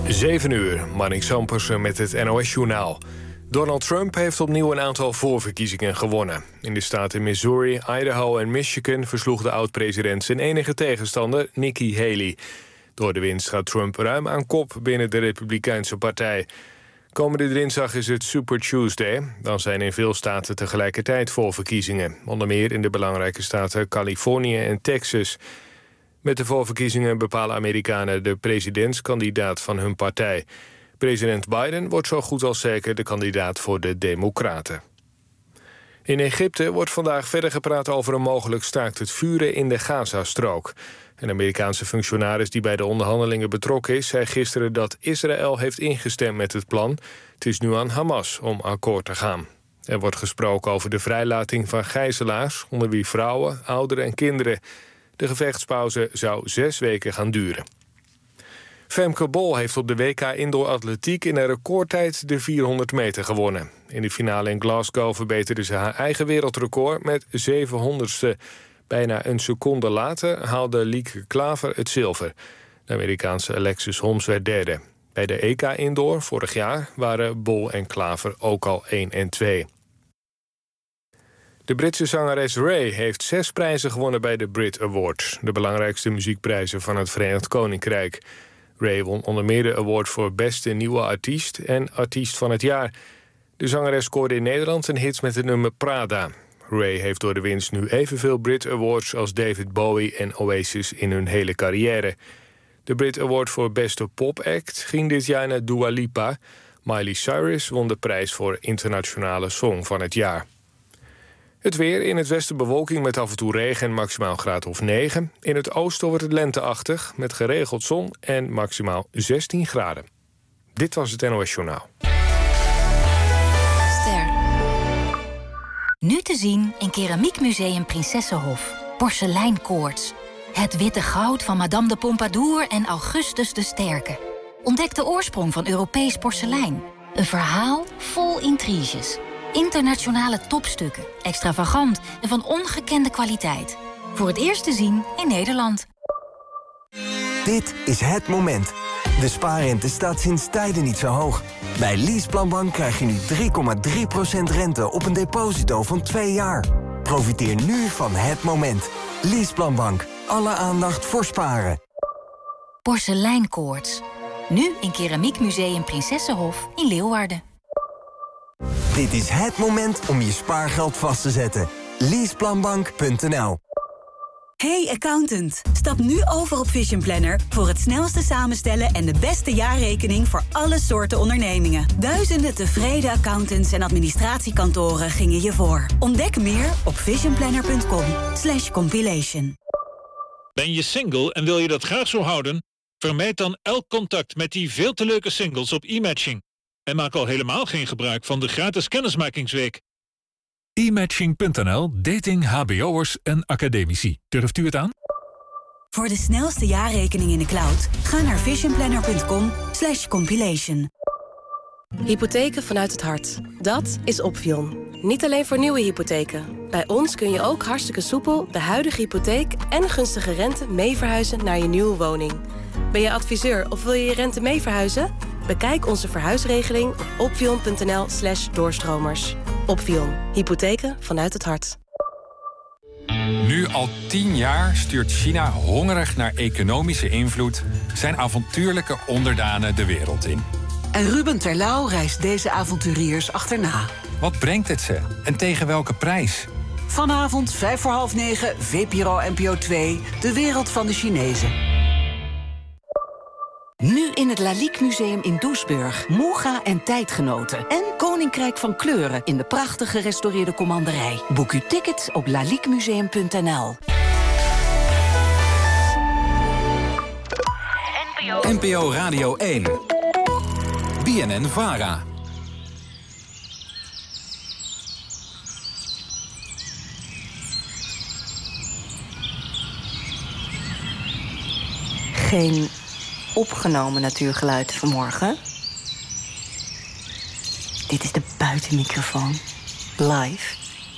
7 uur, Marnik Sampersen met het NOS-journaal. Donald Trump heeft opnieuw een aantal voorverkiezingen gewonnen. In de staten Missouri, Idaho en Michigan versloeg de oud-president zijn enige tegenstander, Nikki Haley. Door de winst gaat Trump ruim aan kop binnen de Republikeinse partij. Komende dinsdag is het Super Tuesday. Dan zijn in veel staten tegelijkertijd voorverkiezingen. Onder meer in de belangrijke staten Californië en Texas. Met de voorverkiezingen bepalen Amerikanen de presidentskandidaat van hun partij. President Biden wordt zo goed als zeker de kandidaat voor de Democraten. In Egypte wordt vandaag verder gepraat over een mogelijk staakt het vuren in de Gazastrook. Een Amerikaanse functionaris die bij de onderhandelingen betrokken is, zei gisteren dat Israël heeft ingestemd met het plan. Het is nu aan Hamas om akkoord te gaan. Er wordt gesproken over de vrijlating van gijzelaars, onder wie vrouwen, ouderen en kinderen. De gevechtspauze zou 6 weken gaan duren. Femke Bol heeft op de WK Indoor Atletiek in een recordtijd de 400 meter gewonnen. In de finale in Glasgow verbeterde ze haar eigen wereldrecord met 700ste. Bijna een seconde later haalde Lieke Klaver het zilver. De Amerikaanse Alexis Holmes werd derde. Bij de EK Indoor vorig jaar waren Bol en Klaver ook al 1 en 2. De Britse zangeres Ray heeft 6 prijzen gewonnen bij de Brit Awards, de belangrijkste muziekprijzen van het Verenigd Koninkrijk. Ray won onder meer de award voor beste nieuwe artiest en artiest van het jaar. De zangeres scoorde in Nederland een hit met het nummer Prada. Ray heeft door de winst nu evenveel Brit Awards als David Bowie en Oasis in hun hele carrière. De Brit Award voor beste popact ging dit jaar naar Dua Lipa. Miley Cyrus won de prijs voor internationale song van het jaar. Het weer, in het westen bewolking met af en toe regen en maximaal een graad of 9. In het oosten wordt het lenteachtig met geregeld zon en maximaal 16 graden. Dit was het NOS Journaal. Ster. Nu te zien in Keramiekmuseum Prinsessenhof. Porseleinkoorts. Het witte goud van Madame de Pompadour en Augustus de Sterke. Ontdek de oorsprong van Europees porselein. Een verhaal vol intriges. Internationale topstukken, extravagant en van ongekende kwaliteit. Voor het eerst te zien in Nederland. Dit is het moment. De spaarrente staat sinds tijden niet zo hoog. Bij Leaseplanbank krijg je nu 3,3% rente op een deposito van 2 jaar. Profiteer nu van het moment. Leaseplanbank. Alle aandacht voor sparen. Porseleinkoorts. Nu in Keramiekmuseum Prinsessenhof in Leeuwarden. Dit is het moment om je spaargeld vast te zetten. Leaseplanbank.nl. Hey accountant, stap nu over op Vision Planner voor het snelste samenstellen en de beste jaarrekening voor alle soorten ondernemingen. Duizenden tevreden accountants en administratiekantoren gingen je voor. Ontdek meer op visionplanner.com/compilation. Ben je single en wil je dat graag zo houden? Vermijd dan elk contact met die veel te leuke singles op e-matching. En maak al helemaal geen gebruik van de gratis kennismakingsweek. E-matching.nl, dating hbo'ers en academici. Durft u het aan? Voor de snelste jaarrekening in de cloud, ga naar visionplanner.com/compilation. Hypotheken vanuit het hart. Dat is Opvion. Niet alleen voor nieuwe hypotheken. Bij ons kun je ook hartstikke soepel de huidige hypotheek en gunstige rente mee verhuizen naar je nieuwe woning. Ben je adviseur of wil je je rente mee verhuizen? Bekijk onze verhuisregeling op opvion.nl/doorstromers. Opvion. Hypotheken vanuit het hart. Nu al 10 jaar stuurt China hongerig naar economische invloed zijn avontuurlijke onderdanen de wereld in. En Ruben Terlouw reist deze avonturiers achterna. Wat brengt het ze en tegen welke prijs? Vanavond 9:05, VPRO NPO 2, de wereld van de Chinezen. Nu in het Lalique Museum in Doesburg. Moga en tijdgenoten. En Koninkrijk van Kleuren in de prachtig gerestaureerde commanderij. Boek uw tickets op laliquemuseum.nl. NPO Radio 1. BNN-VARA. Geen opgenomen natuurgeluid vanmorgen. Dit is de buitenmicrofoon. Live.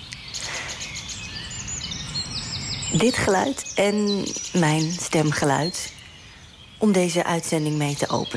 Dit geluid en mijn stemgeluid om deze uitzending mee te openen.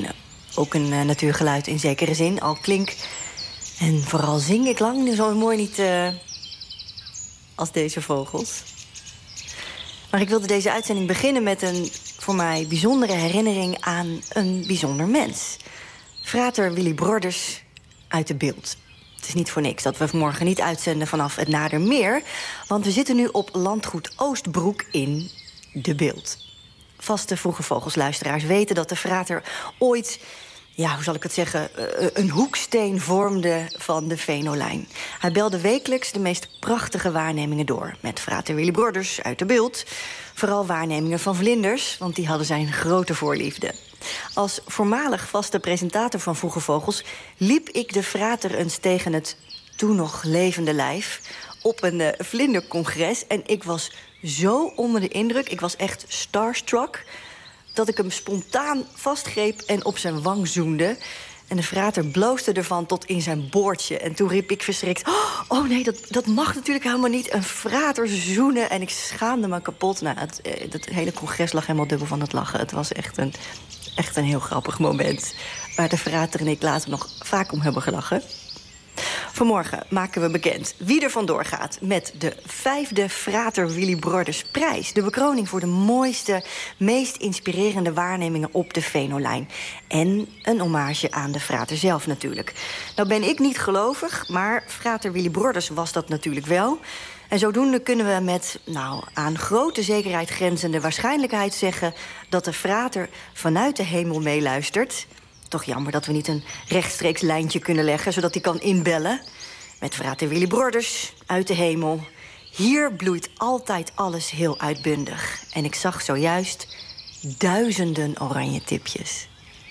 ook een natuurgeluid in zekere zin. Al klink en vooral zing ik lang zo mooi niet als deze vogels. Maar ik wilde deze uitzending beginnen met een voor mij bijzondere herinnering aan een bijzonder mens. Frater Willy Broders uit De Bilt. Het is niet voor niks dat we vanmorgen niet uitzenden vanaf het Nadermeer, want we zitten nu op landgoed Oostbroek in De Bilt. Vaste Vroege Vogelsluisteraars weten dat de frater ooit, ja, hoe zal ik het zeggen, een hoeksteen vormde van de Venolijn. Hij belde wekelijks de meest prachtige waarnemingen door met frater Willy Broders uit De Bilt. Vooral waarnemingen van vlinders, want die hadden zijn grote voorliefde. Als voormalig vaste presentator van Vroege Vogels liep ik de frater eens tegen het toen nog levende lijf op een vlindercongres. En ik was zo onder de indruk, ik was echt starstruck, dat ik hem spontaan vastgreep en op zijn wang zoende. En de frater bloosde ervan tot in zijn boordje. En toen riep ik verschrikt: oh nee, dat mag natuurlijk helemaal niet. Een frater zoenen. En ik schaamde me kapot. Nou, het hele congres lag helemaal dubbel van het lachen. Het was echt een heel grappig moment, waar de frater en ik later nog vaak om hebben gelachen. Vanmorgen maken we bekend wie er vandoor gaat met de 5e Frater Willy Broders prijs. De bekroning voor de mooiste, meest inspirerende waarnemingen op de Venolijn. En een hommage aan de frater zelf natuurlijk. Nou ben ik niet gelovig, maar frater Willy Broders was dat natuurlijk wel. En zodoende kunnen we met, aan grote zekerheid grenzende waarschijnlijkheid zeggen dat de frater vanuit de hemel meeluistert. Toch jammer dat we niet een rechtstreeks lijntje kunnen leggen, zodat hij kan inbellen. Met frater Willy Broders uit de hemel. Hier bloeit altijd alles heel uitbundig. En ik zag zojuist duizenden oranje tipjes.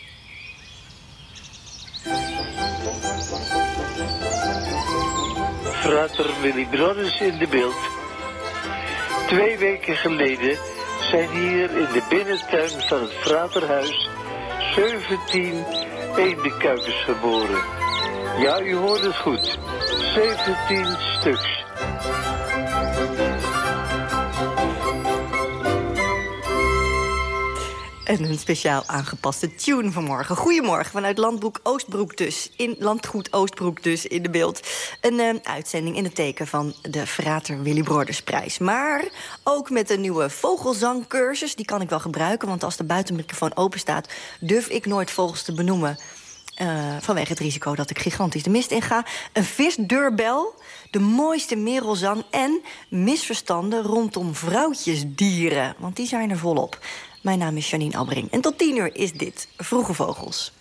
Frater Willy Broders in De Bilt. 2 weken geleden zijn hier in de binnentuin van het fraterhuis 17 eendenkuikens geboren. Ja, u hoort het goed. 17 stuks. En een speciaal aangepaste tune vanmorgen. Goedemorgen vanuit landgoed Oostbroek dus in De Bilt. Een uitzending in het teken van de frater Willy Broders prijs. Maar ook met een nieuwe vogelzangcursus. Die kan ik wel gebruiken, want als de buitenmicrofoon open staat durf ik nooit vogels te benoemen. Vanwege het risico dat ik gigantisch de mist inga. Een visdeurbel, de mooiste merelzang en misverstanden rondom vrouwtjesdieren. Want die zijn er volop. Mijn naam is Janine Abbring en tot 10 uur is dit Vroege Vogels.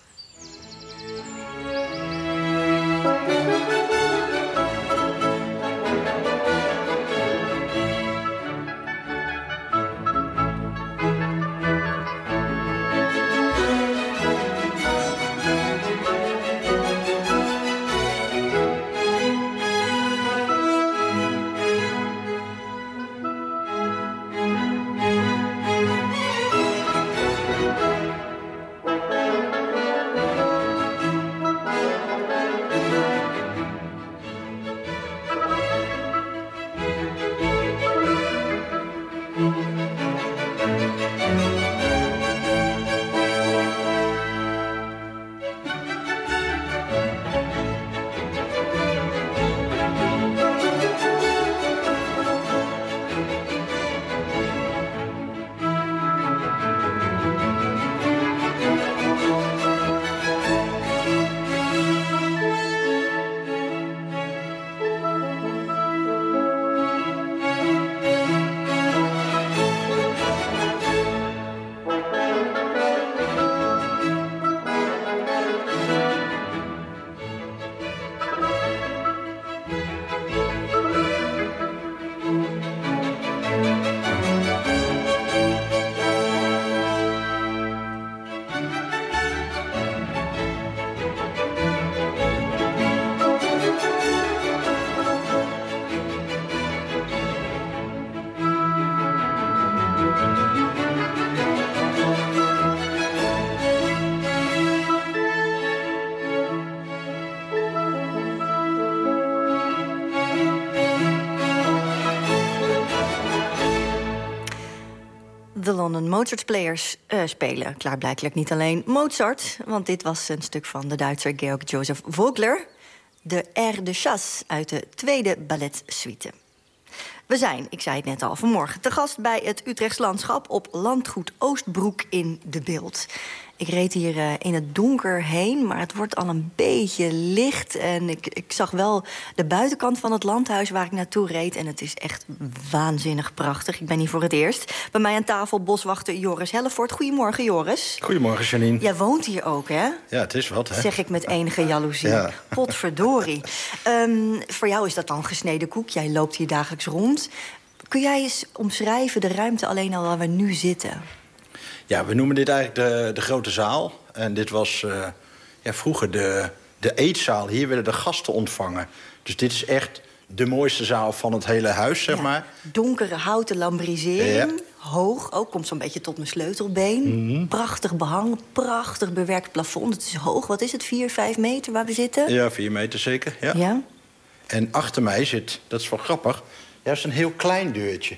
London Mozart Players spelen. Klaarblijkelijk niet alleen Mozart, want dit was een stuk van de Duitser Georg Joseph Vogler, de Air de Chasse uit de tweede balletsuite. We zijn, ik zei het net al, vanmorgen te gast bij het Utrechts Landschap op landgoed Oostbroek in De Bilt. Ik reed hier in het donker heen, maar het wordt al een beetje licht. En ik zag wel de buitenkant van het landhuis waar ik naartoe reed. En het is echt waanzinnig prachtig. Ik ben hier voor het eerst. Bij mij aan tafel boswachter Joris Hellevoort. Goedemorgen, Joris. Goedemorgen, Janine. Jij woont hier ook, hè? Ja, het is wat, hè? Zeg ik met enige jaloezie. Ja. Potverdorie. Voor jou is dat dan gesneden koek. Jij loopt hier dagelijks rond. Kun jij eens omschrijven de ruimte alleen al waar we nu zitten? Ja, we noemen dit eigenlijk de grote zaal. En dit was vroeger de eetzaal. Hier werden de gasten ontvangen. Dus dit is echt de mooiste zaal van het hele huis, zeg maar. Donkere houten lambrisering. Ja. Hoog, ook komt zo'n beetje tot mijn sleutelbeen. Prachtig behang, prachtig bewerkt plafond. Het is hoog, wat is het, 4, 5 meter waar we zitten? Ja, 4 meter zeker, ja. En achter mij zit, dat is wel grappig, juist een heel klein deurtje.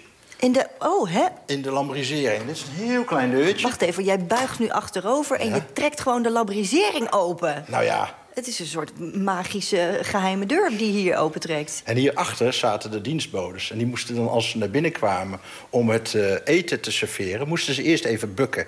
In de lambrisering. Dit is een heel klein deurtje. Wacht even, jij buigt nu achterover en je trekt gewoon de lambrisering open. Nou ja. Het is een soort magische geheime deur die hier opentrekt. En hierachter zaten de dienstbodes. En die moesten dan, als ze naar binnen kwamen om het eten te serveren, moesten ze eerst even bukken.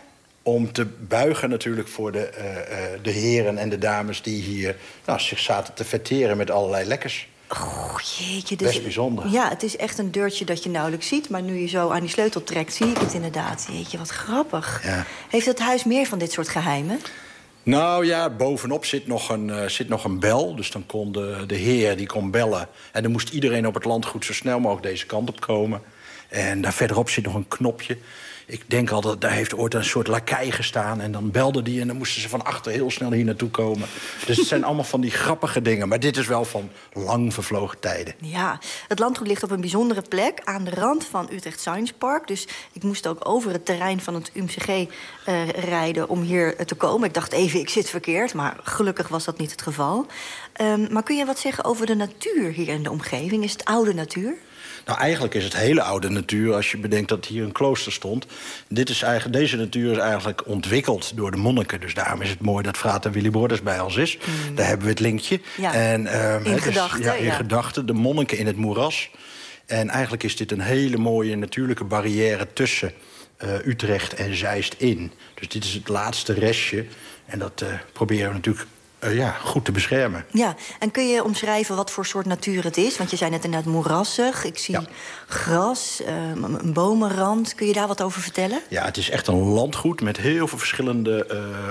Om te buigen natuurlijk voor de heren en de dames die hier zich zaten te verteren met allerlei lekkers. Oh, jeetje. Best bijzonder. Ja, het is echt een deurtje dat je nauwelijks ziet. Maar nu je zo aan die sleutel trekt, zie ik het inderdaad. Jeetje, wat grappig. Ja. Heeft het huis meer van dit soort geheimen? Nou ja, bovenop zit nog een bel. Dus dan kon de heer die kon bellen. En dan moest iedereen op het landgoed zo snel mogelijk deze kant op komen. En daar verderop zit nog een knopje. Ik denk altijd, daar heeft ooit een soort lakij gestaan. En dan belde die en dan moesten ze van achter heel snel hier naartoe komen. Dus het zijn allemaal van die grappige dingen. Maar dit is wel van lang vervlogen tijden. Ja, het landgoed ligt op een bijzondere plek aan de rand van Utrecht Science Park. Dus ik moest ook over het terrein van het UMCG rijden om hier te komen. Ik dacht even, ik zit verkeerd, maar gelukkig was dat niet het geval. Maar kun je wat zeggen over de natuur hier in de omgeving? Is het oude natuur? Nou, eigenlijk is het hele oude natuur, als je bedenkt dat hier een klooster stond. Deze natuur is eigenlijk ontwikkeld door de monniken. Dus daarom is het mooi dat frater Willibrordus bij ons is. Daar hebben we het linkje. Ja. En, in gedachten. In gedachten, de monniken in het moeras. En eigenlijk is dit een hele mooie natuurlijke barrière tussen Utrecht en Zeist in. Dus dit is het laatste restje. En dat proberen we natuurlijk goed te beschermen. Ja, en kun je omschrijven wat voor soort natuur het is? Want je zei net inderdaad moerassig. Ik zie gras, een bomenrand. Kun je daar wat over vertellen? Ja, het is echt een landgoed met heel veel verschillende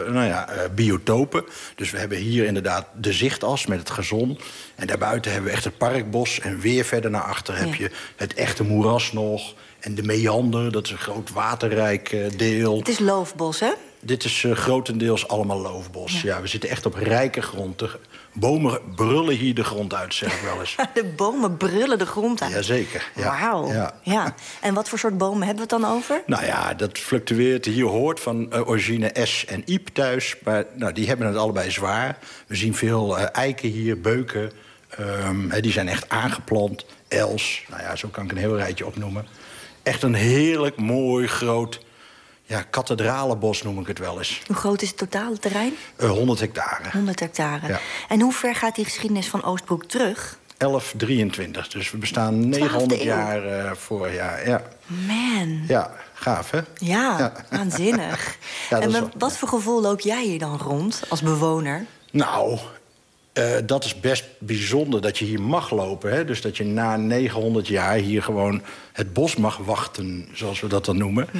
biotopen. Dus we hebben hier inderdaad de zichtas met het gazon. En daarbuiten hebben we echt het parkbos. En weer verder naar achter heb je het echte moeras nog. En de meander, dat is een groot waterrijk deel. Het is loofbos, hè? Dit is grotendeels allemaal loofbos. Ja, we zitten echt op rijke grond. De bomen brullen hier de grond uit, zeg ik wel eens. De bomen brullen de grond uit? Jazeker. Ja. Wauw. Ja. En wat voor soort bomen hebben we het dan over? Nou ja, dat fluctueert. Hier hoort van origine S en Iep thuis. Maar die hebben het allebei zwaar. We zien veel eiken hier, beuken. Die zijn echt aangeplant. Els, zo kan ik een heel rijtje opnoemen. Echt een heerlijk mooi groot kathedralenbos noem ik het wel eens. Hoe groot is het totale terrein? 100 hectare. 100 hectare. Ja. En hoe ver gaat die geschiedenis van Oostbroek terug? 1123. Dus we bestaan 900 jaar voorjaar. Ja. Man. Ja, gaaf, hè? Ja, waanzinnig. En wat voor gevoel loop jij hier dan rond als bewoner? Nou, dat is best bijzonder dat je hier mag lopen. Hè? Dus dat je na 900 jaar hier gewoon het bos mag wachten, zoals we dat dan noemen.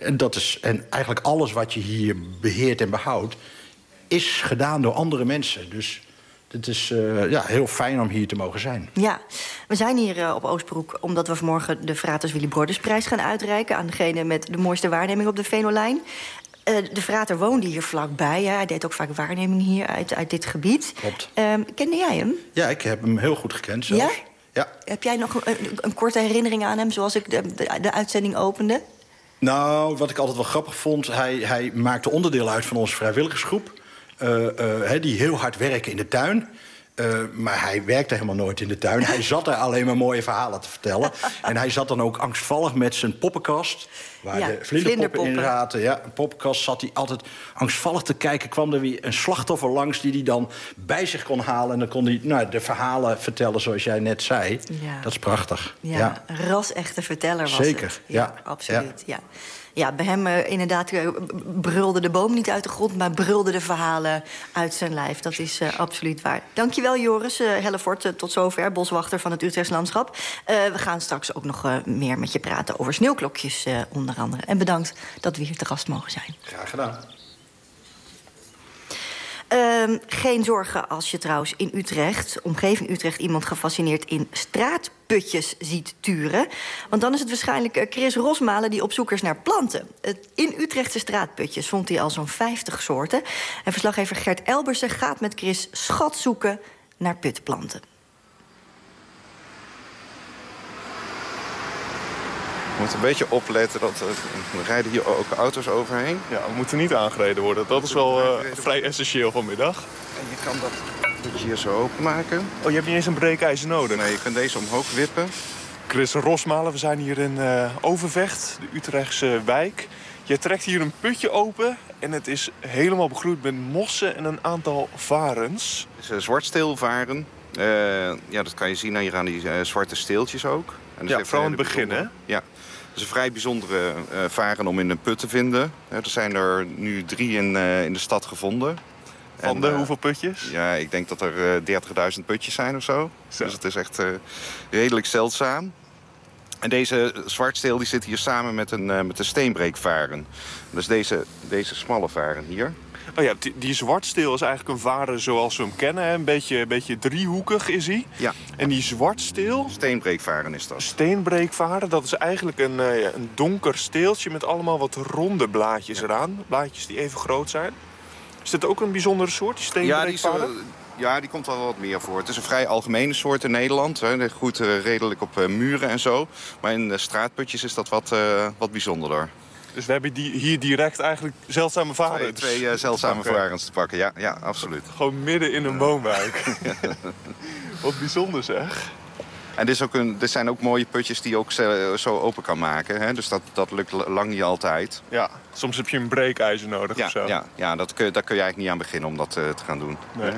En eigenlijk alles wat je hier beheert en behoudt, is gedaan door andere mensen. Dus het is heel fijn om hier te mogen zijn. Ja, we zijn hier op Oostbroek omdat we vanmorgen de Fraters Willibrordusprijs gaan uitreiken aan degene met de mooiste waarneming op de Venolijn. De frater woonde hier vlakbij. Hij deed ook vaak waarneming hier uit dit gebied. Klopt. Kende jij hem? Ja, ik heb hem heel goed gekend zelfs. Ja? Ja. Heb jij nog een korte herinnering aan hem, zoals ik de uitzending opende? Nou, wat ik altijd wel grappig vond, hij maakte onderdeel uit van onze vrijwilligersgroep. Die heel hard werken in de tuin. Maar hij werkte helemaal nooit in de tuin. Hij zat er alleen maar mooie verhalen te vertellen. En hij zat dan ook angstvallig met zijn poppenkast... waar de vlinderpoppen in zaten. Ja, een poppenkast zat hij altijd angstvallig te kijken. Kwam er weer een slachtoffer langs die hij dan bij zich kon halen. En dan kon hij de verhalen vertellen zoals jij net zei. Ja. Dat is prachtig. Ja, een ras-echte verteller was Zeker, het. ja. Absoluut, ja. Ja, bij hem inderdaad brulde de boom niet uit de grond... maar brulde de verhalen uit zijn lijf. Dat is absoluut waar. Dankjewel, Joris Hellevoort. Tot zover, boswachter van het Utrechts Landschap. We gaan straks ook nog meer met je praten over sneeuwklokjes onder andere. En bedankt dat we hier te gast mogen zijn. Graag gedaan. Geen zorgen als je trouwens in Utrecht, omgeving Utrecht... iemand gefascineerd in straatputjes ziet turen. Want dan is het waarschijnlijk Chris Rosmalen die op zoek is naar planten. In Utrechtse straatputjes vond hij al zo'n 50 soorten. En verslaggever Gert Elbersen gaat met Chris schat zoeken naar putplanten. We moeten een beetje opletten, er rijden hier ook auto's overheen. Ja, we moeten niet aangereden worden. Dat is wel vrij essentieel vanmiddag. En je kan dat putje hier zo openmaken. Oh, je hebt niet eens een breekijzer nodig? Nee, je kunt deze omhoog wippen. Chris Rosmalen, we zijn hier in Overvecht, de Utrechtse wijk. Je trekt hier een putje open en het is helemaal begroeid met mossen en een aantal varens. Het is zwartsteelvaren. Ja, dat kan je zien hier aan die zwarte steeltjes ook. En ja, vooral in het begin, hè? Ja. Het is een vrij bijzondere varen om in een put te vinden. Er zijn er nu 3 in de stad gevonden. Van de hoeveel putjes? Ja, ik denk dat er 30.000 putjes zijn of zo. Dus het is echt redelijk zeldzaam. En deze zwartsteel die zit hier samen met een steenbreekvaren. Dus deze smalle varen hier. Oh ja, die zwartsteel is eigenlijk een varen zoals we hem kennen. Een beetje driehoekig is hij. Ja. En die zwartsteel... Steenbreekvaren is dat. Steenbreekvaren, dat is eigenlijk een donker steeltje met allemaal wat ronde blaadjes eraan. Blaadjes die even groot zijn. Is dit ook een bijzondere soort, die steenbreekvaren? Ja, die komt wel wat meer voor. Het is een vrij algemene soort in Nederland. Hij groeit redelijk op muren en zo. Maar in de straatputjes is dat wat bijzonderder. Dus we hebben hier direct eigenlijk zeldzame varens. Twee zeldzame varens te pakken, ja, absoluut. Gewoon midden in een woonwijk. Wat bijzonder zeg. En dit zijn ook mooie putjes die je ook zo open kan maken. Hè? Dus dat lukt lang niet altijd. Ja, soms heb je een breekijzer nodig of zo. Ja, daar kun je eigenlijk niet aan beginnen om dat te gaan doen. Nee.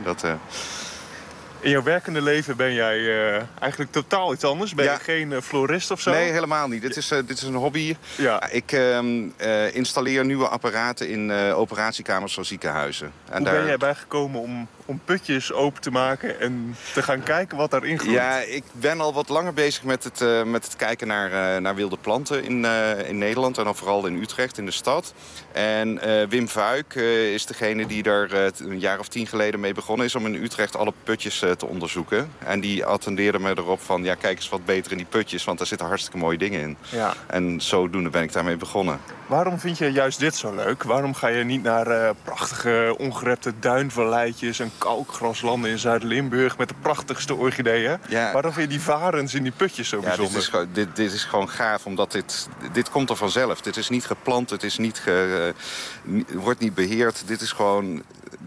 In jouw werkende leven ben jij eigenlijk totaal iets anders? Ben je geen florist of zo? Nee, helemaal niet. Dit is een hobby. Ja. Ik installeer nieuwe apparaten in operatiekamers van ziekenhuizen. Hoe ben jij bijgekomen om putjes open te maken en te gaan kijken wat daarin groeit? Ja, ik ben al wat langer bezig met het kijken naar wilde planten in Nederland. En dan vooral in Utrecht, in de stad. En Wim Vuijk is degene die daar een jaar of 10 geleden mee begonnen is om in Utrecht alle putjes te onderzoeken. En die attendeerde me erop van, ja, kijk eens wat beter in die putjes, want daar zitten hartstikke mooie dingen in. Ja. En zodoende ben ik daarmee begonnen. Waarom vind je juist dit zo leuk? Waarom ga je niet naar prachtige ongerepte duinvalleitjes en kalkgraslanden in Zuid-Limburg met de prachtigste orchideeën? Ja. Waarom vind je die varens in die putjes zo bijzonder? Dit is gewoon gaaf, omdat dit komt er vanzelf. Dit is niet geplant, het is wordt niet beheerd. Dit is gewoon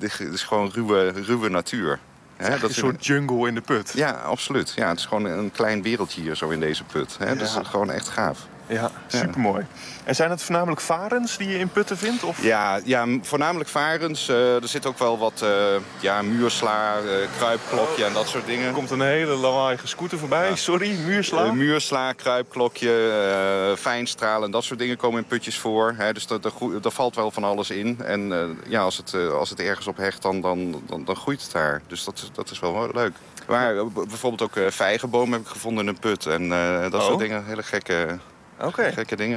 ruwe natuur. Dat is een soort jungle in de put. Ja, absoluut. Ja, het is gewoon een klein wereldje hier zo in deze put. Hè? Ja. Dat is gewoon echt gaaf. Ja, supermooi. En zijn het voornamelijk varens die je in putten vindt? Of? Ja, voornamelijk varens. Er zit ook wel wat muursla, kruipklokje en dat soort dingen. Er komt een hele lawaaiige scooter voorbij. Ja. Sorry, muursla? Muursla, kruipklokje, fijnstralen en dat soort dingen komen in putjes voor. Hè, dus daar valt wel van alles in. En als het ergens op hecht, dan groeit het daar. Dus dat is wel leuk. Maar bijvoorbeeld ook vijgenboom heb ik gevonden in een put. En dat soort dingen, hele gekke dingen.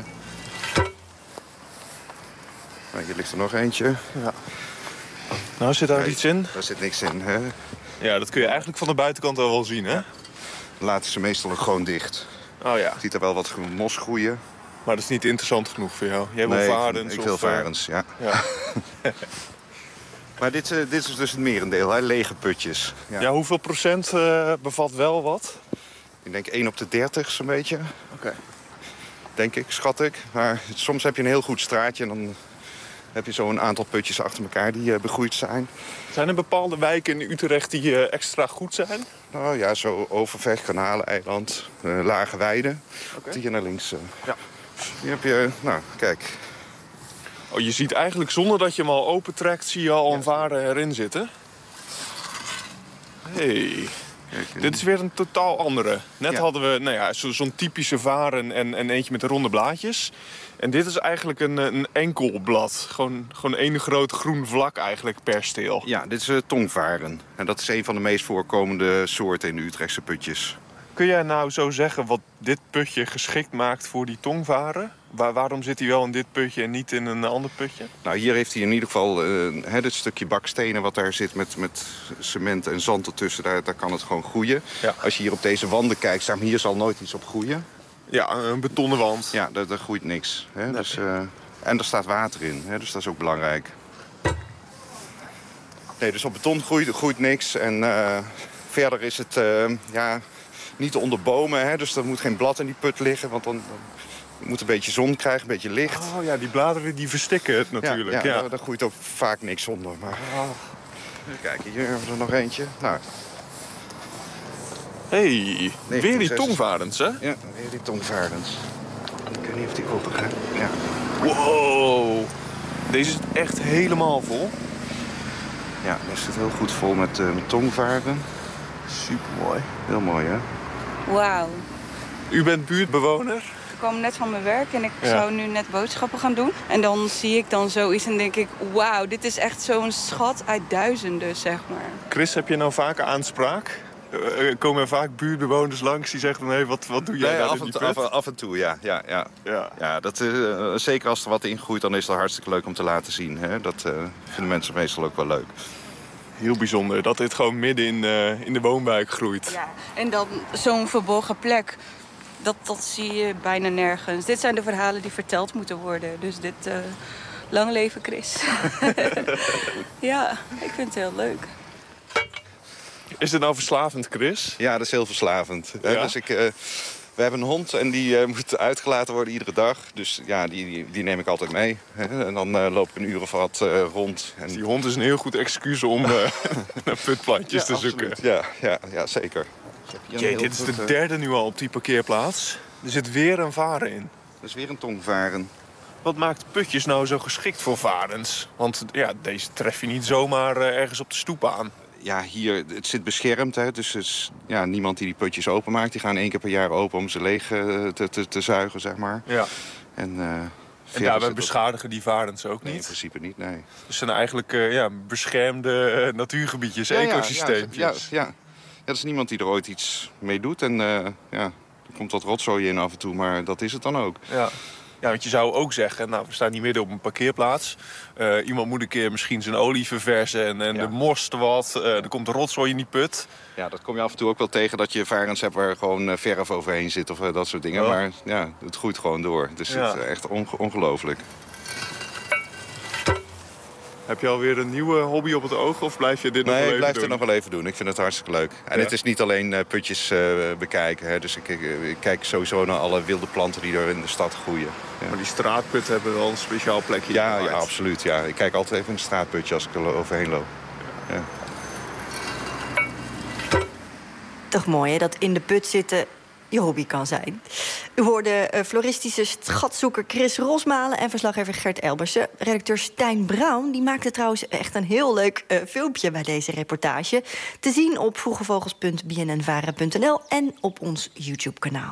Nou, hier ligt er nog eentje. Ja. Nou, zit daar iets in? Daar zit niks in, hè? Ja, dat kun je eigenlijk van de buitenkant wel zien, hè? Ja. Laten ze meestal ook gewoon dicht. Oh ja. Je ziet er wel wat mos groeien. Maar dat is niet interessant genoeg voor jou? Jij wil varens? Ik wil varens, ja. Maar dit is dus het merendeel, hè? Lege putjes. Ja, hoeveel procent bevat wel wat? Ik denk 1 op de 30 zo'n beetje. Oké. Denk ik, schat ik. Maar soms heb je een heel goed straatje en dan heb je zo'n aantal putjes achter elkaar die begroeid zijn. Zijn er bepaalde wijken in Utrecht die extra goed zijn? Nou ja, zo Overvecht, Kanaleneiland, Lage Weide. Okay. Hier naar links. Ja. Hier heb je, nou, kijk. Oh, je ziet eigenlijk zonder dat je hem al opentrekt, zie je al een varen erin zitten. Hey. Kijk, dit is weer een totaal andere. Net hadden we zo'n typische varen en eentje met de ronde blaadjes. En dit is eigenlijk een enkel blad. Gewoon één groot groen vlak eigenlijk per steel. Ja, dit is tongvaren. En dat is een van de meest voorkomende soorten in de Utrechtse putjes. Kun jij nou zo zeggen wat dit putje geschikt maakt voor die tongvaren? Waarom zit hij wel in dit putje en niet in een ander putje? Nou, hier heeft hij in ieder geval dit stukje bakstenen wat daar zit met cement en zand ertussen. Daar kan het gewoon groeien. Ja. Als je hier op deze wanden kijkt, hier zal nooit iets op groeien. Ja, een betonnen wand. Ja, daar groeit niks. Hè? Nee. Dus, en er staat water in, hè? Dus dat is ook belangrijk. Nee, dus op beton groeit niks. En verder is het niet onder bomen. Hè? Dus er moet geen blad in die put liggen, want dan je moet een beetje zon krijgen, een beetje licht. Oh ja, die bladeren die verstikken het natuurlijk. Ja. Daar groeit ook vaak niks onder. Maar... Kijk, hier hebben we er nog eentje. Nou. Hey, weer die tongvarens, hè? Ja, weer die tongvarens. Ik weet niet of die open gaat. Ja. Wow, deze is echt helemaal vol. Ja, deze zit heel goed vol met tongvaren. Supermooi. Heel mooi, hè? Wauw. U bent buurtbewoner? Ik kwam net van mijn werk en ik zou nu net boodschappen gaan doen. En dan zie ik dan zoiets en denk ik, wauw, dit is echt zo'n schat uit duizenden, zeg maar. Chris, heb je nou vaker aanspraak? Komen er vaak buurtbewoners langs die zeggen, hey, wat doe jij daar in die put? Af en toe, ja. Ja, dat, zeker als er wat ingroeit, dan is dat hartstikke leuk om te laten zien. Hè? Dat vinden mensen meestal ook wel leuk. Heel bijzonder, dat dit gewoon midden in de woonwijk groeit. Ja, en dan zo'n verborgen plek, dat zie je bijna nergens. Dit zijn de verhalen die verteld moeten worden. Dus dit, lang leven Chris. Ja, ik vind het heel leuk. Is dit nou verslavend, Chris? Ja, dat is heel verslavend. Ja? Dus we hebben een hond en die moet uitgelaten worden iedere dag. Dus ja, die neem ik altijd mee. Hè? En dan loop ik een uur of wat rond. En... Die hond is een heel goed excuus om naar putplantjes te zoeken. Ja, zeker. Jee, dit is de derde nu al op die parkeerplaats. Er zit weer een varen in. Er is weer een tongvaren. Wat maakt putjes nou zo geschikt voor varens? Want ja, deze tref je niet zomaar ergens op de stoep aan. Ja, hier, het zit beschermd. Hè? Dus niemand die putjes openmaakt. Die gaan 1 keer per jaar open om ze leeg te zuigen, zeg maar. Ja. En daarbij beschadigen die varens ook niet? Nee, in principe niet, nee. Dus het zijn eigenlijk beschermde natuurgebiedjes, ecosysteempjes. Ja, er is niemand die er ooit iets mee doet. En er komt wat rotzooi in af en toe, maar dat is het dan ook. Ja, want je zou ook zeggen, nou, we staan hier midden op een parkeerplaats. Iemand moet een keer misschien zijn olie verversen en de morst wat. Er komt rotzooi in die put. Ja, dat kom je af en toe ook wel tegen, dat je varens hebt waar gewoon verf overheen zit of dat soort dingen. Oh. Maar ja, het groeit gewoon door. Dus het is echt ongelooflijk. Heb je alweer een nieuwe hobby op het oog of blijf je dit nog wel even doen? Nee, ik blijf het nog wel even doen. Ik vind het hartstikke leuk. En het is niet alleen putjes bekijken. Hè. Dus ik kijk sowieso naar alle wilde planten die er in de stad groeien. Ja. Maar die straatputten hebben wel een speciaal plekje. Ja, absoluut. Ja. Ik kijk altijd even in een straatputje als ik er overheen loop. Ja. Toch mooi, hè? Dat in de put zitten je hobby kan zijn. U hoorde floristische schatzoeker Chris Rosmalen en verslaggever Gert Elbersen. Redacteur Stijn Braun die maakte trouwens echt een heel leuk filmpje bij deze reportage. Te zien op vroegevogels.bnnvara.nl en op ons YouTube-kanaal.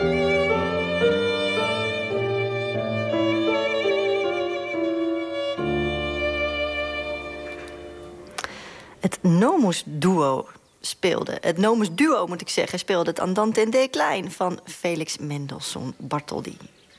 Het Nomus Duo speelde het Andante in D klein van Felix Mendelssohn Bartholdy.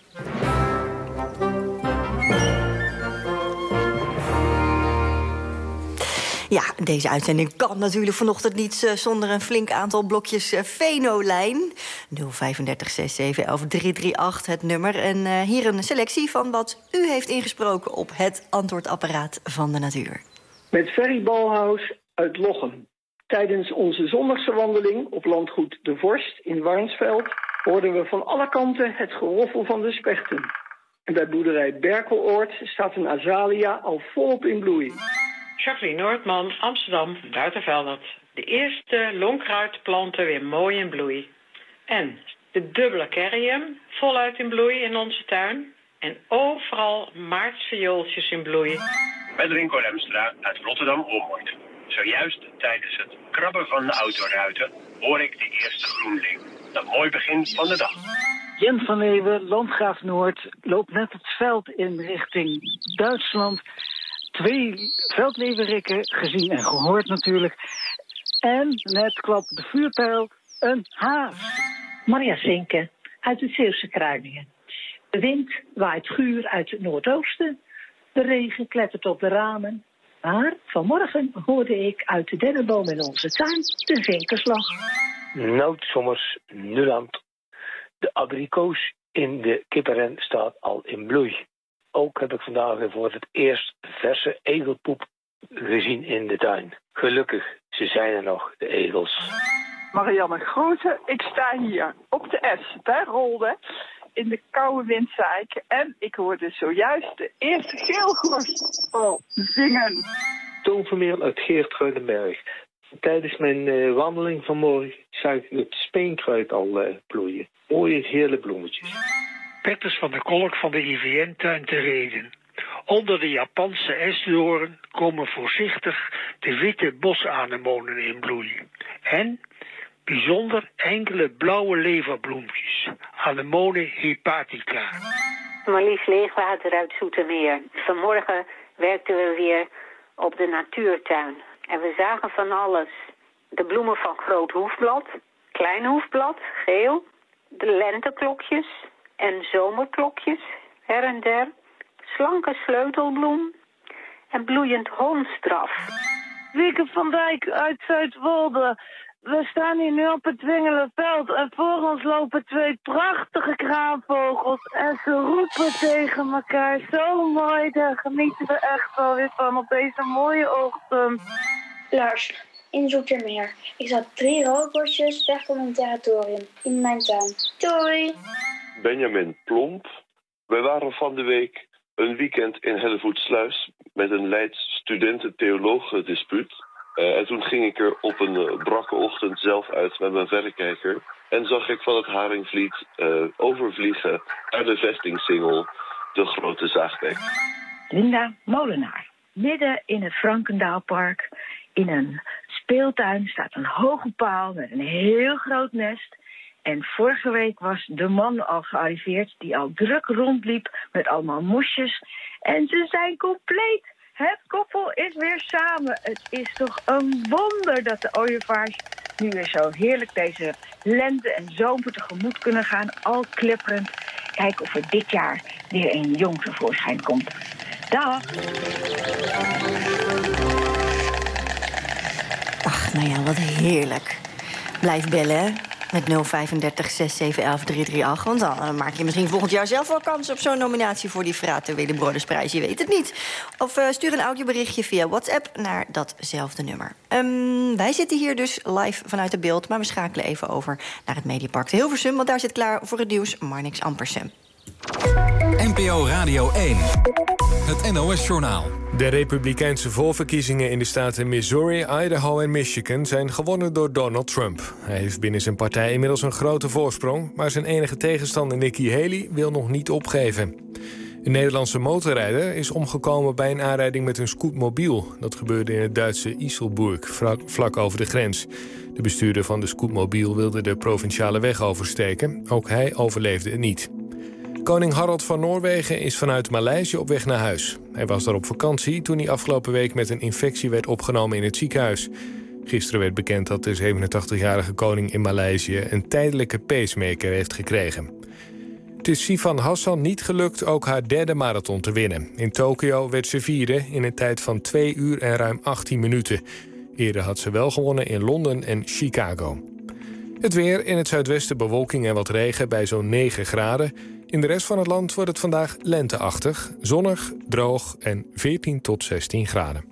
Ja, deze uitzending kan natuurlijk vanochtend niet zonder een flink aantal blokjes Venolijn. 035 67 11 338 het nummer. En hier een selectie van wat u heeft ingesproken op het antwoordapparaat van de natuur. Met Ferry Balhaus uit Lochem. Tijdens onze zondagse wandeling op landgoed De Vorst in Warnsveld hoorden we van alle kanten het geroffel van de spechten. En bij boerderij Berkeloord staat een azalia al volop in bloei. Jacqueline Noordman, Amsterdam, Buitenveldert. De eerste lonkruidplanten weer mooi in bloei. En de dubbele kerrium, voluit in bloei in onze tuin. En overal maartsviooltjes in bloei. Met Rinko Remstra uit Rotterdam-Ommoord. Zojuist tijdens het krabben van de autoruiten hoor ik de eerste groenling. Een mooi begin van de dag. Jen van Leeuwen, Landgraaf Noord, loopt net het veld in richting Duitsland. 2 veldleeuwerikken, gezien en gehoord natuurlijk. En net klapt de vuurpijl een haas. Maria Zinke, uit het Zeeuwse Kruiningen. De wind waait guur uit het noordoosten. De regen klettert op de ramen. Maar vanmorgen hoorde ik uit de dennenboom in onze tuin de vinkerslag. Noodsommers Nuland. De abrikoos in de kippenren staat al in bloei. Ook heb ik vandaag voor het eerst verse egelpoep gezien in de tuin. Gelukkig, ze zijn er nog, de egels. Marianne Grote, ik sta hier op de S bij Rolde in de koude windzeik. En ik hoorde zojuist de eerste geelgors zingen. Toon Vermeer uit Geertruidenberg. Tijdens mijn wandeling vanmorgen zag ik het speenkruid al bloeien. Mooie gele bloemetjes. Petters van de Kolk van de IVN-tuin te Reden. Onder de Japanse esdoorn komen voorzichtig de witte bosanemonen in bloei. En bijzonder enkele blauwe leverbloempjes. Anemone hepatica. Marlies Leegwater uit Zoetermeer. Vanmorgen werkten we weer op de natuurtuin. En we zagen van alles. De bloemen van groot hoefblad, klein hoefblad, geel. De lenteklokjes en zomerklokjes, her en der. Slanke sleutelbloem en bloeiend hoornstraf. Wieke van Dijk uit Zuidwolde. We staan hier nu op het Dwingelenveld en voor ons lopen 2 prachtige kraanvogels. En ze roepen tegen elkaar. Zo mooi, daar genieten we echt wel weer van op deze mooie ochtend. Lars, in Zoetermeer. Ik zag 3 roodborstjes weg van een territorium in mijn tuin. Doei! Benjamin Plomp. Wij waren van de week een weekend in Hellevoetsluis met een Leids studenten-theologen-dispuut. En toen ging ik er op een brakke ochtend zelf uit met mijn verrekijker. En zag ik van het Haringvliet overvliegen naar de vestingsingel, de Grote Zaagdijk. Linda Molenaar. Midden in het Frankendaalpark, in een speeltuin, staat een hoge paal met een heel groot nest. En vorige week was de man al gearriveerd die al druk rondliep met allemaal mosjes. En ze zijn compleet. Het koppel is weer samen. Het is toch een wonder dat de ooievaars nu weer zo heerlijk deze lente en zomer tegemoet kunnen gaan. Al klipperend. Kijken of er dit jaar weer een jong tevoorschijn komt. Dag! Ach, nou ja, wat heerlijk. Blijf bellen, hè? Met 035 67 11 338. Want dan maak je misschien volgend jaar zelf wel kans op zo'n nominatie voor die Frate Willem Brodersprijs. Je weet het niet. Of stuur een audioberichtje via WhatsApp naar datzelfde nummer. Wij zitten hier dus live vanuit de beeld, maar we schakelen even over naar het Mediapark te Hilversum, want daar zit klaar voor het nieuws Marnix Ampersem. NPO Radio 1. Het NOS-journaal. De Republikeinse voorverkiezingen in de staten Missouri, Idaho en Michigan zijn gewonnen door Donald Trump. Hij heeft binnen zijn partij inmiddels een grote voorsprong, maar zijn enige tegenstander Nikki Haley wil nog niet opgeven. Een Nederlandse motorrijder is omgekomen bij een aanrijding met een scootmobiel. Dat gebeurde in het Duitse Iselburg, vlak over de grens. De bestuurder van de scootmobiel wilde de provinciale weg oversteken. Ook hij overleefde het niet. Koning Harald van Noorwegen is vanuit Maleisië op weg naar huis. Hij was daar op vakantie toen hij afgelopen week met een infectie werd opgenomen in het ziekenhuis. Gisteren werd bekend dat de 87-jarige koning in Maleisië een tijdelijke pacemaker heeft gekregen. Het is Sifan Hassan niet gelukt ook haar derde marathon te winnen. In Tokio werd ze vierde in een tijd van 2 uur en ruim 18 minuten. Eerder had ze wel gewonnen in Londen en Chicago. Het weer, in het zuidwesten bewolking en wat regen bij zo'n 9 graden. In de rest van het land wordt het vandaag lenteachtig, zonnig, droog en 14 tot 16 graden.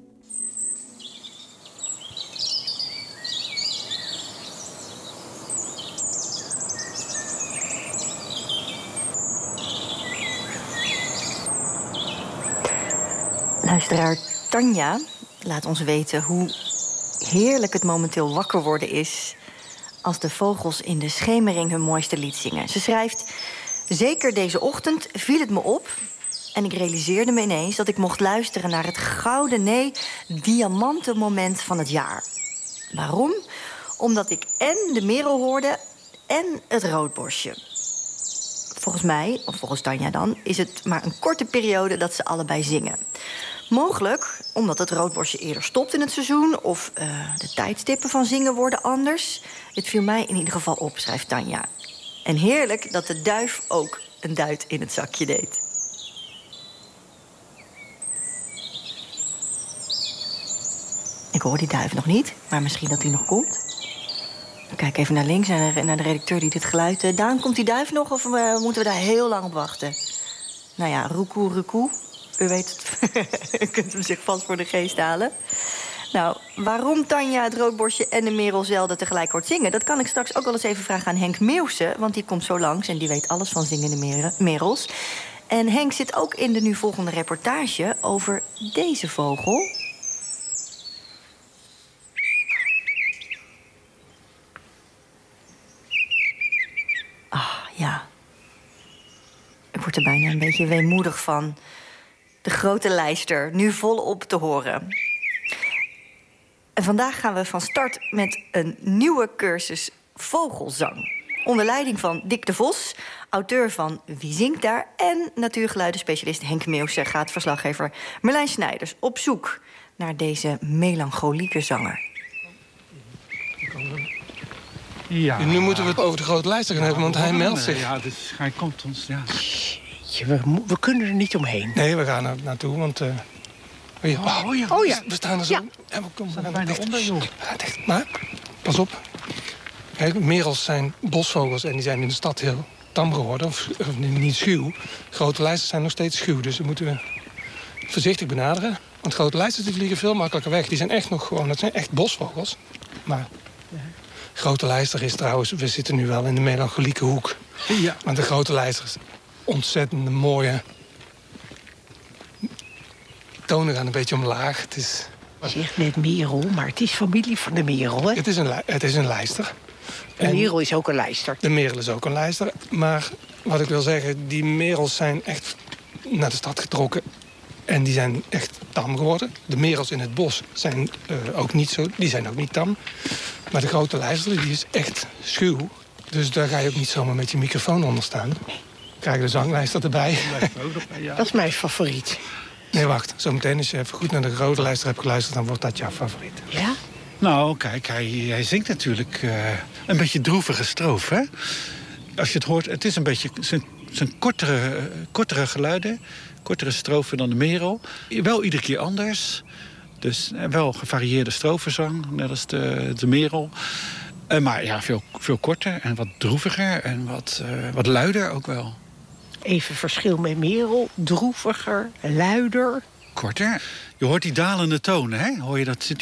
Luisteraar Tanja laat ons weten hoe heerlijk het momenteel wakker worden is als de vogels in de schemering hun mooiste lied zingen. Ze schrijft: zeker deze ochtend viel het me op en ik realiseerde me ineens dat ik mocht luisteren naar het gouden, nee, diamanten moment van het jaar. Waarom? Omdat ik en de merel hoorde en het roodborstje. Volgens mij, of volgens Tanja dan, is het maar een korte periode dat ze allebei zingen. Mogelijk omdat het roodborstje eerder stopt in het seizoen, of de tijdstippen van zingen worden anders. Het viel mij in ieder geval op, schrijft Tanja. En heerlijk dat de duif ook een duit in het zakje deed. Ik hoor die duif nog niet, maar misschien dat hij nog komt. Ik kijk even naar links en naar de redacteur die dit geluid... Daan, komt die duif nog of moeten we daar heel lang op wachten? Nou ja, roekoe. U weet het. U kunt hem zich vast voor de geest halen. Nou, waarom Tanja het roodborstje en de merel zelden tegelijk hoort zingen... dat kan ik straks ook wel eens even vragen aan Henk Meeuwse... want die komt zo langs en die weet alles van zingende merels. En Henk zit ook in de nu volgende reportage over deze vogel. Ah, ja. Ik word er bijna een beetje weemoedig van. De grote lijster, nu volop te horen. En vandaag gaan we van start met een nieuwe cursus vogelzang. Onder leiding van Dick de Vos, auteur van Wie zingt daar? En natuurgeluidenspecialist Henk Meeuwse gaat verslaggever Merlijn Snijders op zoek naar deze melancholieke zanger. Ja. Nu moeten we het over de grote lijster gaan hebben, want hij meldt zich. Ja, dus hij komt ons, ja. We kunnen er niet omheen. Nee, we gaan er naartoe, want... Oh ja. We staan er zo. Ja. En we zijn bijna onder, joh. Ja, dicht. Maar, pas op. Kijk, merels zijn bosvogels en die zijn in de stad heel tam geworden. Of niet schuw. Grote lijsters zijn nog steeds schuw, dus dat moeten we voorzichtig benaderen. Want grote lijsters die vliegen veel makkelijker weg. Die zijn echt nog gewoon, dat zijn echt bosvogels. Maar... grote lijster is trouwens, we zitten nu wel in de melancholieke hoek. Ja. Want de grote lijster is ontzettend mooie... tonen gaan een beetje omlaag. Het is... Je zegt net merel, maar het is familie van de merel, hè? Het is een lijster. De merel is ook een lijster. De merel is ook een lijster. Maar wat ik wil zeggen, die merels zijn echt naar de stad getrokken. En die zijn echt tam geworden. De merels in het bos zijn ook niet zo, die zijn ook niet tam. Maar de grote lijster, die is echt schuw. Dus daar ga je ook niet zomaar met je microfoon onder staan. Krijg je de zanglijster erbij. Dat is mijn favoriet. Nee, wacht. Zometeen als je even goed naar de grote lijster hebt geluisterd... dan wordt dat jouw favoriet. Ja? Nou, kijk, hij zingt natuurlijk een beetje droevige stroof, hè? Als je het hoort, het is een beetje zijn kortere geluiden. Kortere strofen dan de merel. Wel iedere keer anders. Dus wel gevarieerde strofenzang, net als de merel. Maar ja, veel korter en wat droeviger en wat luider ook wel. Even verschil met merel. Droeviger, luider. Korter. Je hoort die dalende tonen, hè? Hoor je dat?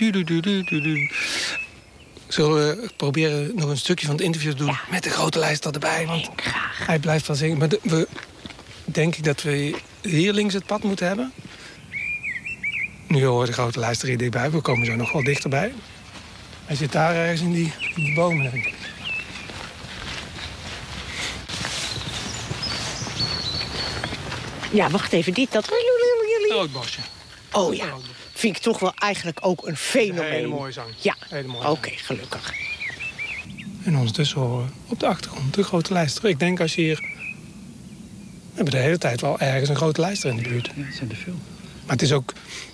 Zullen we proberen nog een stukje van het interview te doen... met de grote lijster erbij? Want hij blijft wel zingen. Maar we denk ik dat we hier links het pad moeten hebben. Nu hoor je de grote lijster hier dichtbij. We komen zo nog wel dichterbij. Hij zit daar ergens in die bomen, denk ik. Ja, wacht even, dat... Roodbosje. Oh ja, vind ik toch wel eigenlijk ook een fenomeen. Een hele mooie zang. Ja, oké, gelukkig. En ondertussen horen we op de achtergrond de grote lijster. Ik denk als je hier... We hebben de hele tijd wel ergens een grote lijster in de buurt. Ja, dat zijn er veel. Maar het is ook...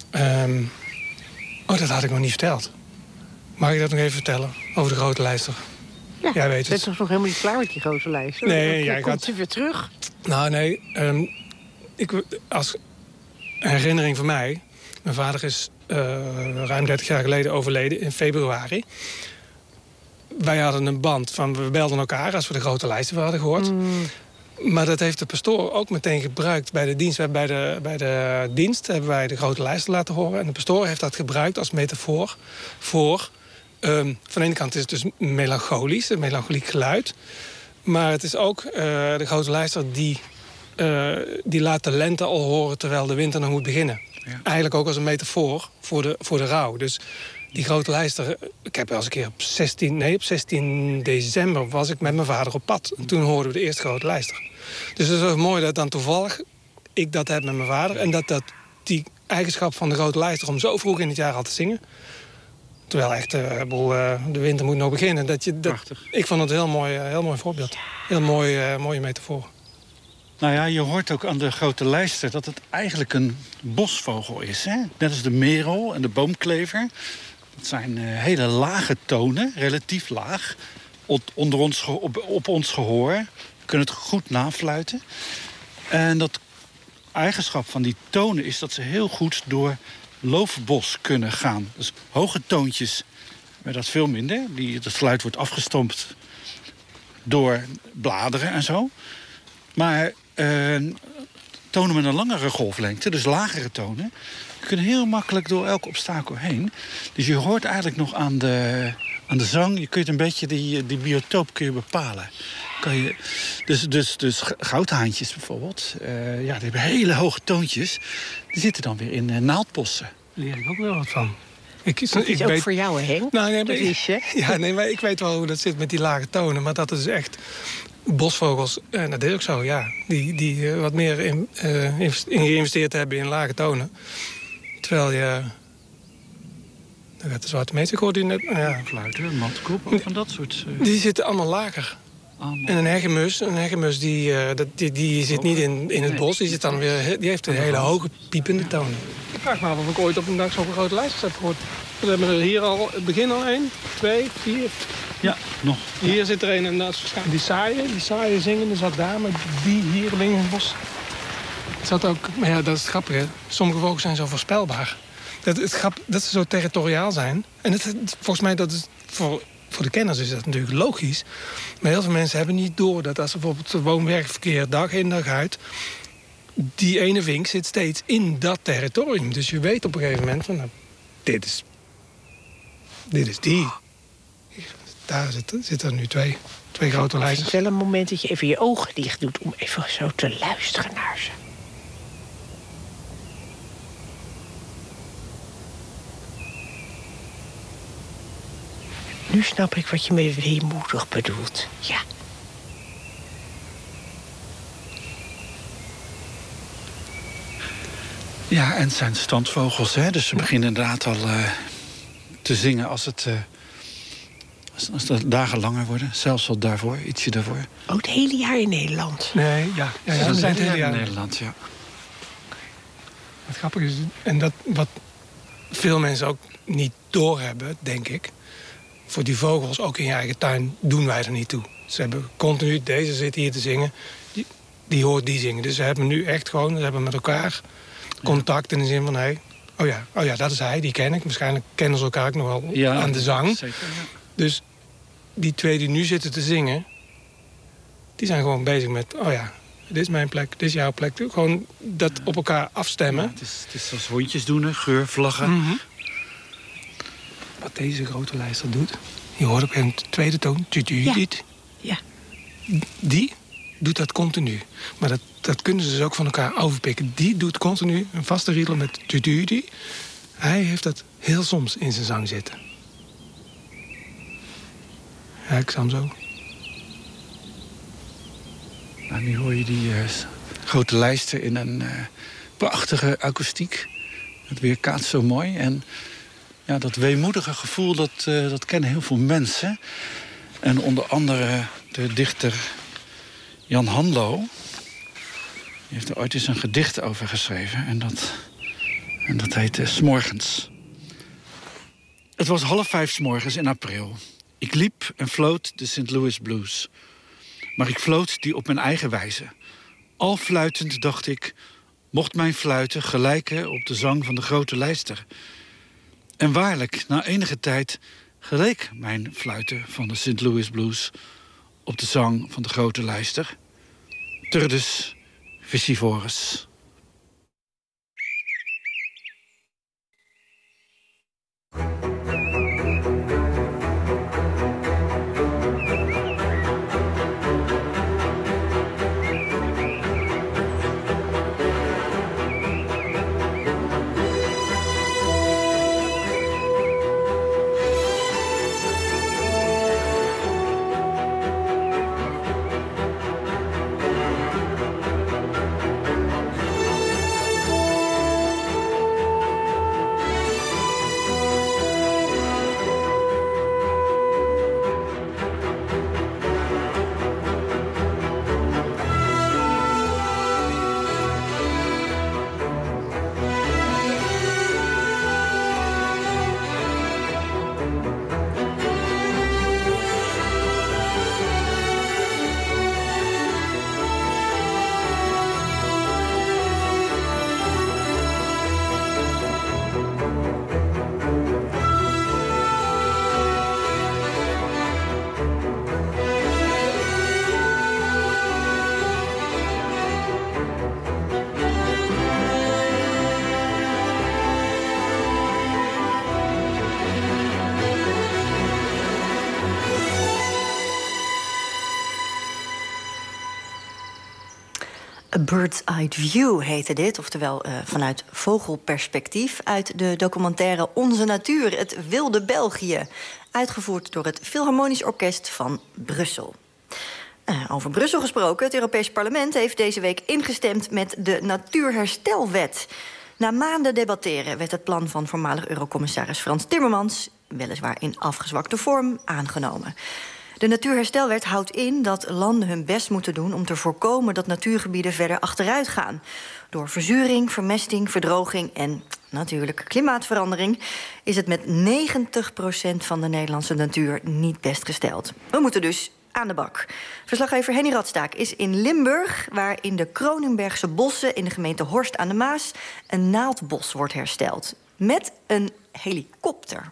Oh, dat had ik nog niet verteld. Mag ik dat nog even vertellen? Over de grote lijster? Ja, jij weet je bent toch nog helemaal niet klaar met die grote lijster? Nee, jij komt hij weer terug? Nou, nee. Als herinnering van mij... Mijn vader is ruim 30 jaar geleden overleden in februari. Wij hadden een band van... We belden elkaar als we de grote lijster hadden gehoord. Maar dat heeft de pastoor ook meteen gebruikt bij de dienst. Bij de dienst hebben wij de grote lijster laten horen. En de pastoor heeft dat gebruikt als metafoor voor... van de ene kant is het dus melancholisch, een melancholiek geluid. Maar het is ook de grote lijster die laat de lente al horen terwijl de winter nog moet beginnen. Ja. Eigenlijk ook als een metafoor voor de rouw. Dus die grote lijster... Ik heb wel eens een keer op 16 december was ik met mijn vader op pad. En toen hoorden we de eerste grote lijster. Dus het is ook mooi dat dan toevallig ik dat heb met mijn vader. En dat die eigenschap van de grote lijster om zo vroeg in het jaar al te zingen. Terwijl echt de winter moet nog beginnen. Ik vond het een heel mooi voorbeeld. Heel mooie metafoor. Nou ja, je hoort ook aan de grote lijster dat het eigenlijk een bosvogel is. Hè? Net als de merel en de boomklever. Dat zijn hele lage tonen, relatief laag. Op ons gehoor. We kunnen het goed nafluiten. En dat eigenschap van die tonen is dat ze heel goed door loofbos kunnen gaan. Dus hoge toontjes, maar dat veel minder. Het geluid wordt afgestompt door bladeren en zo. Maar tonen met een langere golflengte, dus lagere tonen, kunnen heel makkelijk door elk obstakel heen. Dus je hoort eigenlijk nog aan de zang, je kunt een beetje die biotoop kun je bepalen. Dus goudhaantjes bijvoorbeeld, die hebben hele hoge toontjes. Die zitten dan weer in naaldbossen. Daar leer ik ook wel wat van. Dat is ook voor jou, Henk? Nou, nee, dat is je. Ja, nee, maar ik weet wel hoe dat zit met die lage tonen. Maar dat is echt... Bosvogels, dat is ook zo, ja. Die wat meer geïnvesteerd hebben in lage tonen. Terwijl je... Dan gaat de zwarte meester, ik hoorde net... Ja. Fluiten, matkop, ook van dat soort... Die zitten allemaal lager. En een hegemus die zit niet in het bos. Die heeft een hele hoge piepende toon. Ik vraag me af of ik ooit op een dag zo'n grote lijst heb gehoord. We hebben er hier al het begin al 1, 2, 4. Ja, nog. Hier zit er een en dat is die saaie zingende zat daar, maar die hier in het bos. Zat ook, maar ja, dat is grappig, hè. Sommige vogels zijn zo voorspelbaar. Dat ze zo territoriaal zijn. En volgens mij, dat is voor de kenners is dat natuurlijk logisch. Maar heel veel mensen hebben niet door dat als bijvoorbeeld woon-werkverkeer dag in dag uit, die ene vink zit steeds in dat territorium. Dus je weet op een gegeven moment van, nou, dit is die. Daar zitten er nu twee grote lijsters. Het is wel een moment dat je even je ogen dicht doet om even zo te luisteren naar ze. Nu snap ik wat je met weemoedig bedoelt. Ja. Ja, en het zijn standvogels, hè? Dus ze beginnen inderdaad al te zingen als de dagen langer worden. Zelfs al daarvoor, ietsje daarvoor. Oh, het hele jaar in Nederland? Nee, ja dat zijn het hele jaar in Nederland, ja. Wat grappig is, en dat wat veel mensen ook niet doorhebben, denk ik. Voor die vogels, ook in je eigen tuin, doen wij er niet toe. Ze hebben continu, deze zit hier te zingen, die hoort die zingen. Dus ze hebben nu echt gewoon, ze hebben met elkaar contact in de zin van, oh ja, dat is hij, die ken ik. Waarschijnlijk kennen ze elkaar ook nog wel aan de zang. Zeker, ja. Dus die twee die nu zitten te zingen, die zijn gewoon bezig met, oh ja, dit is mijn plek, dit is jouw plek. Gewoon dat op elkaar afstemmen. Ja, het is zoals hondjes doen, geurvlaggen. Mm-hmm. Wat deze grote lijster doet, je hoort op een tweede toon, ja. Die doet dat continu. Maar dat kunnen ze dus ook van elkaar overpikken. Die doet continu een vaste riedel met die. Hij heeft dat heel soms in zijn zang zitten. Ja, ik sta hem zo. Nou, nu hoor je grote lijsten in een prachtige akoestiek. Het weerkaatst zo mooi. En ja, dat weemoedige gevoel, dat kennen heel veel mensen. En onder andere de dichter Jan Hanlo. Die heeft er ooit eens een gedicht over geschreven. En dat heet 's Morgens. Het was 4:30 's morgens in april. Ik liep en floot de St. Louis Blues. Maar ik floot die op mijn eigen wijze. Al fluitend dacht ik, mocht mijn fluiten gelijken op de zang van de grote lijster. En waarlijk, na enige tijd geleek mijn fluiten van de St. Louis Blues op de zang van de grote lijster. Turdus Visivorus. A Bird's Eye View heette dit, oftewel vanuit vogelperspectief... uit de documentaire Onze Natuur, het wilde België. Uitgevoerd door het Philharmonisch Orkest van Brussel. Over Brussel gesproken, het Europees Parlement heeft deze week ingestemd met de Natuurherstelwet. Na maanden debatteren werd het plan van voormalig Eurocommissaris Frans Timmermans, weliswaar in afgezwakte vorm, aangenomen. De Natuurherstelwet houdt in dat landen hun best moeten doen om te voorkomen dat natuurgebieden verder achteruit gaan. Door verzuring, vermesting, verdroging en natuurlijk klimaatverandering is het met 90% van de Nederlandse natuur niet best gesteld. We moeten dus aan de bak. Verslaggever Henny Radstaak is in Limburg, waar in de Kronenbergse bossen in de gemeente Horst aan de Maas een naaldbos wordt hersteld. Met een helikopter.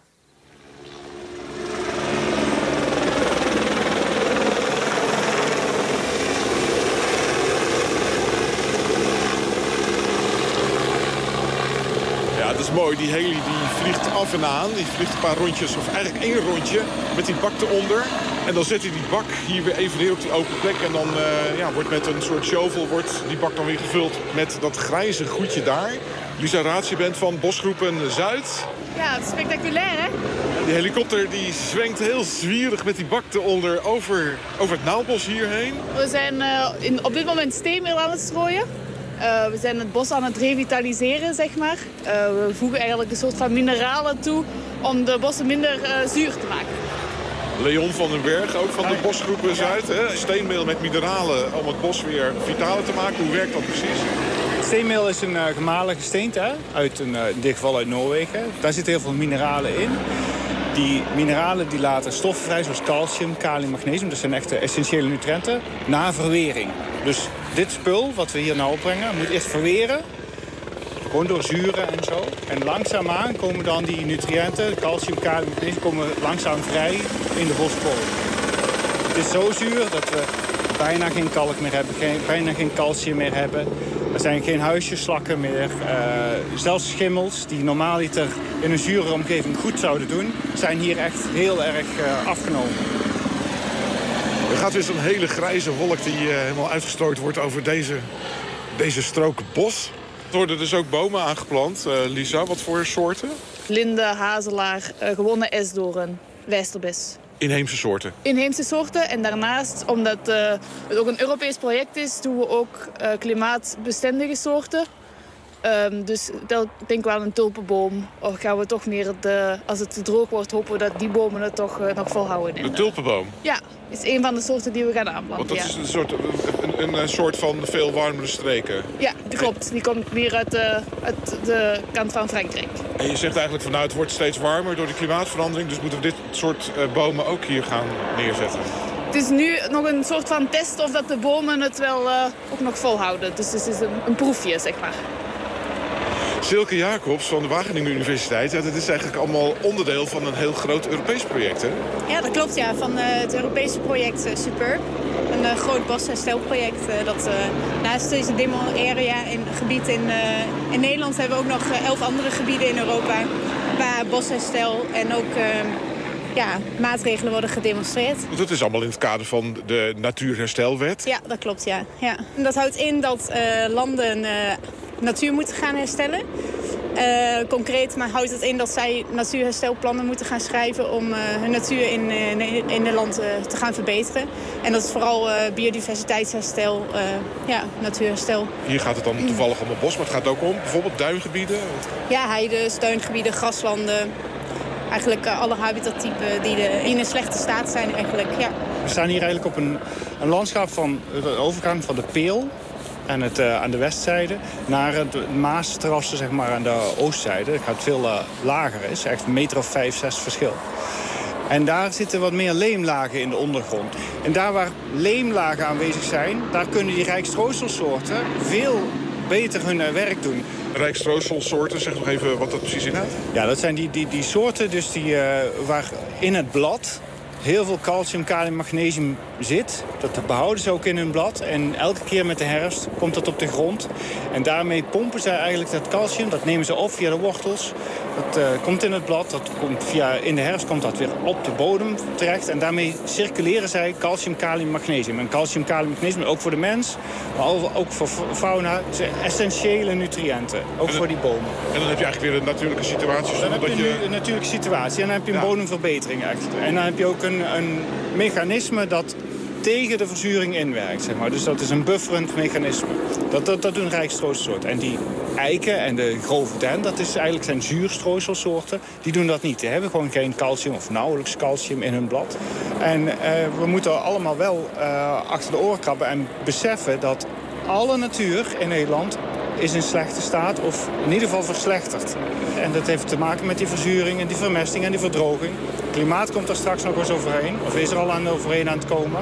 Het is mooi, die heli die vliegt af en aan. Die vliegt een paar rondjes, of eigenlijk 1 rondje, met die bak eronder. En dan zet hij die bak hier weer even neer op die open plek. En dan wordt met een soort shovel die bak dan weer gevuld met dat grijze goedje daar. Lisa Raats, je bent van Bosgroepen Zuid. Ja, het is spectaculair, hè? Die helikopter die zwengt heel zwierig met die bak eronder over het naaldbos hierheen. We zijn op dit moment steenmeel aan het strooien. We zijn het bos aan het revitaliseren, zeg maar. We voegen eigenlijk een soort van mineralen toe om de bossen minder zuur te maken. Leon van den Berg, ook van de Bosgroepen Zuid. Hè? Steenmeel met mineralen om het bos weer vitaler te maken. Hoe werkt dat precies? Steenmeel is een gemalen gesteente, in dit geval uit Noorwegen. Daar zitten heel veel mineralen in. Die mineralen die laten stoffen vrij, zoals calcium, kalium, magnesium. Dat zijn echte essentiële nutriënten, na verwering. Dus dit spul, wat we hier nou opbrengen, moet eerst verweren. Gewoon door zuren en zo. En langzaamaan komen dan die nutriënten, calcium, kalium, magnesium, komen langzaam vrij in de bosbodem. Het is zo zuur dat we bijna geen kalk meer hebben, bijna geen calcium meer hebben. Er zijn geen huisjeslakken meer. Zelfs schimmels, die normaaliter in een zure omgeving goed zouden doen, zijn hier echt heel erg afgenomen. Er gaat weer zo'n hele grijze wolk die helemaal uitgestrooid wordt over deze strook bos. Er worden dus ook bomen aangeplant. Lisa, wat voor soorten? Linde, hazelaar, gewone esdoorn, lijsterbes. Inheemse soorten? Inheemse soorten. En daarnaast, omdat het ook een Europees project is, doen we ook klimaatbestendige soorten. Dus ik denk wel een tulpenboom. Of gaan we toch meer, als het te droog wordt, hopen we dat die bomen het toch nog volhouden. De tulpenboom? Ja, is een van de soorten die we gaan aanplanten. Want dat is een soort van veel warmere streken. Ja, dat klopt. Die komt meer uit de kant van Frankrijk. En je zegt eigenlijk van het wordt steeds warmer door de klimaatverandering. Dus moeten we dit soort bomen ook hier gaan neerzetten? Het is nu nog een soort van test of dat de bomen het wel ook nog volhouden. Dus het is een proefje, zeg maar. Silke Jacobs van de Wageningen Universiteit. Ja, dat is eigenlijk allemaal onderdeel van een heel groot Europees project, hè? Ja, dat klopt, ja. Van het Europese project Superb. Een groot bosherstelproject. Dat naast deze demo area, een gebied in Nederland, hebben we ook nog 11 andere gebieden in Europa waar bosherstel en ook maatregelen worden gedemonstreerd. Dat is allemaal in het kader van de Natuurherstelwet. Ja, dat klopt, ja. En dat houdt in dat landen natuur moeten gaan herstellen. Concreet maar houdt het in dat zij natuurherstelplannen moeten gaan schrijven om hun natuur in het land te gaan verbeteren. En dat is vooral biodiversiteitsherstel, natuurherstel. Hier gaat het dan toevallig om het bos, maar het gaat ook om bijvoorbeeld duingebieden? Ja, heiden, duingebieden, graslanden. Eigenlijk alle habitattypen die in een slechte staat zijn eigenlijk, ja. We staan hier eigenlijk op een landschap van de overgang van de Peel en aan de westzijde naar het Maasterrassen, zeg maar, aan de oostzijde. Het gaat veel lager, is echt 1,5 meter of 5, 6 verschil. En daar zitten wat meer leemlagen in de ondergrond. En daar waar leemlagen aanwezig zijn, daar kunnen die rijkstrooiselsoorten veel beter hun werk doen. Rijkstrooiselsoorten, zeg nog even wat dat precies inhoudt. Ja, dat zijn die soorten dus waar in het blad heel veel calcium, kalium, magnesium zit. Dat behouden ze ook in hun blad. En elke keer met de herfst komt dat op de grond. En daarmee pompen ze eigenlijk dat calcium. Dat nemen ze op via de wortels. Dat komt in het blad. Dat komt in de herfst komt dat weer op de bodem terecht. En daarmee circuleren zij calcium, kalium, magnesium. En calcium, kalium, magnesium, ook voor de mens, maar ook voor fauna, zijn essentiële nutriënten. Ook voor die bomen. En dan heb je eigenlijk weer een natuurlijke situatie. Dan heb je nu een natuurlijke situatie. En dan heb je een bodemverbetering echt. En dan heb je ook een mechanisme dat tegen de verzuring inwerkt, zeg maar. Dus dat is een bufferend mechanisme. Dat doen rijkstrooiselsoorten. En die eiken en de grove den, dat is eigenlijk zijn zuurstrooiselsoorten. Die doen dat niet. Die hebben gewoon geen calcium of nauwelijks calcium in hun blad. En we moeten allemaal wel achter de oren krabben en beseffen dat alle natuur in Nederland is in slechte staat of in ieder geval verslechterd. En dat heeft te maken met die verzuring en die vermesting en die verdroging. Het klimaat komt er straks nog eens overheen, of is er al overheen aan het komen.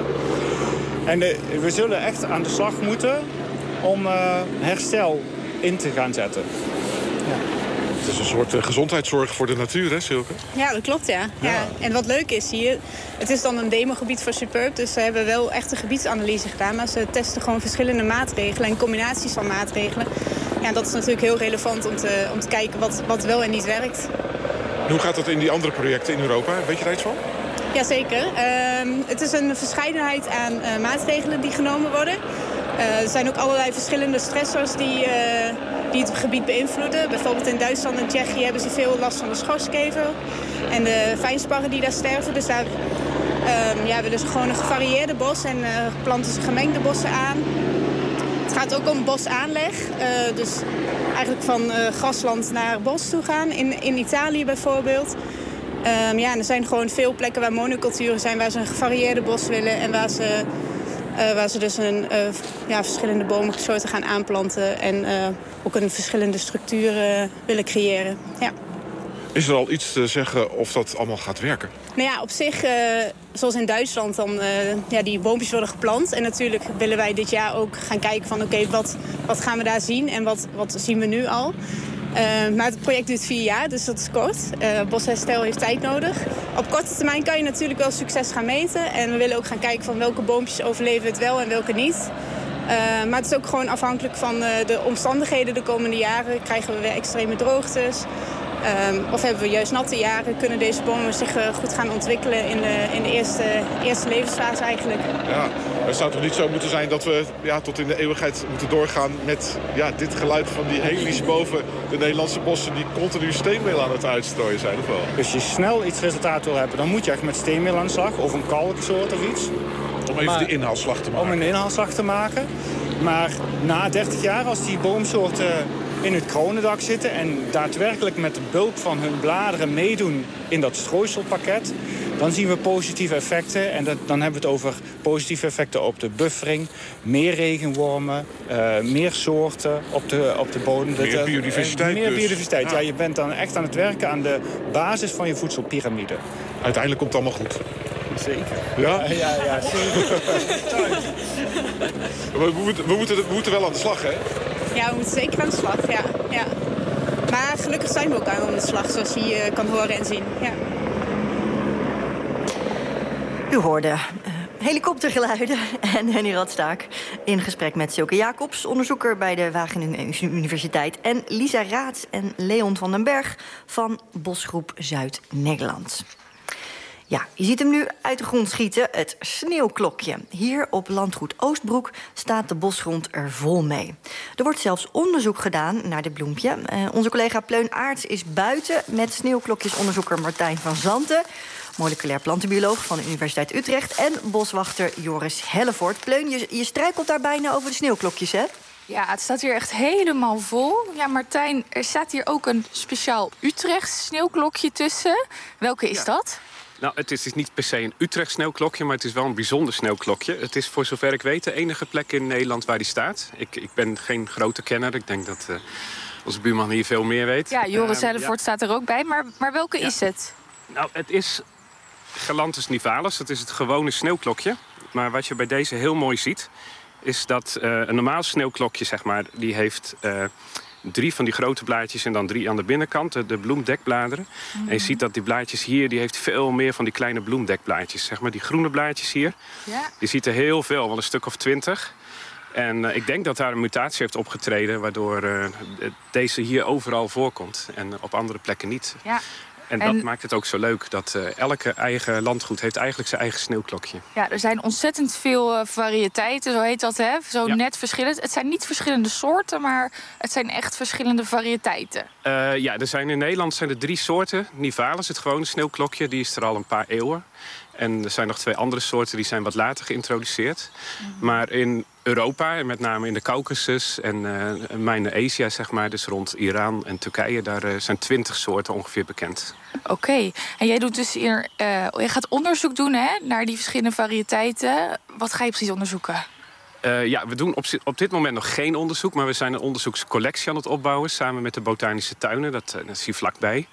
En we zullen echt aan de slag moeten om herstel in te gaan zetten. Ja. Het is een soort gezondheidszorg voor de natuur, hè, Silke? Ja, dat klopt, ja. En wat leuk is hier, het is dan een demogebied voor Superb, dus ze hebben wel echt een gebiedsanalyse gedaan, maar ze testen gewoon verschillende maatregelen en combinaties van maatregelen. Ja, dat is natuurlijk heel relevant om te kijken wat wel en niet werkt. Hoe gaat dat in die andere projecten in Europa? Weet je daar iets van? Jazeker. Het is een verscheidenheid aan maatregelen die genomen worden. Er zijn ook allerlei verschillende stressors die het gebied beïnvloeden. Bijvoorbeeld in Duitsland en Tsjechië hebben ze veel last van de schorskever en de fijnsparren die daar sterven. Dus daar willen ze gewoon een gevarieerde bos en planten ze gemengde bossen aan. Het gaat ook om bosaanleg, dus eigenlijk van grasland naar bos toe gaan, in Italië bijvoorbeeld. En er zijn gewoon veel plekken waar monoculturen zijn, waar ze een gevarieerde bos willen en waar ze dus verschillende bomensoorten gaan aanplanten en ook een verschillende structuur willen creëren. Ja. Is er al iets te zeggen of dat allemaal gaat werken? Nou ja, op zich, zoals in Duitsland, dan die boompjes worden geplant. En natuurlijk willen wij dit jaar ook gaan kijken van oké, wat gaan we daar zien en wat zien we nu al. Maar het project duurt 4 jaar, dus dat is kort. Bosherstel heeft tijd nodig. Op korte termijn kan je natuurlijk wel succes gaan meten. En we willen ook gaan kijken van welke boompjes overleven het wel en welke niet. Maar het is ook gewoon afhankelijk van de omstandigheden de komende jaren. Krijgen we weer extreme droogtes? Of hebben we juist natte jaren, kunnen deze bomen zich goed gaan ontwikkelen in de eerste levensfase eigenlijk. Ja, het zou toch niet zo moeten zijn dat we tot in de eeuwigheid moeten doorgaan met dit geluid van die heli's boven de Nederlandse bossen die continu steenmeel aan het uitstrooien zijn, of wel? Als je snel iets resultaat wil hebben, dan moet je echt met steenmeel aan de slag of een kalksoort of iets. Om even de inhaalslag te maken. Om een inhaalslag te maken. Maar na 30 jaar, als die boomsoorten in het kronendak zitten en daadwerkelijk met de bulk van hun bladeren meedoen in dat strooiselpakket, dan zien we positieve effecten. En dan hebben we het over positieve effecten op de buffering, meer regenwormen, meer soorten op de bodem. Meer biodiversiteit Meer dus. biodiversiteit, ja. Je bent dan echt aan het werken aan de basis van je voedselpiramide. Uiteindelijk komt het allemaal goed. Zeker. Ja? Ja, zeker. We moeten wel aan de slag, hè? Ja, we moeten zeker aan de slag, ja. Maar gelukkig zijn we ook aan de slag, zoals je hier kan horen en zien. Ja. U hoorde helikoptergeluiden en Henny Radstaak in gesprek met Silke Jacobs, onderzoeker bij de Wageningen Universiteit, en Lisa Raats en Leon van den Berg van Bosgroep Zuid-Nederland. Ja, je ziet hem nu uit de grond schieten, het sneeuwklokje. Hier op landgoed Oostbroek staat de bosgrond er vol mee. Er wordt zelfs onderzoek gedaan naar dit bloempje. Onze collega Pleun Aerts is buiten met sneeuwklokjesonderzoeker Martijn van Zanten, moleculair plantenbioloog van de Universiteit Utrecht, en boswachter Joris Hellevoort. Pleun, je struikelt daar bijna over de sneeuwklokjes, hè? Ja, het staat hier echt helemaal vol. Ja, Martijn, er staat hier ook een speciaal Utrechts sneeuwklokje tussen. Welke is dat? Nou, het is niet per se een Utrecht sneeuwklokje, maar het is wel een bijzonder sneeuwklokje. Het is voor zover ik weet de enige plek in Nederland waar die staat. Ik ben geen grote kenner. Ik denk dat onze buurman hier veel meer weet. Ja, Joris Hellevoort staat er ook bij. Maar welke is het? Nou, het is Galanthus nivalis. Dat is het gewone sneeuwklokje. Maar wat je bij deze heel mooi ziet, is dat een normaal sneeuwklokje, zeg maar, die heeft 3 van die grote blaadjes en dan 3 aan de binnenkant, de bloemdekbladeren. En je ziet dat die blaadjes hier, die heeft veel meer van die kleine bloemdekblaadjes. Zeg maar die groene blaadjes hier, die ziet er heel veel, wel een stuk of 20. En ik denk dat daar een mutatie heeft opgetreden, waardoor deze hier overal voorkomt en op andere plekken niet. Ja. En dat maakt het ook zo leuk, dat elke eigen landgoed heeft eigenlijk zijn eigen sneeuwklokje. Ja, er zijn ontzettend veel variëteiten, zo heet dat, hè? Zo net verschillend. Het zijn niet verschillende soorten, maar het zijn echt verschillende variëteiten. Er zijn in Nederland 3 soorten. Nivalis, het gewone sneeuwklokje, die is er al een paar eeuwen. En er zijn nog 2 andere soorten, die zijn wat later geïntroduceerd. Maar in Europa, en met name in de Caucasus en Mijne-Azië, zeg maar, dus rond Iran en Turkije, daar zijn 20 soorten ongeveer bekend. Oké. En jij doet dus hier, je gaat onderzoek doen, hè, naar die verschillende variëteiten. Wat ga je precies onderzoeken? We doen op dit moment nog geen onderzoek, maar we zijn een onderzoekscollectie aan het opbouwen samen met de botanische tuinen. Dat is hier vlakbij.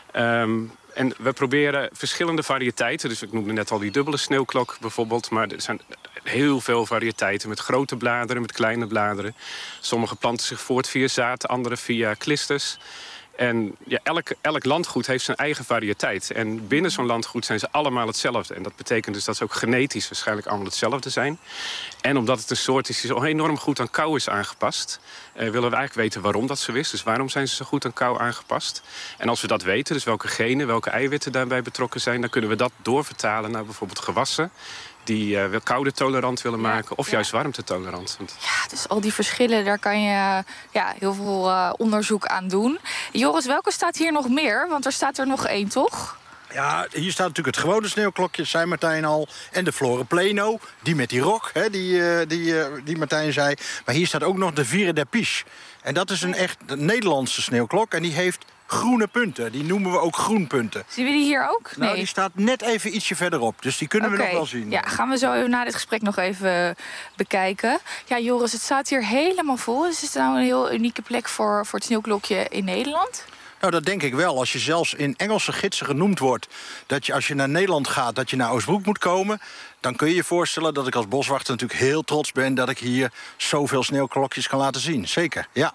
En we proberen verschillende variëteiten. Dus ik noemde net al die dubbele sneeuwklok bijvoorbeeld. Maar er zijn heel veel variëteiten met grote bladeren, met kleine bladeren. Sommige planten zich voort via zaad, andere via klisters. En ja, elk landgoed heeft zijn eigen variëteit. En binnen zo'n landgoed zijn ze allemaal hetzelfde. En dat betekent dus dat ze ook genetisch waarschijnlijk allemaal hetzelfde zijn. En omdat het een soort is die zo enorm goed aan kou is aangepast, willen we eigenlijk weten waarom dat zo is. Dus waarom zijn ze zo goed aan kou aangepast? En als we dat weten, dus welke genen, welke eiwitten daarbij betrokken zijn, dan kunnen we dat doorvertalen naar bijvoorbeeld gewassen die wel koude tolerant willen maken of juist warmte tolerant. Ja, dus al die verschillen, daar kan je heel veel onderzoek aan doen. Joris, welke staat hier nog meer? Want er staat er nog 1, toch? Ja, hier staat natuurlijk het gewone sneeuwklokje, zei Martijn al. En de Florepleno, die met die rok, hè, die Martijn zei. Maar hier staat ook nog de Vire de Piche. En dat is een echt Nederlandse sneeuwklok. En die heeft groene punten. Die noemen we ook groenpunten. Zien we die hier ook? Nee. Nou, die staat net even ietsje verderop. Dus die kunnen we nog wel zien. Ja, gaan we zo na dit gesprek nog even bekijken. Ja, Joris, het staat hier helemaal vol. Is het nou een heel unieke plek voor het sneeuwklokje in Nederland? Nou, dat denk ik wel. Als je zelfs in Engelse gidsen genoemd wordt, dat je als je naar Nederland gaat, dat je naar Oostbroek moet komen, dan kun je je voorstellen dat ik als boswachter natuurlijk heel trots ben dat ik hier zoveel sneeuwklokjes kan laten zien. Zeker, ja.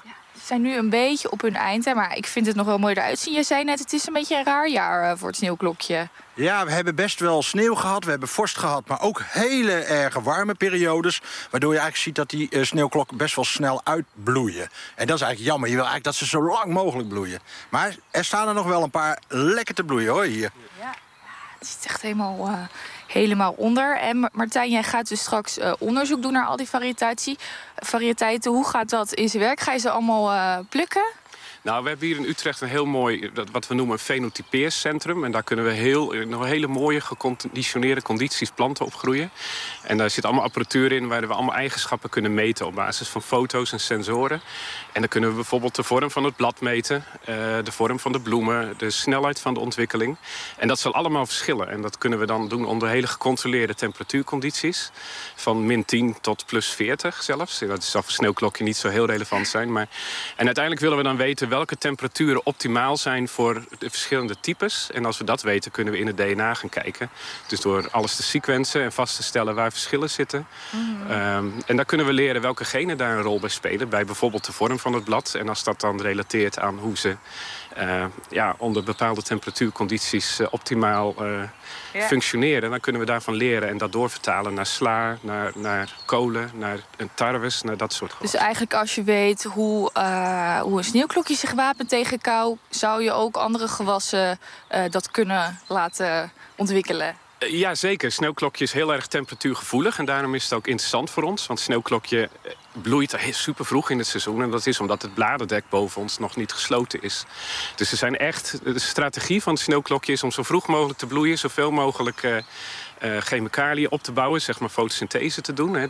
zijn nu een beetje op hun eind, hè, maar ik vind het nog wel mooi eruit zien. Je zei net, het is een beetje een raar jaar voor het sneeuwklokje. Ja, we hebben best wel sneeuw gehad, we hebben vorst gehad, maar ook hele erge warme periodes. Waardoor je eigenlijk ziet dat die sneeuwklokken best wel snel uitbloeien. En dat is eigenlijk jammer. Je wil eigenlijk dat ze zo lang mogelijk bloeien. Maar er staan er nog wel een paar lekker te bloeien, hoor, hier. Ja, het is echt helemaal onder. En Martijn, jij gaat dus straks onderzoek doen naar al die variëteiten. Hoe gaat dat in zijn werk? Ga je ze allemaal plukken? Nou, we hebben hier in Utrecht een heel mooi, wat we noemen een fenotypeercentrum. En daar kunnen we nog hele mooie geconditioneerde condities planten opgroeien. En daar zit allemaal apparatuur in waar we allemaal eigenschappen kunnen meten op basis van foto's en sensoren. En dan kunnen we bijvoorbeeld de vorm van het blad meten, de vorm van de bloemen, de snelheid van de ontwikkeling. En dat zal allemaal verschillen. En dat kunnen we dan doen onder hele gecontroleerde temperatuurcondities. Van -10 tot +40 zelfs. Dat zal voor sneeuwklokje niet zo heel relevant zijn. En uiteindelijk willen we dan weten welke temperaturen optimaal zijn voor de verschillende types. En als we dat weten, kunnen we in het DNA gaan kijken. Dus door alles te sequencen en vast te stellen waar verschillen zitten. En dan kunnen we leren welke genen daar een rol bij spelen. Bij bijvoorbeeld de vorm van het blad. En als dat dan relateert aan hoe ze onder bepaalde temperatuurcondities optimaal functioneren, dan kunnen we daarvan leren en dat doorvertalen naar sla, naar kolen, naar tarwes, naar dat soort gewassen. Dus eigenlijk als je weet hoe een sneeuwklokje zich wapent tegen kou, zou je ook andere gewassen dat kunnen laten ontwikkelen? Ja, zeker. Sneeuwklokje is heel erg temperatuurgevoelig en daarom is het ook interessant voor ons. Want sneeuwklokje bloeit super vroeg in het seizoen. En dat is omdat het bladerdek boven ons nog niet gesloten is. Dus de strategie van het sneeuwklokje is om zo vroeg mogelijk te bloeien, zoveel mogelijk chemicaliën op te bouwen, zeg maar fotosynthese te doen. Hè.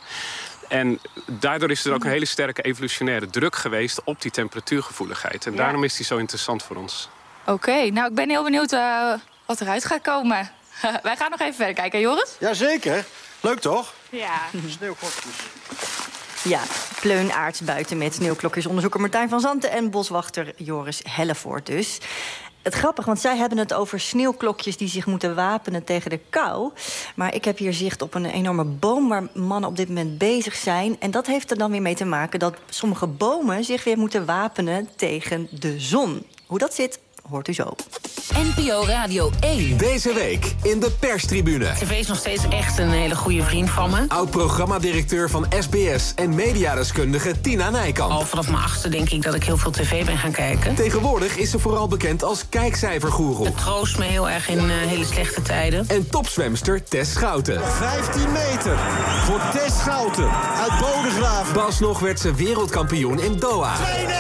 En daardoor is er ook een hele sterke evolutionaire druk geweest op die temperatuurgevoeligheid. En daarom is die zo interessant voor ons. Oké, nou ik ben heel benieuwd wat eruit gaat komen. Wij gaan nog even verder kijken, Joris? Jazeker. Leuk toch? Ja. Sneeuwklokjes. Ja, pleunaards buiten met sneeuwklokjes. Onderzoeker Martijn van Zanten en boswachter Joris Hellevoort dus. Het grappig, want zij hebben het over sneeuwklokjes die zich moeten wapenen tegen de kou. Maar ik heb hier zicht op een enorme boom waar mannen op dit moment bezig zijn. En dat heeft er dan weer mee te maken dat sommige bomen zich weer moeten wapenen tegen de zon. Hoe dat zit, hoort u zo. NPO Radio 1. Deze week in de perstribune. TV is nog steeds echt een hele goede vriend van me. Oud-programmadirecteur van SBS en mediadeskundige Tina Nijkamp. Al vanaf mijn 8e denk ik dat ik heel veel tv ben gaan kijken. Tegenwoordig is ze vooral bekend als kijkcijfergoeroe. Het troost me heel erg in hele slechte tijden. En topzwemster Tess Schouten. 15 meter voor Tess Schouten uit Bodegraven. Pas werd ze wereldkampioen in Doha.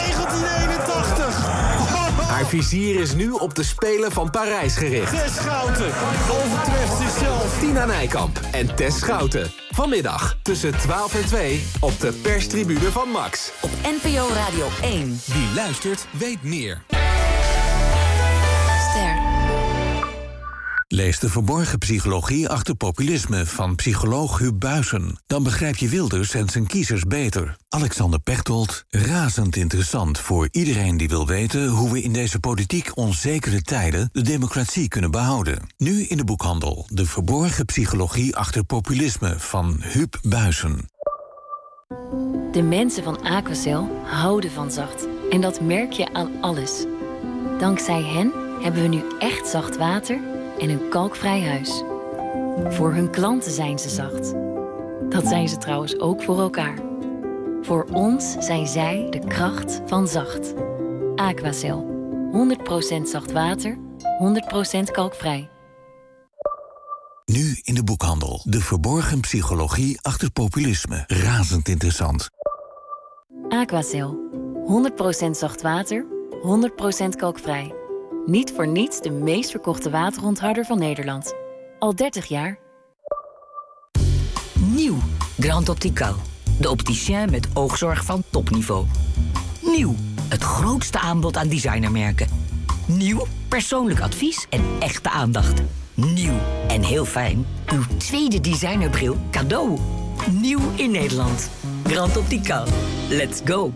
2:1981. Haar vizier is nu op de Spelen van Parijs gericht. Tess Schouten overtreft zichzelf. Tina Nijkamp en Tess Schouten. Vanmiddag tussen 12 en 2 op de perstribune van Max. Op NPO Radio 1. Wie luistert, weet meer. Lees de verborgen psychologie achter populisme van psycholoog Huub Buijsen. Dan begrijp je Wilders en zijn kiezers beter. Alexander Pechtold, razend interessant voor iedereen die wil weten hoe we in deze politiek onzekere tijden de democratie kunnen behouden. Nu in de boekhandel De verborgen psychologie achter populisme van Huub Buijsen. De mensen van Aquacel houden van zacht. En dat merk je aan alles. Dankzij hen hebben we nu echt zacht water en een kalkvrij huis. Voor hun klanten zijn ze zacht. Dat zijn ze trouwens ook voor elkaar. Voor ons zijn zij de kracht van zacht. Aquacel. 100% zacht water, 100% kalkvrij. Nu in de boekhandel. De verborgen psychologie achter populisme. Razend interessant. Aquacel. 100% zacht water, 100% kalkvrij. Niet voor niets de meest verkochte waterontharder van Nederland. Al 30 jaar. Nieuw. Grand Optical. De opticien met oogzorg van topniveau. Nieuw. Het grootste aanbod aan designermerken. Nieuw. Persoonlijk advies en echte aandacht. Nieuw. En heel fijn. Uw tweede designerbril cadeau. Nieuw in Nederland. Grand Optical. Let's go.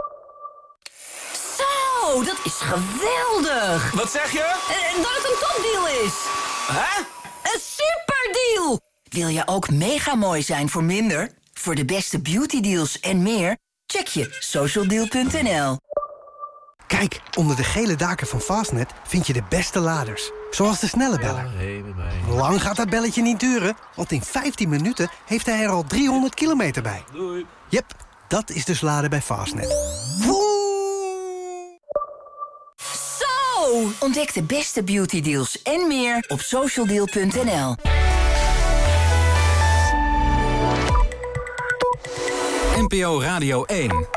Oh, dat is geweldig! Wat zeg je? Dat het een topdeal is! Hè? Een superdeal! Wil je ook mega mooi zijn voor minder? Voor de beste beautydeals en meer? Check je socialdeal.nl. Kijk, onder de gele daken van Fastnet vind je de beste laders. Zoals de snelle beller. Lang gaat dat belletje niet duren, want in 15 minuten heeft hij er al 300 kilometer bij. Doei. Yep, dat is dus laden bij Fastnet. Zo! Ontdek de beste beautydeals en meer op socialdeal.nl. NPO Radio 1.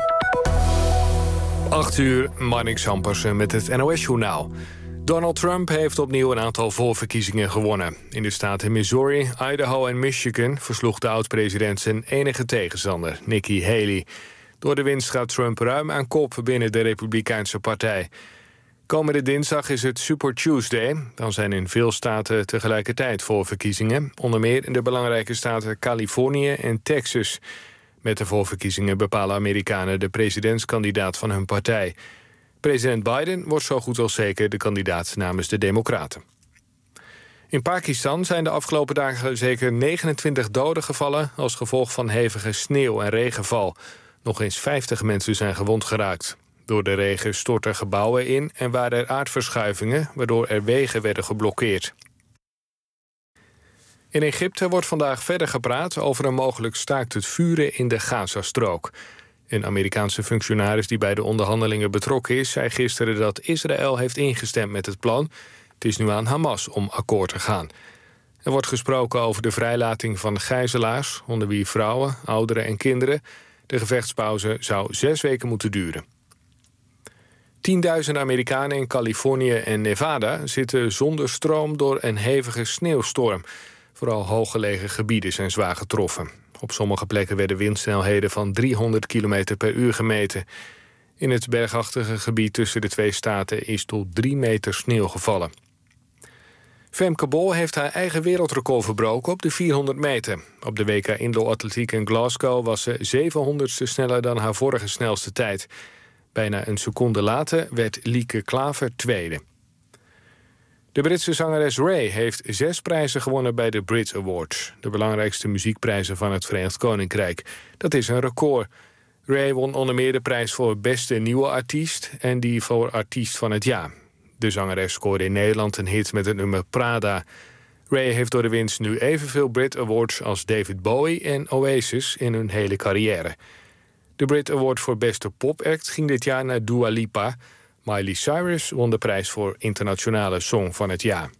8 uur, Marnix Ampersen met het NOS-journaal. Donald Trump heeft opnieuw een aantal voorverkiezingen gewonnen. In de staten Missouri, Idaho en Michigan versloeg de oud-president zijn enige tegenstander, Nikki Haley. Door de winst gaat Trump ruim aan kop binnen de Republikeinse partij. Komende dinsdag is het Super Tuesday. Dan zijn in veel staten tegelijkertijd voorverkiezingen. Onder meer in de belangrijke staten Californië en Texas. Met de voorverkiezingen bepalen Amerikanen de presidentskandidaat van hun partij. President Biden wordt zo goed als zeker de kandidaat namens de Democraten. In Pakistan zijn de afgelopen dagen zeker 29 doden gevallen als gevolg van hevige sneeuw en regenval. Nog eens 50 mensen zijn gewond geraakt. Door de regen stortten gebouwen in en waren er aardverschuivingen, waardoor er wegen werden geblokkeerd. In Egypte wordt vandaag verder gepraat over een mogelijk staakt het vuren in de Gazastrook. Een Amerikaanse functionaris die bij de onderhandelingen betrokken is, zei gisteren dat Israël heeft ingestemd met het plan. Het is nu aan Hamas om akkoord te gaan. Er wordt gesproken over de vrijlating van gijzelaars, onder wie vrouwen, ouderen en kinderen. De gevechtspauze zou 6 weken moeten duren. 10.000 Amerikanen in Californië en Nevada zitten zonder stroom door een hevige sneeuwstorm. Vooral hooggelegen gebieden zijn zwaar getroffen. Op sommige plekken werden windsnelheden van 300 km per uur gemeten. In het bergachtige gebied tussen de twee staten is tot 3 meter sneeuw gevallen. Femke Bol heeft haar eigen wereldrecord verbroken op de 400 meter. Op de WK Indoor Atletiek in Glasgow was ze 700ste sneller dan haar vorige snelste tijd. Bijna een seconde later werd Lieke Klaver tweede. De Britse zangeres Ray heeft 6 prijzen gewonnen bij de Brit Awards. De belangrijkste muziekprijzen van het Verenigd Koninkrijk. Dat is een record. Ray won onder meer de prijs voor beste nieuwe artiest en die voor artiest van het jaar. De zangeres scoorde in Nederland een hit met het nummer Prada. Ray heeft door de winst nu evenveel Brit Awards als David Bowie en Oasis in hun hele carrière. De Brit Award voor beste popact ging dit jaar naar Dua Lipa. Miley Cyrus won de prijs voor internationale song van het jaar.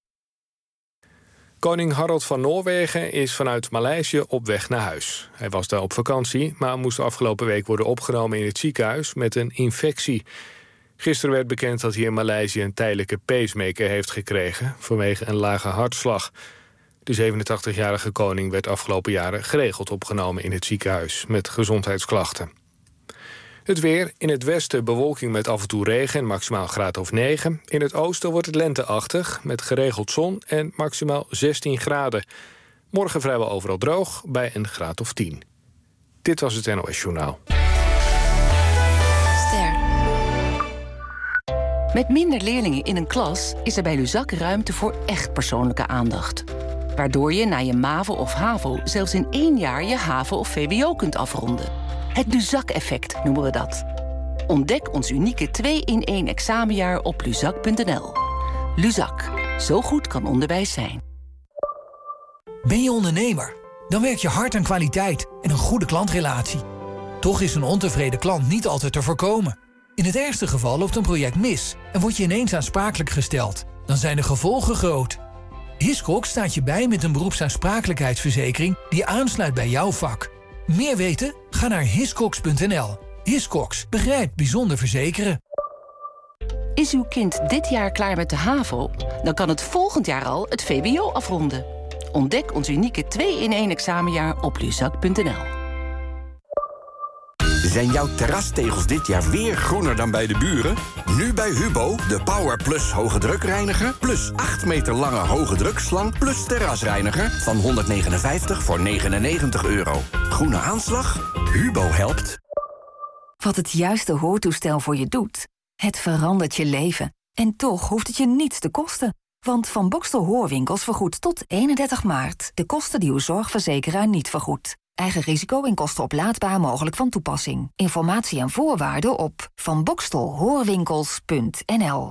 Koning Harald van Noorwegen is vanuit Maleisië op weg naar huis. Hij was daar op vakantie, maar moest afgelopen week worden opgenomen in het ziekenhuis met een infectie. Gisteren werd bekend dat hij in Maleisië een tijdelijke pacemaker heeft gekregen vanwege een lage hartslag. De 87-jarige koning werd afgelopen jaren geregeld opgenomen in het ziekenhuis met gezondheidsklachten. Het weer, in het westen bewolking met af en toe regen en maximaal graad of 9. In het oosten wordt het lenteachtig met geregeld zon en maximaal 16 graden. Morgen vrijwel overal droog bij een graad of 10. Dit was het NOS Journaal. Ster. Met minder leerlingen in een klas is er bij Luzak ruimte voor echt persoonlijke aandacht. Waardoor je na je MAVO of HAVO zelfs in 1 jaar je HAVO of VWO kunt afronden. Het Luzak-effect noemen we dat. Ontdek ons unieke 2-in-1 examenjaar op luzak.nl. Luzak. Zo goed kan onderwijs zijn. Ben je ondernemer? Dan werk je hard aan kwaliteit en een goede klantrelatie. Toch is een ontevreden klant niet altijd te voorkomen. In het ergste geval loopt een project mis en word je ineens aansprakelijk gesteld. Dan zijn de gevolgen groot. Hiscox staat je bij met een beroepsaansprakelijkheidsverzekering die aansluit bij jouw vak. Meer weten? Ga naar hiscox.nl. Hiscox begrijpt bijzonder verzekeren. Is uw kind dit jaar klaar met de HAVO? Dan kan het volgend jaar al het VWO afronden. Ontdek ons unieke 2-in-1 examenjaar op luzak.nl. Zijn jouw terrastegels dit jaar weer groener dan bij de buren? Nu bij Hubo de Power Plus hoge drukreiniger... plus 8 meter lange hoge drukslang plus terrasreiniger... van 159 voor €99. Groene aanslag? Hubo helpt. Wat het juiste hoortoestel voor je doet, het verandert je leven. En toch hoeft het je niets te kosten. Want Van Boxtel Hoorwinkels vergoedt tot 31 maart... de kosten die uw zorgverzekeraar niet vergoedt. Eigen risico en kosten oplaadbaar mogelijk van toepassing. Informatie en voorwaarden op vanbokstelhoorwinkels.nl.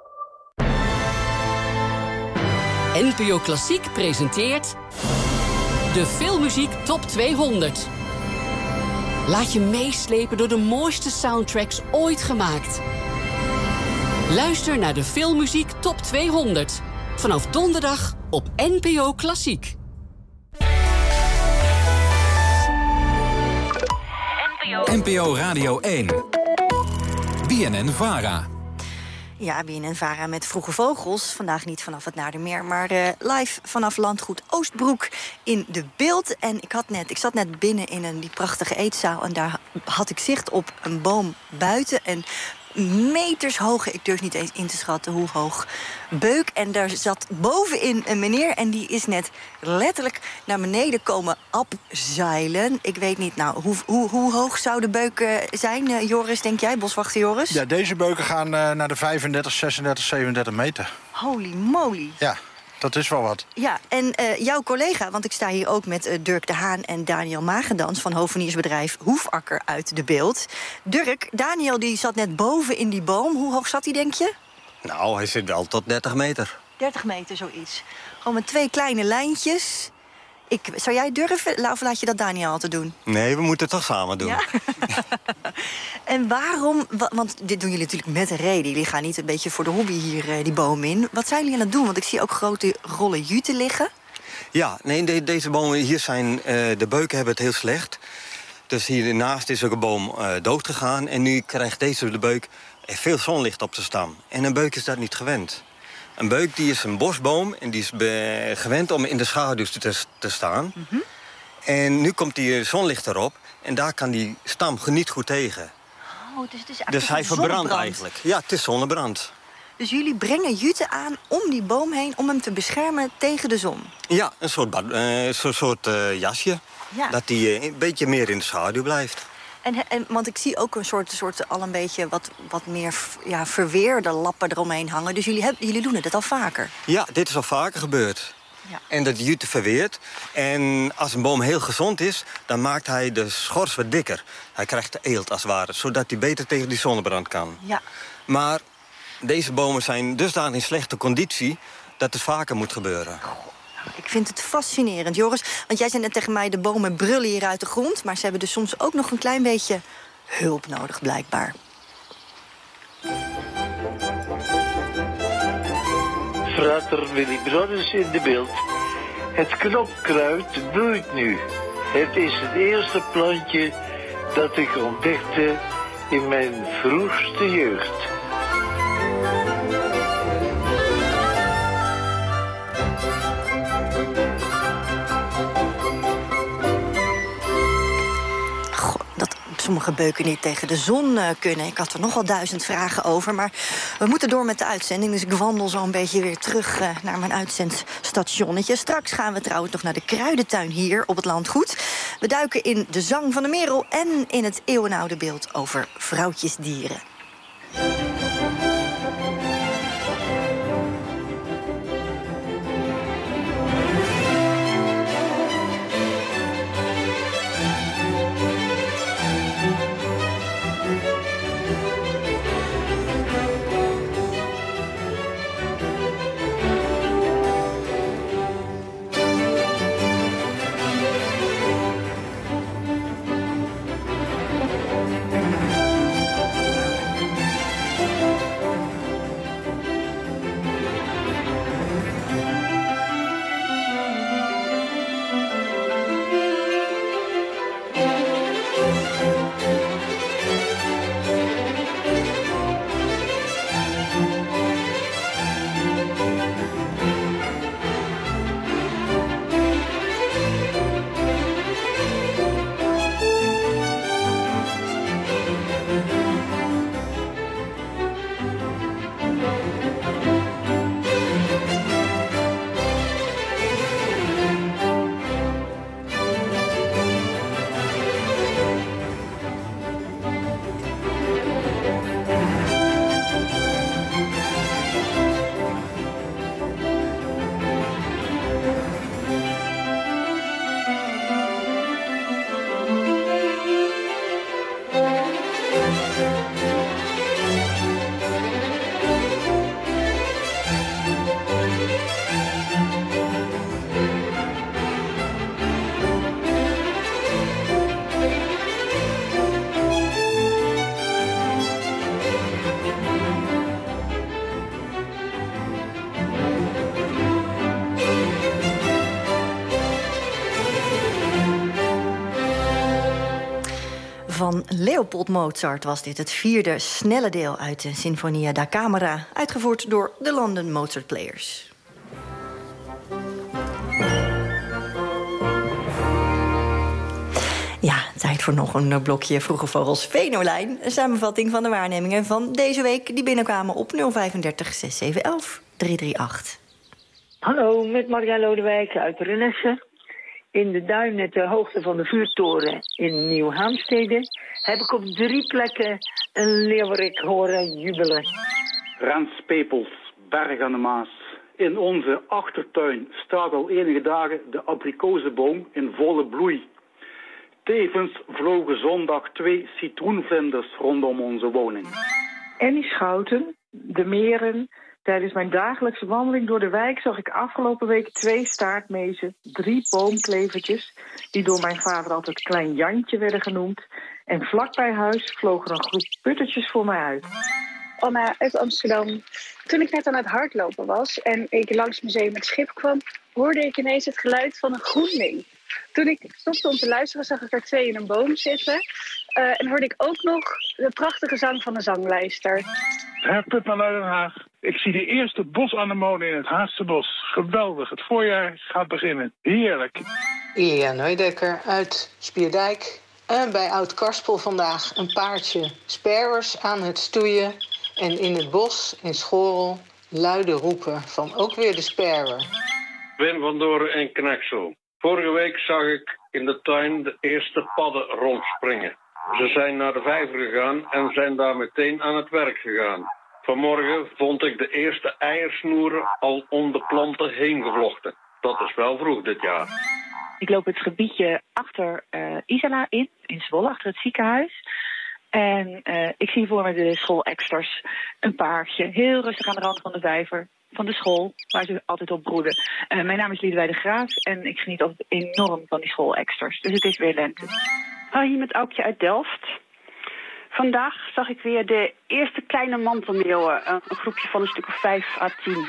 NPO Klassiek presenteert de Filmmuziek Top 200. Laat je meeslepen door de mooiste soundtracks ooit gemaakt. Luister naar de Filmmuziek Top 200. Vanaf donderdag op NPO Klassiek. NPO Radio 1. BNN-VARA. Ja, BNN-VARA met Vroege Vogels. Vandaag niet vanaf het Naardermeer, maar live vanaf Landgoed Oostbroek in De Bilt. En ik zat net binnen in die prachtige eetzaal en daar had ik zicht op een boom buiten. En meters hoge, ik durf niet eens in te schatten hoe hoog, beuk. En daar zat bovenin een meneer en die is net letterlijk naar beneden komen abzeilen. Ik weet niet, nou, hoe hoog zou de beuk zijn, Joris, denk jij, boswachter Joris? Ja, deze beuken gaan naar de 35, 36, 37 meter. Holy moly. Ja. Dat is wel wat. Ja, en jouw collega, want ik sta hier ook met Dirk de Haan en Daniel Magendans van hoveniersbedrijf Hoefakker uit De Bilt. Dirk, Daniel die zat net boven in die boom. Hoe hoog zat hij, denk je? Nou, hij zit wel tot 30 meter. 30 meter, zoiets. Gewoon met 2 kleine lijntjes. Zou jij durven, of laat je dat Daniel altijd doen? Nee, we moeten het toch samen doen. Ja? En waarom, want dit doen jullie natuurlijk met een reden. Jullie gaan niet een beetje voor de hobby hier die boom in. Wat zijn jullie aan het doen? Want ik zie ook grote rollen jute liggen. Ja, nee, deze bomen hier zijn, de beuken hebben het heel slecht. Dus hiernaast is ook een boom dood gegaan. En nu krijgt de beuk veel zonlicht op zijn stam. En een beuk is dat niet gewend. Een beuk die is een bosboom en die is gewend om in de schaduw te staan. Mm-hmm. En nu komt die zonlicht erop en daar kan die stam niet goed tegen. Oh, dus het is dus hij verbrandt eigenlijk. Ja, het is zonnebrand. Dus jullie brengen jute aan om die boom heen om hem te beschermen tegen de zon? Ja, een soort jasje. Ja. Dat die een beetje meer in de schaduw blijft. Want ik zie ook een soort al een beetje wat meer verweerde lappen eromheen hangen. Dus jullie doen het al vaker? Ja, dit is al vaker gebeurd. Ja. En dat jute verweert. En als een boom heel gezond is, dan maakt hij de schors wat dikker. Hij krijgt de eelt als het ware, zodat hij beter tegen die zonnebrand kan. Ja. Maar deze bomen zijn dusdanig in slechte conditie dat het vaker moet gebeuren. Ik vind het fascinerend, Joris. Want jij zei net tegen mij, de bomen brullen hier uit de grond. Maar ze hebben dus soms ook nog een klein beetje hulp nodig, blijkbaar. Frater Willy Brothers in De Bilt. Het knopkruid bloeit nu. Het is het eerste plantje dat ik ontdekte in mijn vroegste jeugd. Sommige beuken niet tegen de zon kunnen. Ik had er nogal 1000 vragen over, maar we moeten door met de uitzending. Dus ik wandel zo een beetje weer terug naar mijn uitzendstationnetje. Straks gaan we trouwens nog naar de kruidentuin hier op het landgoed. We duiken in de zang van de merel en in het eeuwenoude beeld over vrouwtjesdieren. Van Leopold Mozart was dit het 4e snelle deel uit de Sinfonia da Camera, uitgevoerd door de London Mozart Players. Ja, tijd voor nog een blokje Vroege Vogels Venolijn. Een samenvatting van de waarnemingen van deze week die binnenkwamen op 035 6711 338. Hallo, met Maria Lodewijk uit Renesse. In de duin net de hoogte van de vuurtoren in Nieuw-Haamstede heb ik op 3 plekken een leeuwerik horen jubelen. Rens Pepels, Berg aan de Maas. In onze achtertuin staat al enige dagen de abrikozenboom in volle bloei. Tevens vlogen zondag 2 citroenvlinders rondom onze woning. Annie Schouten, de meren. Tijdens mijn dagelijkse wandeling door de wijk zag ik afgelopen week 2 staartmezen, 3 boomklevertjes, die door mijn vader altijd Klein Jantje werden genoemd. En vlak bij huis vloog er een groep puttertjes voor mij uit. Anna uit Amsterdam. Toen ik net aan het hardlopen was en ik langs Museum Het Schip kwam, hoorde ik ineens het geluid van een groenling. Toen ik stopte om te luisteren, zag ik er 2 in een boom zitten. En hoorde ik ook nog de prachtige zang van de zanglijster. Herr Putman uit Den Haag. Ik zie de eerste bosanemonen in het Haagse bos. Geweldig, het voorjaar gaat beginnen. Heerlijk. Ian Neudekker uit Spierdijk. En bij Oud-Karspel vandaag een paardje sparrows aan het stoeien. En in het bos, in Schorel, luide roepen van ook weer de sparrow. Wim van Doren en Kneksel. Vorige week zag ik in de tuin de eerste padden rondspringen. Ze zijn naar de vijver gegaan en zijn daar meteen aan het werk gegaan. Vanmorgen vond ik de eerste eiersnoeren al om de planten heen gevlochten. Dat is wel vroeg dit jaar. Ik loop het gebiedje achter Isala in Zwolle, achter het ziekenhuis. En ik zie voor me de schooleksters. Een paardje, heel rustig aan de rand van de vijver. Van de school, waar ze altijd op broeden. Mijn naam is Liedewij de Graaf en ik geniet altijd enorm van die schooleksters. Dus het is weer lente. Hier met Aukje uit Delft. Vandaag zag ik weer de eerste kleine mantelmeeuwen. Een groepje van een stuk of 5 à 10.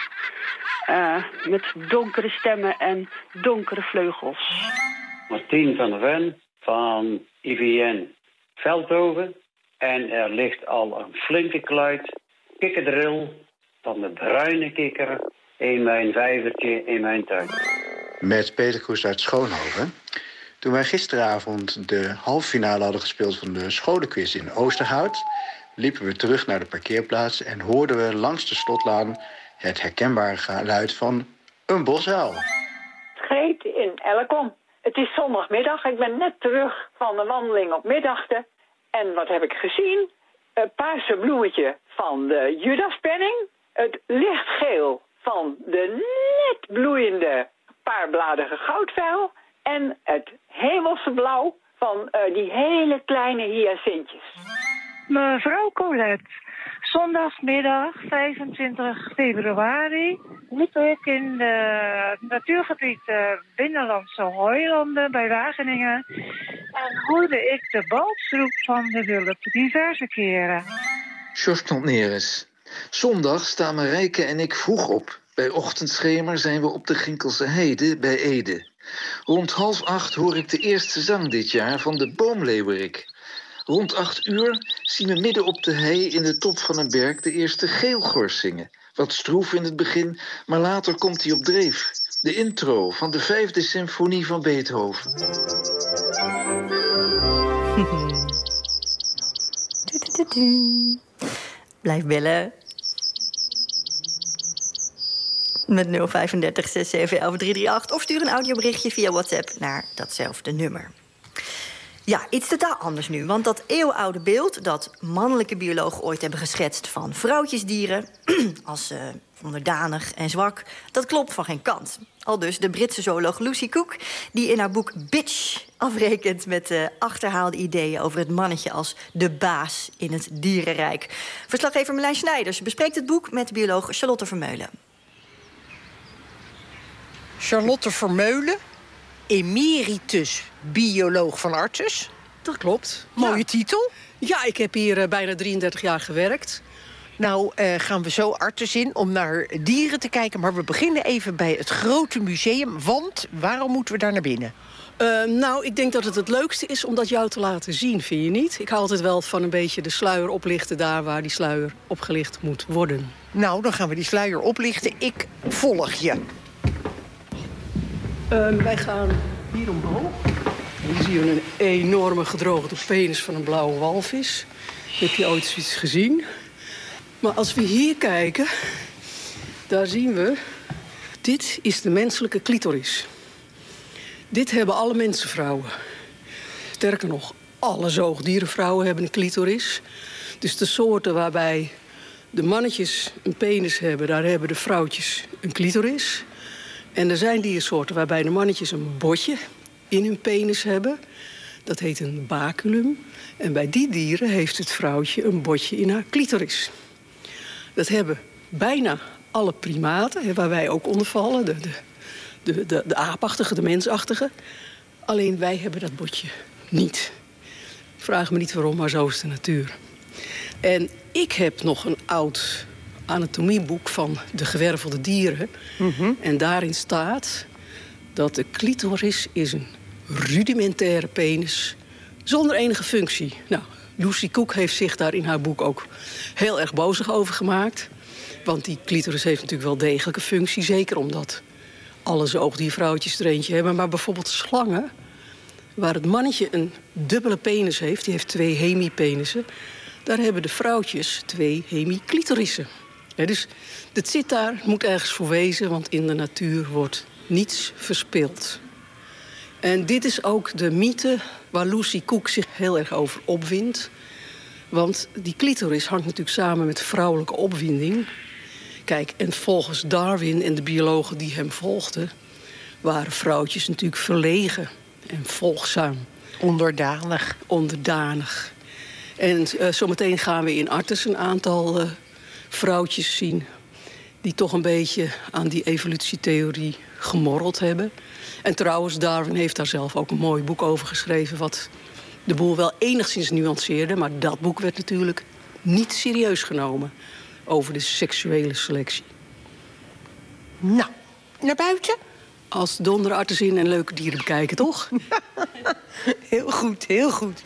Met donkere stemmen en donkere vleugels. Martien van der Ven van IVN Veldhoven. En er ligt al een flinke kluit kikkerdril van de bruine kikker in mijn vijvertje in mijn tuin. Met Peter Koes uit Schoonhoven. Toen wij gisteravond de halve finale hadden gespeeld van de scholenquiz in Oosterhout, liepen we terug naar de parkeerplaats en hoorden we langs de slotlaan het herkenbare geluid van een bosuil. Greet in Elkom. Het is zondagmiddag. Ik ben net terug van de wandeling op Middachten. En wat heb ik gezien? Het paarse bloemetje van de Judaspenning. Het lichtgeel van de net bloeiende paarbladige goudveil. En het hemelse blauw van die hele kleine hyacintjes. Mevrouw Colette, zondagmiddag 25 februari liep ik in het natuurgebied Binnenlandse Hooilanden bij Wageningen. En hoorde ik de balsroep van de wulp diverse keren. Sjors Neres. Zondag staan Marijke en ik vroeg op. Bij ochtendschemer zijn we op de Ginkelse Heide bij Ede. Rond 7:30 hoor ik de eerste zang dit jaar van de boomleeuwerik. Rond 8:00 zien we midden op de hei in de top van een berg de eerste geelgors zingen. Wat stroef in het begin, maar later komt hij op dreef. De intro van de 5e symfonie van Beethoven. Blijf bellen. Met 035 6711 338 of stuur een audioberichtje via WhatsApp naar datzelfde nummer. Ja, iets totaal anders nu. Want dat eeuwenoude beeld dat mannelijke biologen ooit hebben geschetst van vrouwtjesdieren als onderdanig en zwak, dat klopt van geen kant. Aldus de Britse zooloog Lucy Cook, die in haar boek Bitch afrekent met achterhaalde ideeën over het mannetje als de baas in het dierenrijk. Verslaggever Marlijn Snijders bespreekt het boek met bioloog Charlotte Vermeulen. Charlotte Vermeulen, emeritus bioloog van Artes. Dat klopt. Mooie titel. Ja, ik heb hier bijna 33 jaar gewerkt. Nou, gaan we zo Artes in om naar dieren te kijken. Maar we beginnen even bij het grote museum. Want waarom moeten we daar naar binnen? Nou, ik denk dat het leukste is om dat jou te laten zien, vind je niet? Ik hou altijd wel van een beetje de sluier oplichten daar waar die sluier opgelicht moet worden. Nou, dan gaan we die sluier oplichten. Ik volg je. Wij gaan hier omhoog. Hier zie je een enorme gedroogde penis van een blauwe walvis. Heb je ooit zoiets gezien? Maar als we hier kijken, daar zien we, dit is de menselijke clitoris. Dit hebben alle mensenvrouwen. Sterker nog, alle zoogdierenvrouwen hebben een clitoris. Dus de soorten waarbij de mannetjes een penis hebben, daar hebben de vrouwtjes een clitoris. En er zijn diersoorten waarbij de mannetjes een botje in hun penis hebben. Dat heet een baculum. En bij die dieren heeft het vrouwtje een botje in haar clitoris. Dat hebben bijna alle primaten, waar wij ook onder vallen. De aapachtige, de mensachtige. Alleen wij hebben dat botje niet. Vraag me niet waarom, maar zo is de natuur. En ik heb nog een oud anatomieboek van de gewervelde dieren. En daarin staat dat de clitoris is een rudimentaire penis zonder enige functie. Nou, Lucy Cook heeft zich daar in haar boek ook heel erg bozig over gemaakt. Want die clitoris heeft natuurlijk wel degelijke functie. Zeker omdat alle zoogdiervrouwtjes er eentje hebben. Maar bijvoorbeeld slangen, waar het mannetje een dubbele penis heeft, die heeft 2 hemipenissen, daar hebben de vrouwtjes 2 hemiclitorissen. Ja, dus het zit daar, het moet ergens voor wezen, want in de natuur wordt niets verspild. En dit is ook de mythe waar Lucy Cook zich heel erg over opwindt. Want die clitoris hangt natuurlijk samen met vrouwelijke opwinding. Kijk, en volgens Darwin en de biologen die hem volgden, waren vrouwtjes natuurlijk verlegen en volgzaam. Onderdanig. Onderdanig. En zometeen gaan we in Artes een aantal vrouwtjes zien die toch een beetje aan die evolutietheorie gemorreld hebben. En trouwens, Darwin heeft daar zelf ook een mooi boek over geschreven, wat de boel wel enigszins nuanceerde. Maar dat boek werd natuurlijk niet serieus genomen over de seksuele selectie. Nou, naar buiten? Als donder Artes in en leuke dieren bekijken, toch? Heel goed, heel goed.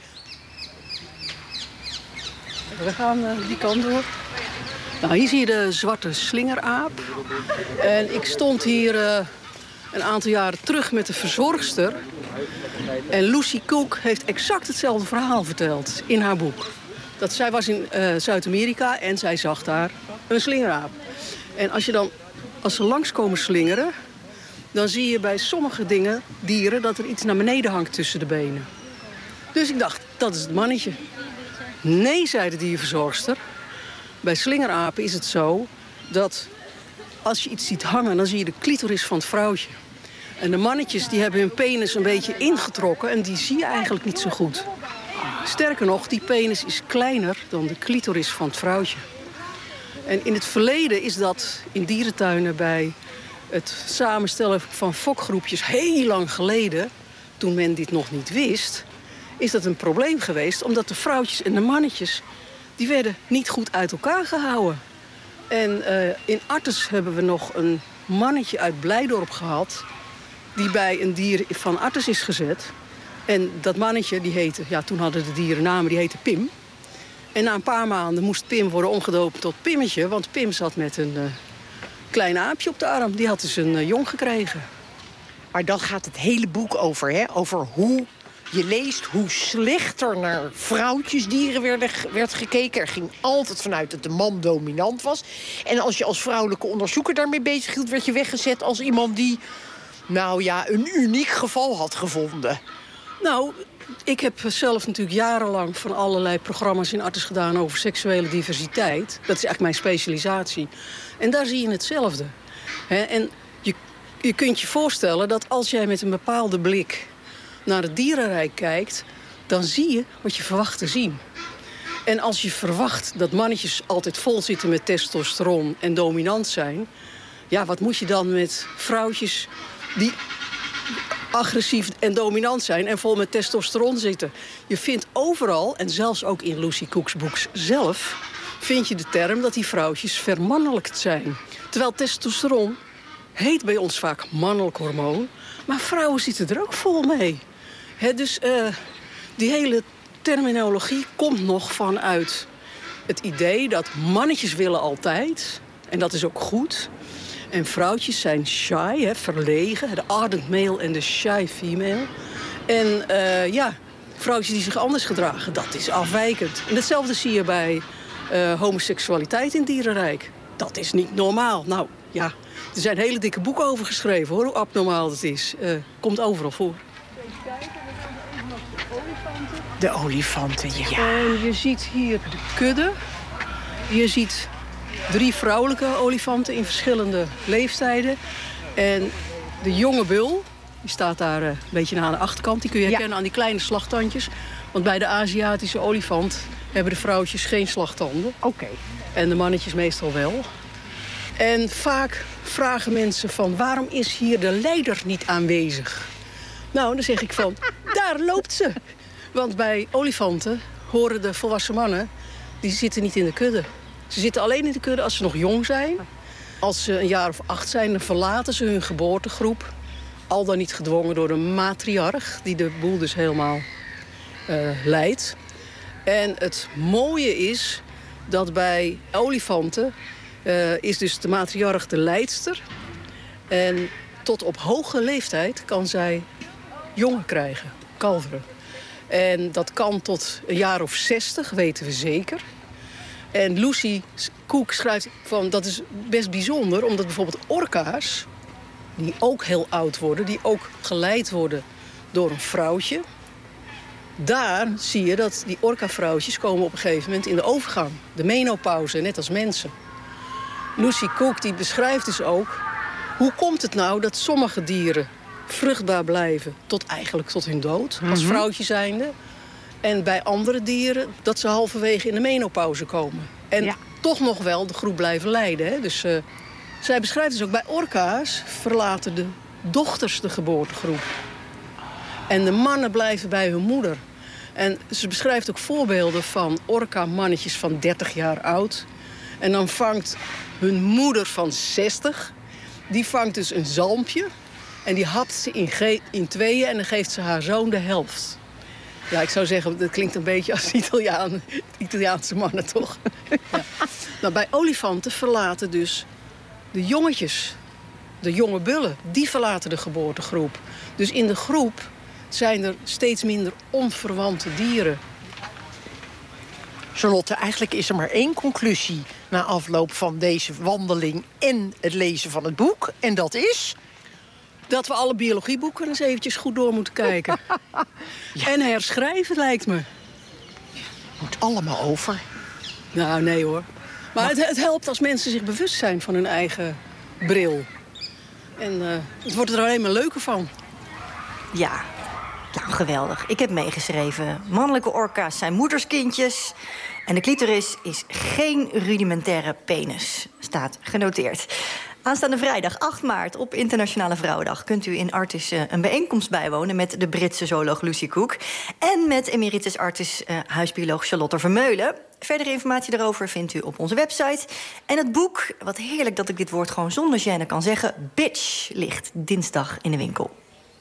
We gaan die kant door. Nou, hier zie je de zwarte slingeraap. En ik stond hier een aantal jaren terug met de verzorgster. En Lucy Cook heeft exact hetzelfde verhaal verteld in haar boek. Dat zij was in Zuid-Amerika en zij zag daar een slingeraap. En als ze langskomen slingeren, dan zie je bij sommige dieren dat er iets naar beneden hangt tussen de benen. Dus ik dacht, dat is het mannetje. Nee, zei de dierverzorgster. Bij slingerapen is het zo dat als je iets ziet hangen, dan zie je de clitoris van het vrouwtje. En de mannetjes die hebben hun penis een beetje ingetrokken en die zie je eigenlijk niet zo goed. Sterker nog, die penis is kleiner dan de clitoris van het vrouwtje. En in het verleden is dat in dierentuinen bij het samenstellen van fokgroepjes heel lang geleden, toen men dit nog niet wist, is dat een probleem geweest, omdat de vrouwtjes en de mannetjes, die werden niet goed uit elkaar gehouden. En in Artes hebben we nog een mannetje uit Blijdorp gehad, die bij een dier van Artes is gezet. En dat mannetje, die heette, ja, toen hadden de dieren namen, die heette Pim. En na een paar maanden moest Pim worden omgedoopt tot Pimmetje, want Pim zat met een klein aapje op de arm. Die had dus een jong gekregen. Maar dan gaat het hele boek over, hè? Over hoe je leest hoe slechter naar vrouwtjesdieren werd gekeken. Er ging altijd vanuit dat de man dominant was. En als je als vrouwelijke onderzoeker daarmee bezig hield, werd je weggezet als iemand die, nou ja, een uniek geval had gevonden. Nou, ik heb zelf natuurlijk jarenlang van allerlei programma's in Artis gedaan over seksuele diversiteit. Dat is eigenlijk mijn specialisatie. En daar zie je hetzelfde. En je kunt je voorstellen dat als jij met een bepaalde blik naar het dierenrijk kijkt, dan zie je wat je verwacht te zien. En als je verwacht dat mannetjes altijd vol zitten met testosteron en dominant zijn, ja, wat moet je dan met vrouwtjes die agressief en dominant zijn en vol met testosteron zitten? Je vindt overal, en zelfs ook in Lucy Cooks boek zelf, vind je de term dat die vrouwtjes vermannelijkt zijn. Terwijl testosteron heet bij ons vaak mannelijk hormoon, maar vrouwen zitten er ook vol mee. Dus die hele terminologie komt nog vanuit het idee dat mannetjes willen altijd, en dat is ook goed. En vrouwtjes zijn shy, verlegen, de ardent male en de shy female. En vrouwtjes die zich anders gedragen, dat is afwijkend. En hetzelfde zie je bij homoseksualiteit in het dierenrijk. Dat is niet normaal. Nou ja, er zijn hele dikke boeken over geschreven, hoor, hoe abnormaal dat is. Komt overal voor. De olifanten, ja. En je ziet hier de kudde. Je ziet 3 vrouwelijke olifanten in verschillende leeftijden. En de jonge bul, die staat daar een beetje aan de achterkant. Die kun je herkennen aan die kleine slagtandjes. Want bij de Aziatische olifant hebben de vrouwtjes geen slagtanden. Oké. En de mannetjes meestal wel. En vaak vragen mensen van, waarom is hier de leider niet aanwezig? Nou, dan zeg ik van, daar loopt ze. Want bij olifanten horen de volwassen mannen, die zitten niet in de kudde. Ze zitten alleen in de kudde als ze nog jong zijn. Als ze een jaar of 8 zijn, dan verlaten ze hun geboortegroep. Al dan niet gedwongen door de matriarch, die de boel dus helemaal leidt. En het mooie is dat bij olifanten is dus de matriarch de leidster. En tot op hoge leeftijd kan zij jongen krijgen, kalveren. En dat kan tot een jaar of 60, weten we zeker. En Lucy Cook schrijft van, dat is best bijzonder, omdat bijvoorbeeld orka's, die ook heel oud worden, die ook geleid worden door een vrouwtje. Daar zie je dat die orka-vrouwtjes komen op een gegeven moment in de overgang. De menopauze, net als mensen. Lucy Cook die beschrijft dus ook, hoe komt het nou dat sommige dieren vruchtbaar blijven eigenlijk tot hun dood, als vrouwtje zijnde. En bij andere dieren dat ze halverwege in de menopauze komen. En toch nog wel de groep blijven leiden. Hè? Dus zij beschrijft dus ook, bij orka's verlaten de dochters de geboortegroep. En de mannen blijven bij hun moeder. En ze beschrijft ook voorbeelden van orka-mannetjes van 30 jaar oud. En dan vangt hun moeder van 60, die vangt dus een zalmpje. En die hapt ze in tweeën en dan geeft ze haar zoon de helft. Ja, ik zou zeggen, dat klinkt een beetje als Italiaanse mannen, toch? Ja. Nou, bij olifanten verlaten dus de jongetjes, de jonge bullen, die verlaten de geboortegroep. Dus in de groep zijn er steeds minder onverwante dieren. Charlotte, eigenlijk is er maar 1 conclusie na afloop van deze wandeling en het lezen van het boek. En dat is dat we alle biologieboeken eens eventjes goed door moeten kijken. En herschrijven, lijkt me. Moet allemaal over. Nou, nee hoor. Maar het helpt als mensen zich bewust zijn van hun eigen bril. En het wordt er alleen maar leuker van. Ja, nou geweldig. Ik heb meegeschreven. Mannelijke orka's zijn moederskindjes. En de clitoris is geen rudimentaire penis. Staat genoteerd. Aanstaande vrijdag 8 maart op Internationale Vrouwendag kunt u in Artis een bijeenkomst bijwonen met de Britse zooloog Lucy Cook en met emeritus Artis huisbioloog Charlotte Vermeulen. Verdere informatie daarover vindt u op onze website. En het boek, wat heerlijk dat ik dit woord gewoon zonder gêne kan zeggen, Bitch, ligt dinsdag in de winkel.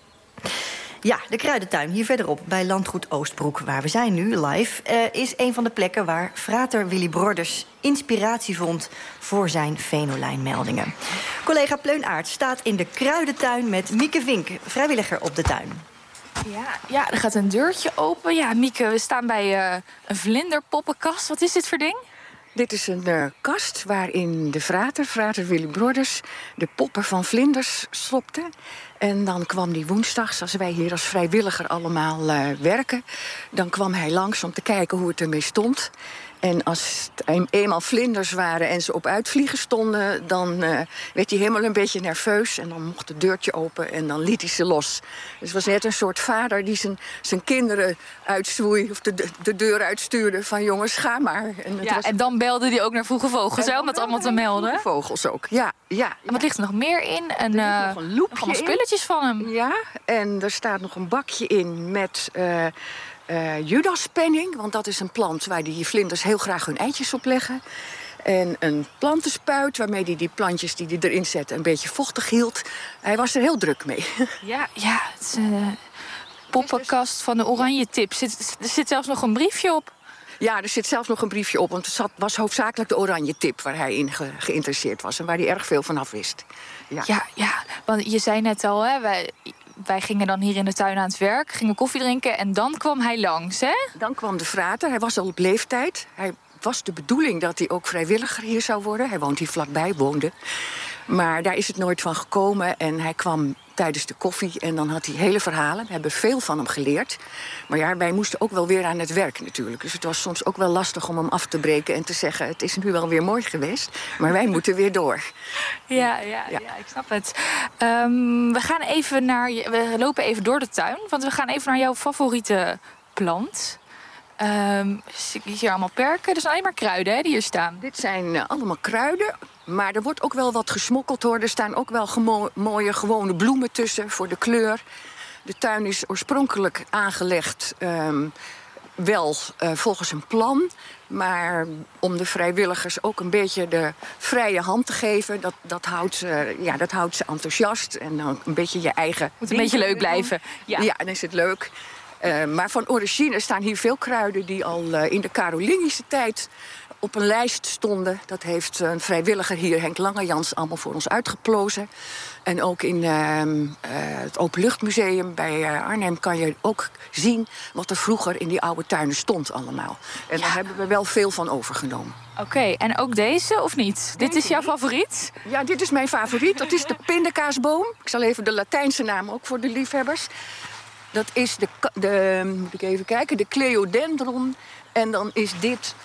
Ja, de Kruidentuin hier verderop bij Landgoed Oostbroek, waar we zijn nu live, is een van de plekken waar frater Willy Broders inspiratie vond voor zijn fenolijnmeldingen. Collega Pleun Aert staat in de Kruidentuin met Mieke Vink, vrijwilliger op de tuin. Ja, er gaat een deurtje open. Ja, Mieke, we staan bij een vlinderpoppenkast. Wat is dit voor ding? Dit is een kast waarin de frater Willy Broders, de poppen van vlinders stopte. En dan kwam hij woensdags, als wij hier als vrijwilliger allemaal werken, dan kwam hij langs om te kijken hoe het ermee stond. En als het eenmaal vlinders waren en ze op uitvliegen stonden, dan werd hij helemaal een beetje nerveus. En dan mocht het deurtje open en dan liet hij ze los. Dus het was net een soort vader die zijn kinderen uitzwoei, of de deur uitstuurde van jongens, ga maar. En dan belde hij ook naar Vroege Vogels, om dat allemaal te melden. Vroege Vogels ook, ja. En wat ligt er nog meer in? Er nog een loepje, allemaal spulletjes van hem. Ja, en er staat nog een bakje in met Judaspenning, want dat is een plant waar die vlinders heel graag hun eitjes op leggen. En een plantenspuit waarmee hij die plantjes die hij erin zette een beetje vochtig hield. Hij was er heel druk mee. Ja, het is een poppenkast van de oranje tip. Er zit zelfs nog een briefje op. Ja, er zit zelfs nog een briefje op, want het was hoofdzakelijk de oranje tip waar hij in geïnteresseerd was en waar hij erg veel van af wist. Ja, want je zei net al, hè, wij gingen dan hier in de tuin aan het werk, gingen koffie drinken en dan kwam hij langs, hè? Dan kwam de frater, hij was al op leeftijd. Hij was de bedoeling dat hij ook vrijwilliger hier zou worden. Hij woont hier vlakbij, maar daar is het nooit van gekomen en hij kwam tijdens de koffie en dan had hij hele verhalen. We hebben veel van hem geleerd. Maar ja, wij moesten ook wel weer aan het werk natuurlijk. Dus het was soms ook wel lastig om hem af te breken en te zeggen, het is nu wel weer mooi geweest, maar wij moeten weer door. Ja, ik snap het. We lopen even door de tuin, want we gaan even naar jouw favoriete plant. Zie ik hier allemaal perken. Er zijn alleen maar kruiden, hè, die hier staan. Dit zijn allemaal kruiden, maar er wordt ook wel wat gesmokkeld, hoor. Er staan ook wel mooie gewone bloemen tussen voor de kleur. De tuin is oorspronkelijk aangelegd volgens een plan. Maar om de vrijwilligers ook een beetje de vrije hand te geven, dat houdt ze enthousiast. En dan een beetje je eigen... Moet een beetje leuk blijven. Ja, dan is het leuk. Maar van origine staan hier veel kruiden die al in de Carolingische tijd op een lijst stonden. Dat heeft een vrijwilliger hier, Henk Langejans, allemaal voor ons uitgeplozen. En ook in het Openluchtmuseum bij Arnhem kan je ook zien wat er vroeger in die oude tuinen stond allemaal. En daar hebben we wel veel van overgenomen. Oké, en ook deze of niet? Dit is jouw favoriet? Ja, dit is mijn favoriet. Dat is de pindakaasboom. Ik zal even de Latijnse naam ook voor de liefhebbers. Dat is moet ik even kijken, de Cleodendron. En dan is dit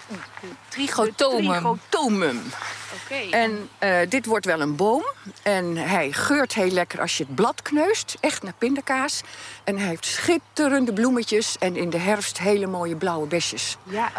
Trichotomum. Okay. En dit wordt wel een boom. En hij geurt heel lekker als je het blad kneust. Echt naar pindakaas. En hij heeft schitterende bloemetjes. En in de herfst hele mooie blauwe besjes.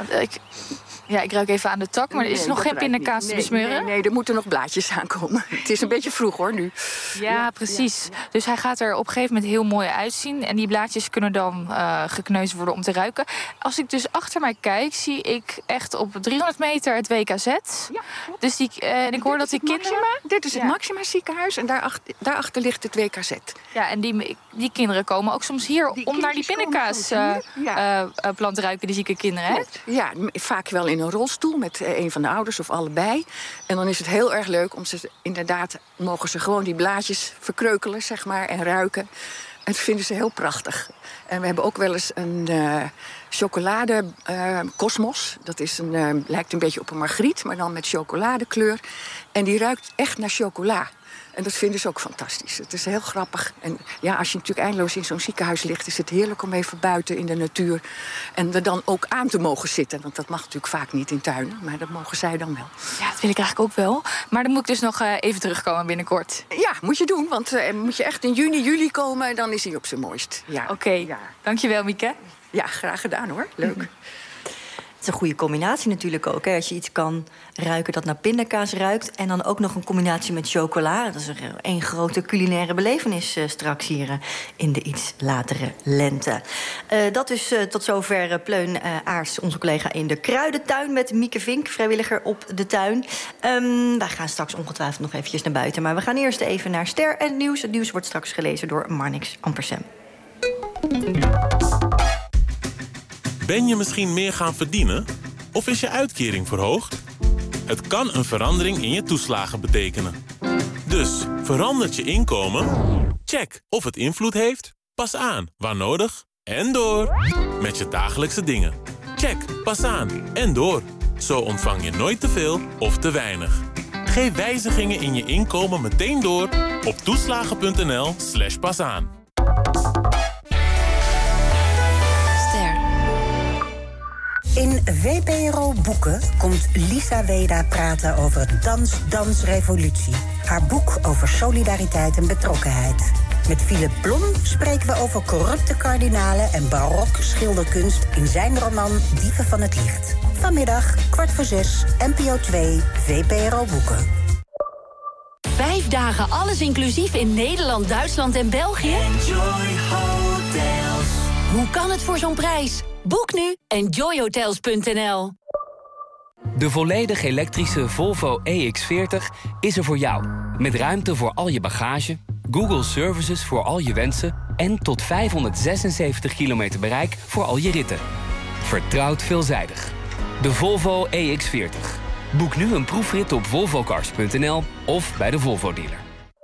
Ja, ik ruik even aan de tak, maar er is nog geen pindakaas te besmeuren. Nee, er moeten nog blaadjes aankomen. Het is een beetje vroeg, hoor, nu. Ja, precies. Ja. Dus hij gaat er op een gegeven moment heel mooi uitzien. En die blaadjes kunnen dan gekneusd worden om te ruiken. Als ik dus achter mij kijk, zie ik echt op 300 meter het WKZ. Ja, dus ik hoor dat die kinderen... Dit is het Maxima ziekenhuis en daarachter ligt het WKZ. Ja, en die kinderen komen ook soms hier om naar die pindakaasplant te ruiken, die zieke kinderen, hè? Ja, vaak wel in een rolstoel met een van de ouders of allebei. En dan is het heel erg leuk om mogen ze gewoon die blaadjes verkreukelen, zeg maar, en ruiken. En dat vinden ze heel prachtig. En we hebben ook wel eens een chocolade kosmos. Dat is lijkt een beetje op een margriet, maar dan met chocoladekleur. En die ruikt echt naar chocola. En dat vinden ze ook fantastisch. Het is heel grappig. En ja, als je natuurlijk eindeloos in zo'n ziekenhuis ligt, is het heerlijk om even buiten in de natuur en er dan ook aan te mogen zitten. Want dat mag natuurlijk vaak niet in tuinen, maar dat mogen zij dan wel. Ja, dat wil ik eigenlijk ook wel. Maar dan moet ik dus nog even terugkomen binnenkort. Ja, moet je doen, want moet je echt in juni, juli komen, dan is hij op zijn mooist. Ja. Oké. Dankjewel, Mieke. Ja, graag gedaan, hoor. Leuk. Het is een goede combinatie natuurlijk ook. Hè? Als je iets kan ruiken dat naar pindakaas ruikt en dan ook nog een combinatie met chocola. Dat is een grote culinaire belevenis straks hier in de iets latere lente. Dat is tot zover Pleun Aars, onze collega in de Kruidentuin met Mieke Vink, vrijwilliger op de tuin. Wij gaan straks ongetwijfeld nog eventjes naar buiten. Maar we gaan eerst even naar Ster en Nieuws. Het nieuws wordt straks gelezen door Marnix Ampersem. Ben je misschien meer gaan verdienen? Of is je uitkering verhoogd? Het kan een verandering in je toeslagen betekenen. Dus verandert je inkomen? Check of het invloed heeft. Pas aan, waar nodig. En door. Met je dagelijkse dingen. Check, pas aan en door. Zo ontvang je nooit te veel of te weinig. Geef wijzigingen in je inkomen meteen door op toeslagen.nl/pasaan. In VPRO Boeken komt Lisa Weda praten over Dansrevolutie. Haar boek over solidariteit en betrokkenheid. Met Philip Blom spreken we over corrupte kardinalen en barok schilderkunst in zijn roman Dieven van het Licht. Vanmiddag, 6:15, NPO 2, VPRO Boeken. 5 dagen alles inclusief in Nederland, Duitsland en België? Enjoy Hotels. Hoe kan het voor zo'n prijs? Boek nu enjoyhotels.nl. De volledig elektrische Volvo EX40 is er voor jou. Met ruimte voor al je bagage, Google Services voor al je wensen en tot 576 kilometer bereik voor al je ritten. Vertrouwd veelzijdig. De Volvo EX40. Boek nu een proefrit op volvocars.nl of bij de Volvo dealer.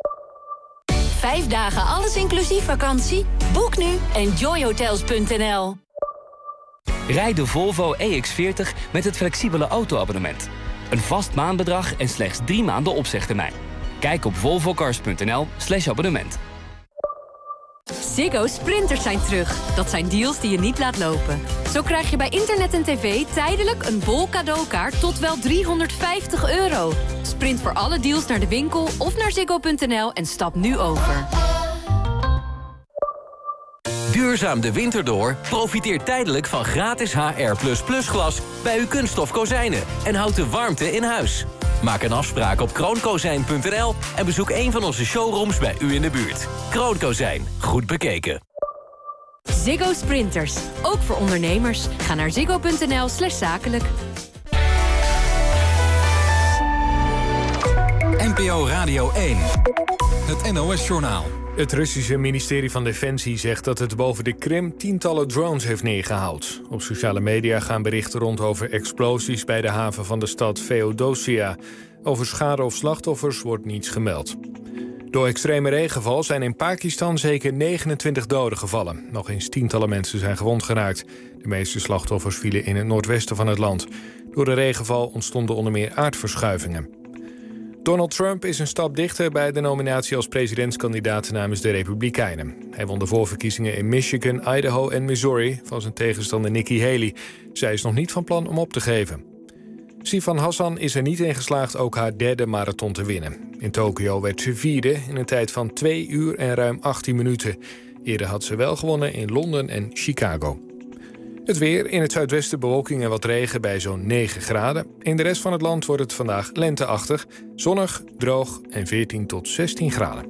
5 dagen alles inclusief vakantie? Boek nu enjoyhotels.nl. Rijd de Volvo EX40 met het flexibele auto-abonnement. Een vast maandbedrag en slechts 3 maanden opzegtermijn. Kijk op volvocars.nl/abonnement. Ziggo Sprinters zijn terug. Dat zijn deals die je niet laat lopen. Zo krijg je bij internet en tv tijdelijk een bol cadeaukaart tot wel €350. Sprint voor alle deals naar de winkel of naar ziggo.nl en stap nu over. Duurzaam de winter door? Profiteer tijdelijk van gratis HR++ glas bij uw kunststof kozijnen en houd de warmte in huis. Maak een afspraak op kroonkozijn.nl en bezoek een van onze showrooms bij u in de buurt. Kroonkozijn, goed bekeken. Ziggo Sprinters, ook voor ondernemers. Ga naar ziggo.nl/zakelijk. NPO Radio 1, het NOS-journaal. Het Russische ministerie van Defensie zegt dat het boven de Krim tientallen drones heeft neergehaald. Op sociale media gaan berichten rond over explosies bij de haven van de stad Feodosia. Over schade of slachtoffers wordt niets gemeld. Door extreme regenval zijn in Pakistan zeker 29 doden gevallen. Nog eens tientallen mensen zijn gewond geraakt. De meeste slachtoffers vielen in het noordwesten van het land. Door de regenval ontstonden onder meer aardverschuivingen. Donald Trump is een stap dichter bij de nominatie als presidentskandidaat namens de Republikeinen. Hij won de voorverkiezingen in Michigan, Idaho en Missouri van zijn tegenstander Nikki Haley. Zij is nog niet van plan om op te geven. Sifan Hassan is er niet in geslaagd ook haar derde marathon te winnen. In Tokio werd ze vierde in een tijd van 2 uur en ruim 18 minuten. Eerder had ze wel gewonnen in Londen en Chicago. Het weer, in het zuidwesten bewolking en wat regen bij zo'n 9 graden. In de rest van het land wordt het vandaag lenteachtig, zonnig, droog en 14 tot 16 graden.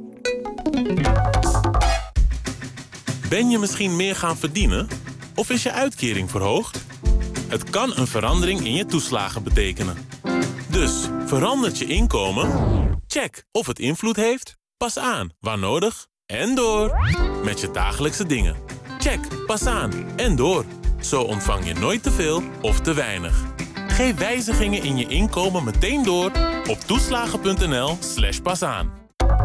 Ben je misschien meer gaan verdienen? Of is je uitkering verhoogd? Het kan een verandering in je toeslagen betekenen. Dus, verandert je inkomen? Check of het invloed heeft. Pas aan, waar nodig. En door. Met je dagelijkse dingen. Check, pas aan en door. Zo ontvang je nooit te veel of te weinig. Geef wijzigingen in je inkomen meteen door op toeslagen.nl/pasaan.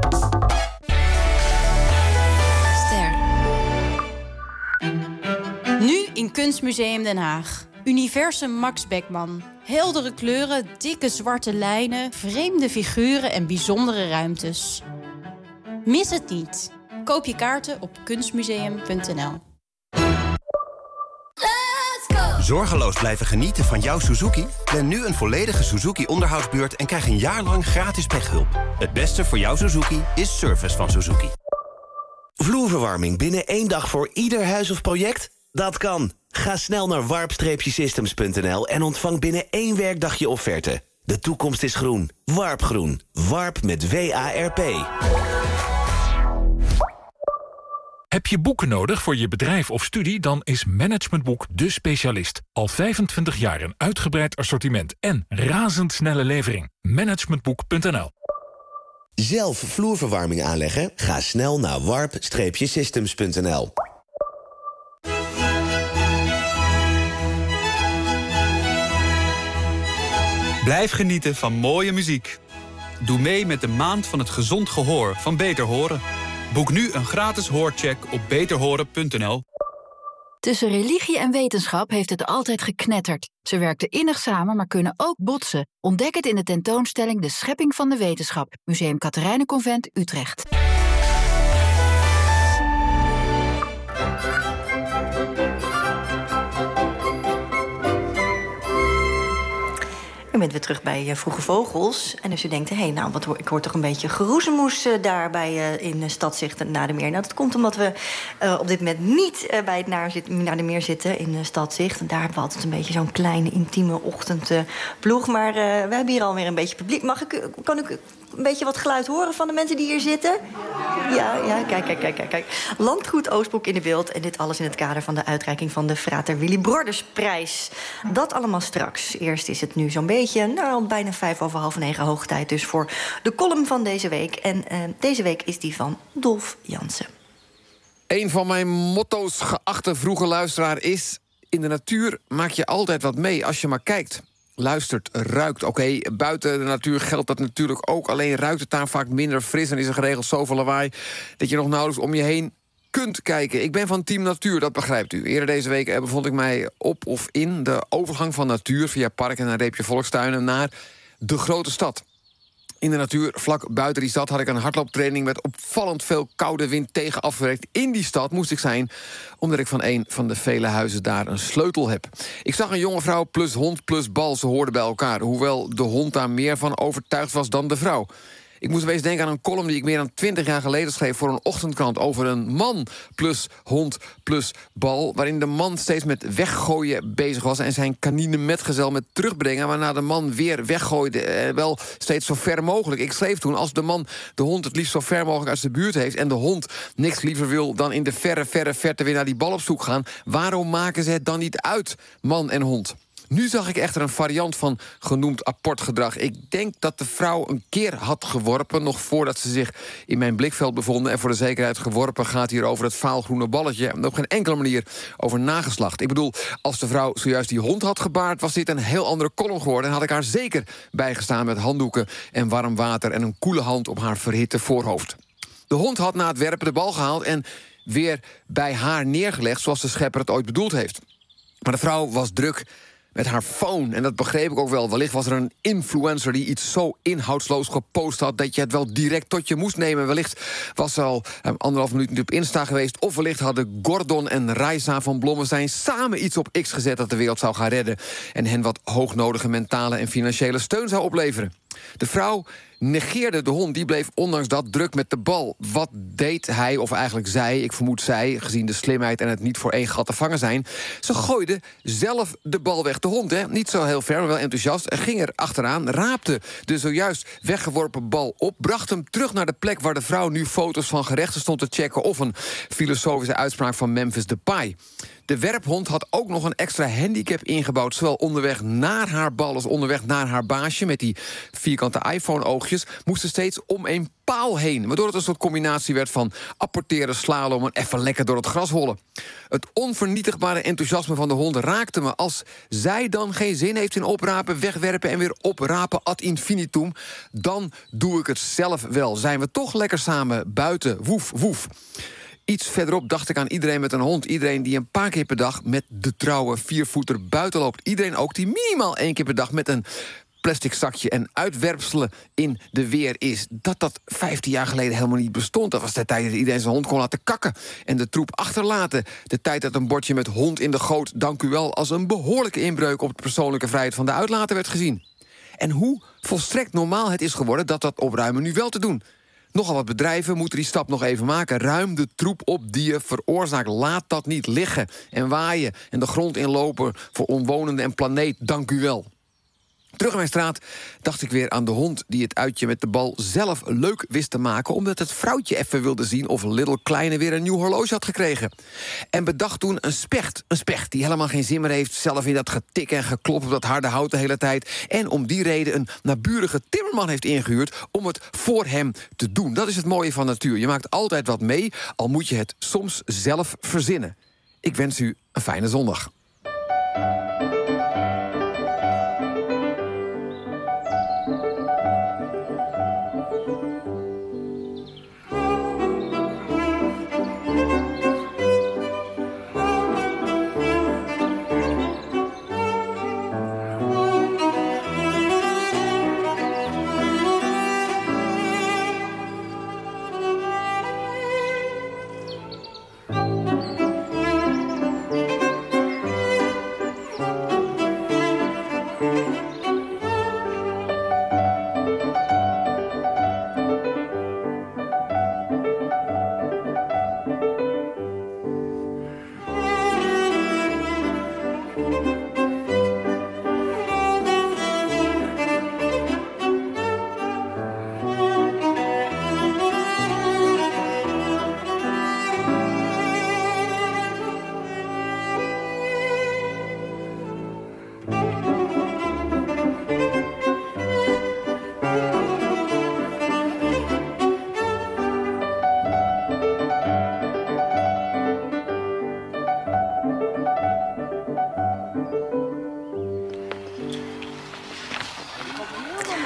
Nu in Kunstmuseum Den Haag. Universum Max Beckmann. Heldere kleuren, dikke zwarte lijnen, vreemde figuren en bijzondere ruimtes. Mis het niet. Koop je kaarten op kunstmuseum.nl. Zorgeloos blijven genieten van jouw Suzuki? Plan nu een volledige Suzuki-onderhoudsbeurt en krijg een jaar lang gratis pechhulp. Het beste voor jouw Suzuki is service van Suzuki. Vloerverwarming binnen 1 dag voor ieder huis of project? Dat kan. Ga snel naar warp-systems.nl en ontvang binnen 1 werkdag je offerte. De toekomst is groen. Warpgroen. Warp met WARP. Heb je boeken nodig voor je bedrijf of studie? Dan is Managementboek de specialist. Al 25 jaar een uitgebreid assortiment en razendsnelle levering. Managementboek.nl. Zelf vloerverwarming aanleggen? Ga snel naar warp-systems.nl. Blijf genieten van mooie muziek. Doe mee met de Maand van het Gezond Gehoor van Beter Horen. Boek nu een gratis hoorcheck op beterhoren.nl. Tussen religie en wetenschap heeft het altijd geknetterd. Ze werkten innig samen, maar kunnen ook botsen. Ontdek het in de tentoonstelling De Schepping van de Wetenschap. Museum Catharijnenconvent, Utrecht. U bent weer terug bij Vroege Vogels. En als u denkt, ik hoor toch een beetje geroezemoes daar in Stadzicht en Naardermeer. Nou, dat komt omdat we op dit moment niet bij het Naardermeer zitten in Stadzicht. En daar hebben we altijd een beetje zo'n kleine, intieme ochtendploeg. Maar we hebben hier alweer een beetje publiek. Kan ik een beetje wat geluid horen van de mensen die hier zitten? Ja, kijk. Landgoed Oostbroek in de beeld. En dit alles in het kader van de uitreiking van de Frater Willy Brodersprijs. Dat allemaal straks. Eerst is het nu zo'n beetje, al bijna 8:05 hoog tijd dus voor de column van deze week. En deze week is die van Dolf Jansen. Een van mijn motto's, geachte vroege luisteraar, is: in de natuur maak je altijd wat mee als je maar kijkt. Luistert, ruikt. Oké, buiten de natuur geldt dat natuurlijk ook. Alleen ruikt het daar vaak minder fris en is er geregeld zoveel lawaai dat je nog nauwelijks om je heen kunt kijken. Ik ben van Team Natuur, dat begrijpt u. Eerder deze week bevond ik mij op of in de overgang van natuur via parken en een reepje volkstuinen naar de grote stad. In de natuur, vlak buiten die stad, had ik een hardlooptraining met opvallend veel koude wind tegen afgewerkt. In die stad moest ik zijn, omdat ik van een van de vele huizen daar een sleutel heb. Ik zag een jonge vrouw plus hond plus bal, ze hoorden bij elkaar. Hoewel de hond daar meer van overtuigd was dan de vrouw. Ik moest wees denken aan een column die ik meer dan 20 jaar geleden schreef voor een ochtendkrant over een man plus hond plus bal, waarin de man steeds met weggooien bezig was en zijn kanine metgezel met terugbrengen, waarna de man weer weggooide, wel steeds zo ver mogelijk. Ik schreef toen: als de man de hond het liefst zo ver mogelijk uit zijn buurt heeft en de hond niks liever wil dan in de verre verte weer naar die bal op zoek gaan, waarom maken ze het dan niet uit, man en hond? Nu zag ik echter een variant van genoemd apportgedrag. Ik denk dat de vrouw een keer had geworpen, nog voordat ze zich in mijn blikveld bevonden. En voor de zekerheid, geworpen gaat hier over het vaalgroene balletje en op geen enkele manier over nageslacht. Ik bedoel, als de vrouw zojuist die hond had gebaard, was dit een heel andere column geworden en had ik haar zeker bijgestaan met handdoeken en warm water en een koele hand op haar verhitte voorhoofd. De hond had na het werpen de bal gehaald en weer bij haar neergelegd, zoals de schepper het ooit bedoeld heeft. Maar de vrouw was druk met haar phone, en dat begreep ik ook wel. Wellicht was er een influencer die iets zo inhoudsloos gepost had dat je het wel direct tot je moest nemen. Wellicht was ze al 1,5 minuut op Insta geweest, of wellicht hadden Gordon en Raisa van Blommestein samen iets op X gezet dat de wereld zou gaan redden en hen wat hoognodige mentale en financiële steun zou opleveren. De vrouw negeerde de hond, die bleef ondanks dat druk met de bal. Wat deed hij, of eigenlijk zij, ik vermoed zij, gezien de slimheid en het niet voor één gat te vangen zijn? Ze gooide zelf de bal weg. De hond, niet zo heel ver, maar wel enthousiast, ging er achteraan, raapte de zojuist weggeworpen bal op, bracht hem terug naar de plek waar de vrouw nu foto's van gerechten stond te checken of een filosofische uitspraak van Memphis Depay. De werphond had ook nog een extra handicap ingebouwd, zowel onderweg naar haar bal als onderweg naar haar baasje met die vierkante iPhone-oogjes, moest ze steeds om een paal heen, waardoor het een soort combinatie werd van apporteren, slalom en even lekker door het gras hollen. Het onvernietigbare enthousiasme van de hond raakte me. Als zij dan geen zin heeft in oprapen, wegwerpen en weer oprapen ad infinitum, dan doe ik het zelf wel. Zijn we toch lekker samen buiten, woef, woef. Iets verderop dacht ik aan iedereen met een hond. Iedereen die een paar keer per dag met de trouwe viervoeter buiten loopt. Iedereen ook die minimaal 1 keer per dag met een plastic zakje en uitwerpselen in de weer is. Dat 15 jaar geleden helemaal niet bestond. Dat was de tijd dat iedereen zijn hond kon laten kakken en de troep achterlaten. De tijd dat een bordje met hond in de goot, dank u wel, als een behoorlijke inbreuk op de persoonlijke vrijheid van de uitlater werd gezien. En hoe volstrekt normaal het is geworden dat opruimen nu wel te doen. Nogal wat bedrijven moeten die stap nog even maken. Ruim de troep op die je veroorzaakt. Laat dat niet liggen en waaien en de grond inlopen voor omwonenden en planeet. Dank u wel. Terug in mijn straat dacht ik weer aan de hond die het uitje met de bal zelf leuk wist te maken, omdat het vrouwtje even wilde zien of Little Kleine weer een nieuw horloge had gekregen. En bedacht toen een specht die helemaal geen zin meer heeft zelf in dat getik en geklop op dat harde hout de hele tijd, en om die reden een naburige timmerman heeft ingehuurd om het voor hem te doen. Dat is het mooie van natuur. Je maakt altijd wat mee, al moet je het soms zelf verzinnen. Ik wens u een fijne zondag.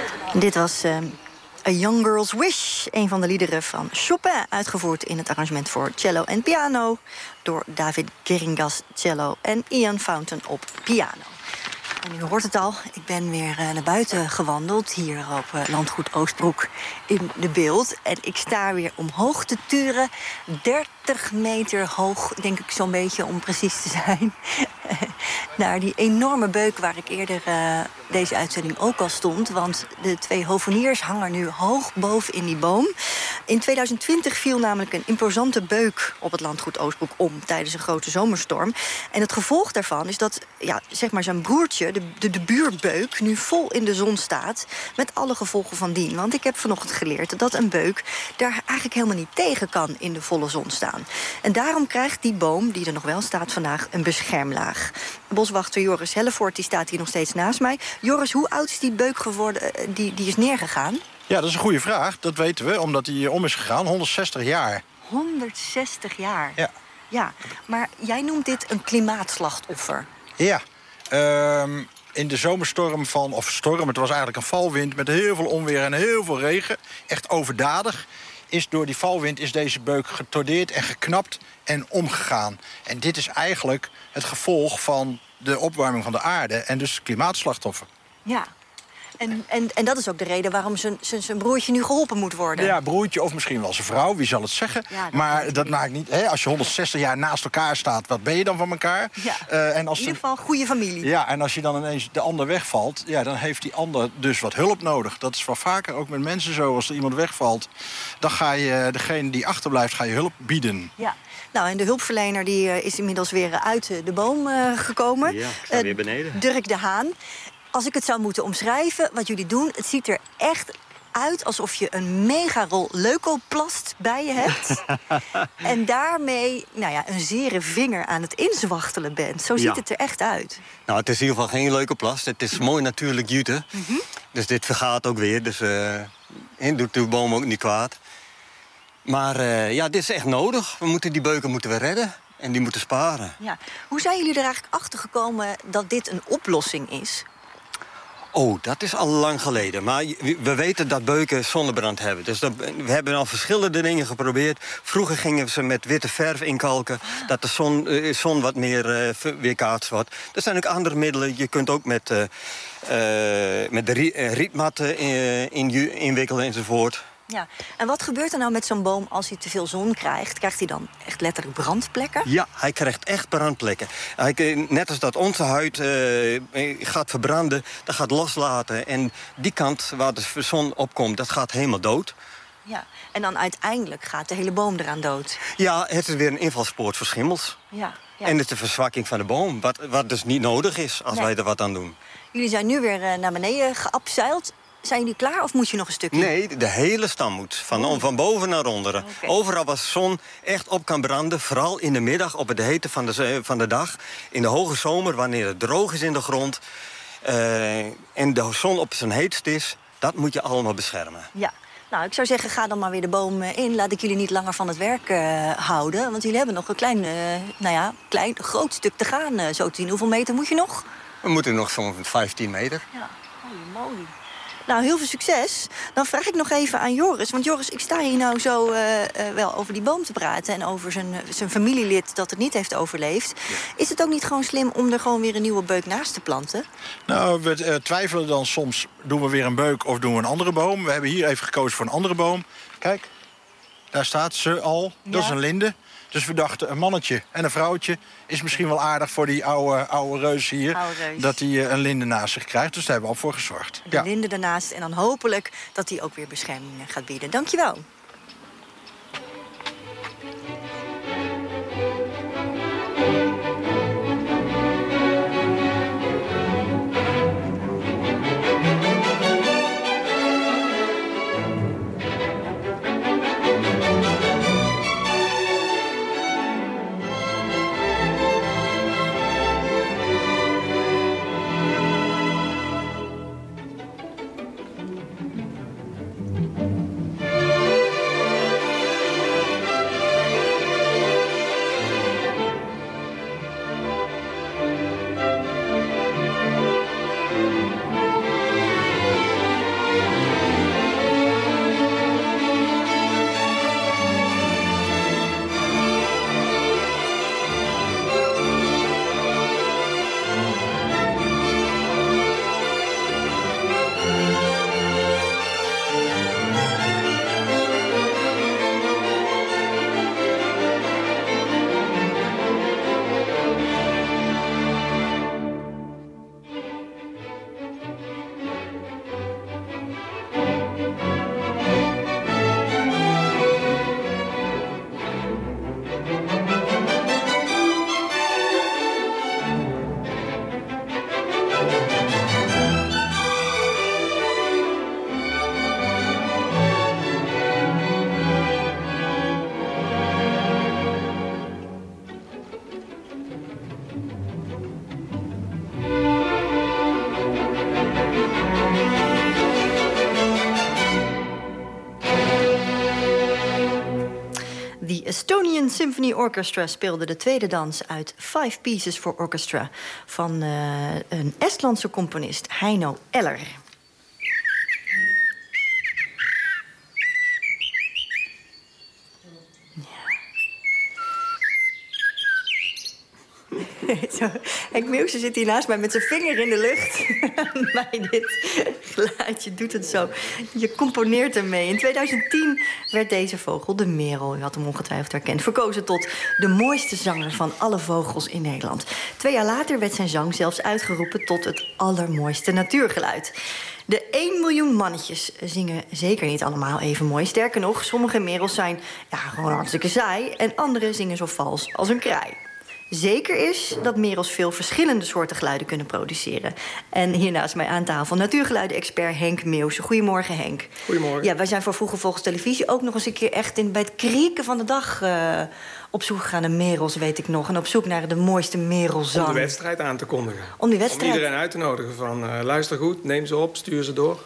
Dit was A Young Girl's Wish, een van de liederen van Chopin, uitgevoerd in het arrangement voor cello en piano door David Geringas cello en Ian Fountain op piano. En u hoort het al, ik ben weer naar buiten gewandeld, hier op landgoed Oostbroek in de Beeld. En ik sta weer omhoog te turen, 30 meter hoog, denk ik zo'n beetje om precies te zijn. Naar die enorme beuk waar ik eerder deze uitzending ook al stond. Want de 2 hoveniers hangen nu hoog boven in die boom. In 2020 viel namelijk een imposante beuk op het landgoed Oostbroek om tijdens een grote zomerstorm. En het gevolg daarvan is dat zeg maar zijn broertje, de buurbeuk, nu vol in de zon staat. Met alle gevolgen van dien. Want ik heb vanochtend geleerd dat een beuk daar eigenlijk helemaal niet tegen kan in de volle zon staan. En daarom krijgt die boom, die er nog wel staat vandaag, een beschermlaag. Boswachter Joris Hellevoort die staat hier nog steeds naast mij. Joris, hoe oud is die beuk geworden die is neergegaan? Ja, dat is een goede vraag. Dat weten we, omdat hij om is gegaan. 160 jaar. 160 jaar? Ja. Ja, maar jij noemt dit een klimaatslachtoffer. Ja. In de zomerstorm het was eigenlijk een valwind met heel veel onweer en heel veel regen. Echt overdadig. Door die valwind is deze beuk getordeerd en geknapt en omgegaan. En dit is eigenlijk het gevolg van de opwarming van de aarde en dus klimaatslachtoffer. Ja. En dat is ook de reden waarom zijn broertje nu geholpen moet worden. Ja, broertje of misschien wel zijn vrouw, wie zal het zeggen. Ja, maar dat maakt niet... Als je 160 jaar naast elkaar staat, wat ben je dan van elkaar? Ja, in ieder geval goede familie. Ja, en als je dan ineens de ander wegvalt, ja, dan heeft die ander dus wat hulp nodig. Dat is wel vaker ook met mensen zo. Als er iemand wegvalt, dan ga je degene die achterblijft, ga je hulp bieden. Ja. Nou, en de hulpverlener die is inmiddels weer uit de boom gekomen. Ja, ik sta weer beneden. Dirk de Haan. Als ik het zou moeten omschrijven, wat jullie doen, het ziet er echt uit alsof je een megarol leukoplast bij je hebt. En daarmee een zere vinger aan het inzwachtelen bent. Zo ziet het er echt uit. Nou, het is in ieder geval geen leukoplast. Het is mooi natuurlijk jute. Dus dit vergaat ook weer. Dus doet de boom ook niet kwaad. Maar dit is echt nodig. Die beuken moeten we redden. En die moeten sparen. Ja. Hoe zijn jullie er eigenlijk achter gekomen dat dit een oplossing is? Oh, dat is al lang geleden. Maar we weten dat beuken zonnebrand hebben. Dus we hebben al verschillende dingen geprobeerd. Vroeger gingen ze met witte verf inkalken, dat de zon wat meer weerkaatst wordt. Er zijn ook andere middelen. Je kunt ook met de rietmatten inwikkelen enzovoort. Ja, en wat gebeurt er nou met zo'n boom als hij te veel zon krijgt? Krijgt hij dan echt letterlijk brandplekken? Ja, hij krijgt echt brandplekken. Net als dat onze huid gaat verbranden, dat gaat loslaten. En die kant waar de zon opkomt, dat gaat helemaal dood. Ja, en dan uiteindelijk gaat de hele boom eraan dood. Ja, het is weer een invalspoort voor schimmels. Ja. En het is de verzwakking van de boom, wat dus niet nodig is als wij er wat aan doen. Jullie zijn nu weer naar beneden geabseild. Zijn jullie klaar of moet je nog een stukje? Nee, de hele stam moet. Van boven naar onderen. Okay. Overal waar de zon echt op kan branden. Vooral in de middag op het hete van de dag. In de hoge zomer, wanneer het droog is in de grond. En de zon op zijn heetst is. Dat moet je allemaal beschermen. Ja. Nou, ik zou zeggen, ga dan maar weer de boom in. Laat ik jullie niet langer van het werk houden. Want jullie hebben nog een groot stuk te gaan. Zo te zien. Hoeveel meter moet je nog? We moeten nog zo'n 15 meter. Ja, holy moly. Nou, heel veel succes. Dan vraag ik nog even aan Joris. Want Joris, ik sta hier nou zo wel over die boom te praten... en over zijn familielid dat het niet heeft overleefd. Ja. Is het ook niet gewoon slim om er gewoon weer een nieuwe beuk naast te planten? Nou, we twijfelen dan soms, doen we weer een beuk of doen we een andere boom? We hebben hier even gekozen voor een andere boom. Kijk, daar staat ze al. Dat is een linde. Dus we dachten, een mannetje en een vrouwtje is misschien wel aardig voor die oude reus hier. Dat hij een linde naast zich krijgt. Dus daar hebben we al voor gezorgd. De linde ernaast en dan hopelijk dat hij ook weer bescherming gaat bieden. Dankjewel. Estonian Symphony Orchestra speelde de tweede dans uit 5 Pieces for Orchestra van een Estlandse componist, Heino Eller. Zo, Henk Meeuwse zit hier naast mij met zijn vinger in de lucht. Maar dit geluidje doet het zo. Je componeert ermee. In 2010 werd deze vogel, de merel, u had hem ongetwijfeld herkend, verkozen tot de mooiste zanger van alle vogels in Nederland. 2 jaar later werd zijn zang zelfs uitgeroepen tot het allermooiste natuurgeluid. De 1 miljoen mannetjes zingen zeker niet allemaal even mooi. Sterker nog, sommige merels zijn gewoon hartstikke saai en andere zingen zo vals als een kraai. Zeker is dat merels veel verschillende soorten geluiden kunnen produceren. En hier naast mij aan tafel natuurgeluiden-expert Henk Meeuwse. Goedemorgen, Henk. Goedemorgen. Ja, wij zijn voor Vroege Vogels Televisie ook nog eens een keer echt bij het krieken van de dag op zoek gegaan naar merels, weet ik nog. En op zoek naar de mooiste merelzang. Om de wedstrijd aan te kondigen. Om die wedstrijd. Om iedereen uit te nodigen van luister goed, neem ze op, stuur ze door.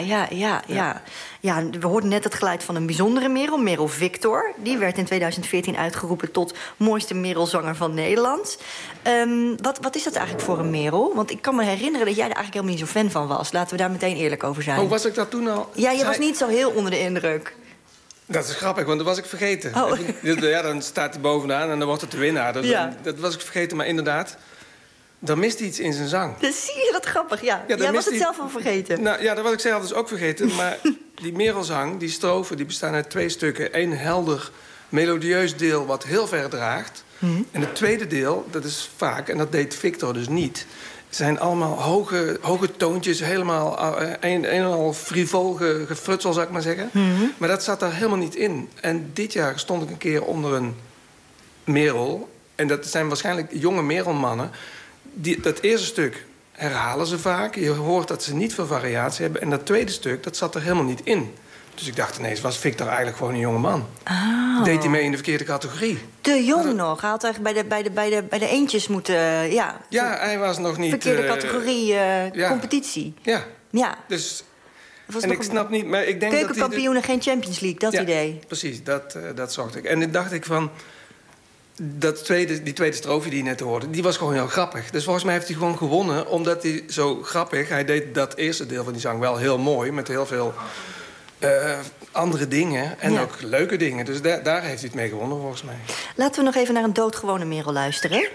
Ja, we hoorden net het geluid van een bijzondere merel, Merel Victor. Die werd in 2014 uitgeroepen tot mooiste merelzanger van Nederland. Wat is dat eigenlijk voor een merel? Want ik kan me herinneren dat jij er eigenlijk helemaal niet zo fan van was. Laten we daar meteen eerlijk over zijn. Oh, was ik dat toen al? Ja, je was niet zo heel onder de indruk. Dat is grappig, want dat was ik vergeten. Oh. Ja, dan staat hij bovenaan en dan wordt het de winnaar. Dus dat was ik vergeten, maar inderdaad, dan mist hij iets in zijn zang. Dat zie je, dat grappig, ja. Jij was het zelf al vergeten. Nou ja, dat was ik zelf dus ook vergeten. Maar die merelzang, die strofen, die bestaan uit 2 stukken. 1 helder, melodieus deel wat heel ver draagt. En het tweede deel, dat is vaak, en dat deed Victor dus niet, zijn allemaal hoge toontjes, helemaal een en al frivol gefrutsel, zou ik maar zeggen. Maar dat zat daar helemaal niet in. En dit jaar stond ik een keer onder een merel. En dat zijn waarschijnlijk jonge merelmannen. Dat eerste stuk herhalen ze vaak. Je hoort dat ze niet veel variatie hebben. En dat tweede stuk, dat zat er helemaal niet in. Dus ik dacht ineens, was Victor eigenlijk gewoon een jonge man? Oh. Deed hij mee in de verkeerde categorie? Te jong nog. Hij had eigenlijk bij de eentjes moeten... Ja, hij was nog niet... Verkeerde categorie competitie. Ja. Dus... En ik snap niet, maar ik denk dat keukenkampioenen geen Champions League, dat idee. Precies, dat zocht ik. En dan dacht ik van... Die tweede strofe die je net hoorde, die was gewoon heel grappig. Dus volgens mij heeft hij gewoon gewonnen, omdat hij zo grappig... Hij deed dat eerste deel van die zang wel heel mooi, met heel veel... andere dingen en ook leuke dingen. Dus daar heeft hij het mee gewonnen, volgens mij. Laten we nog even naar een doodgewone merel luisteren.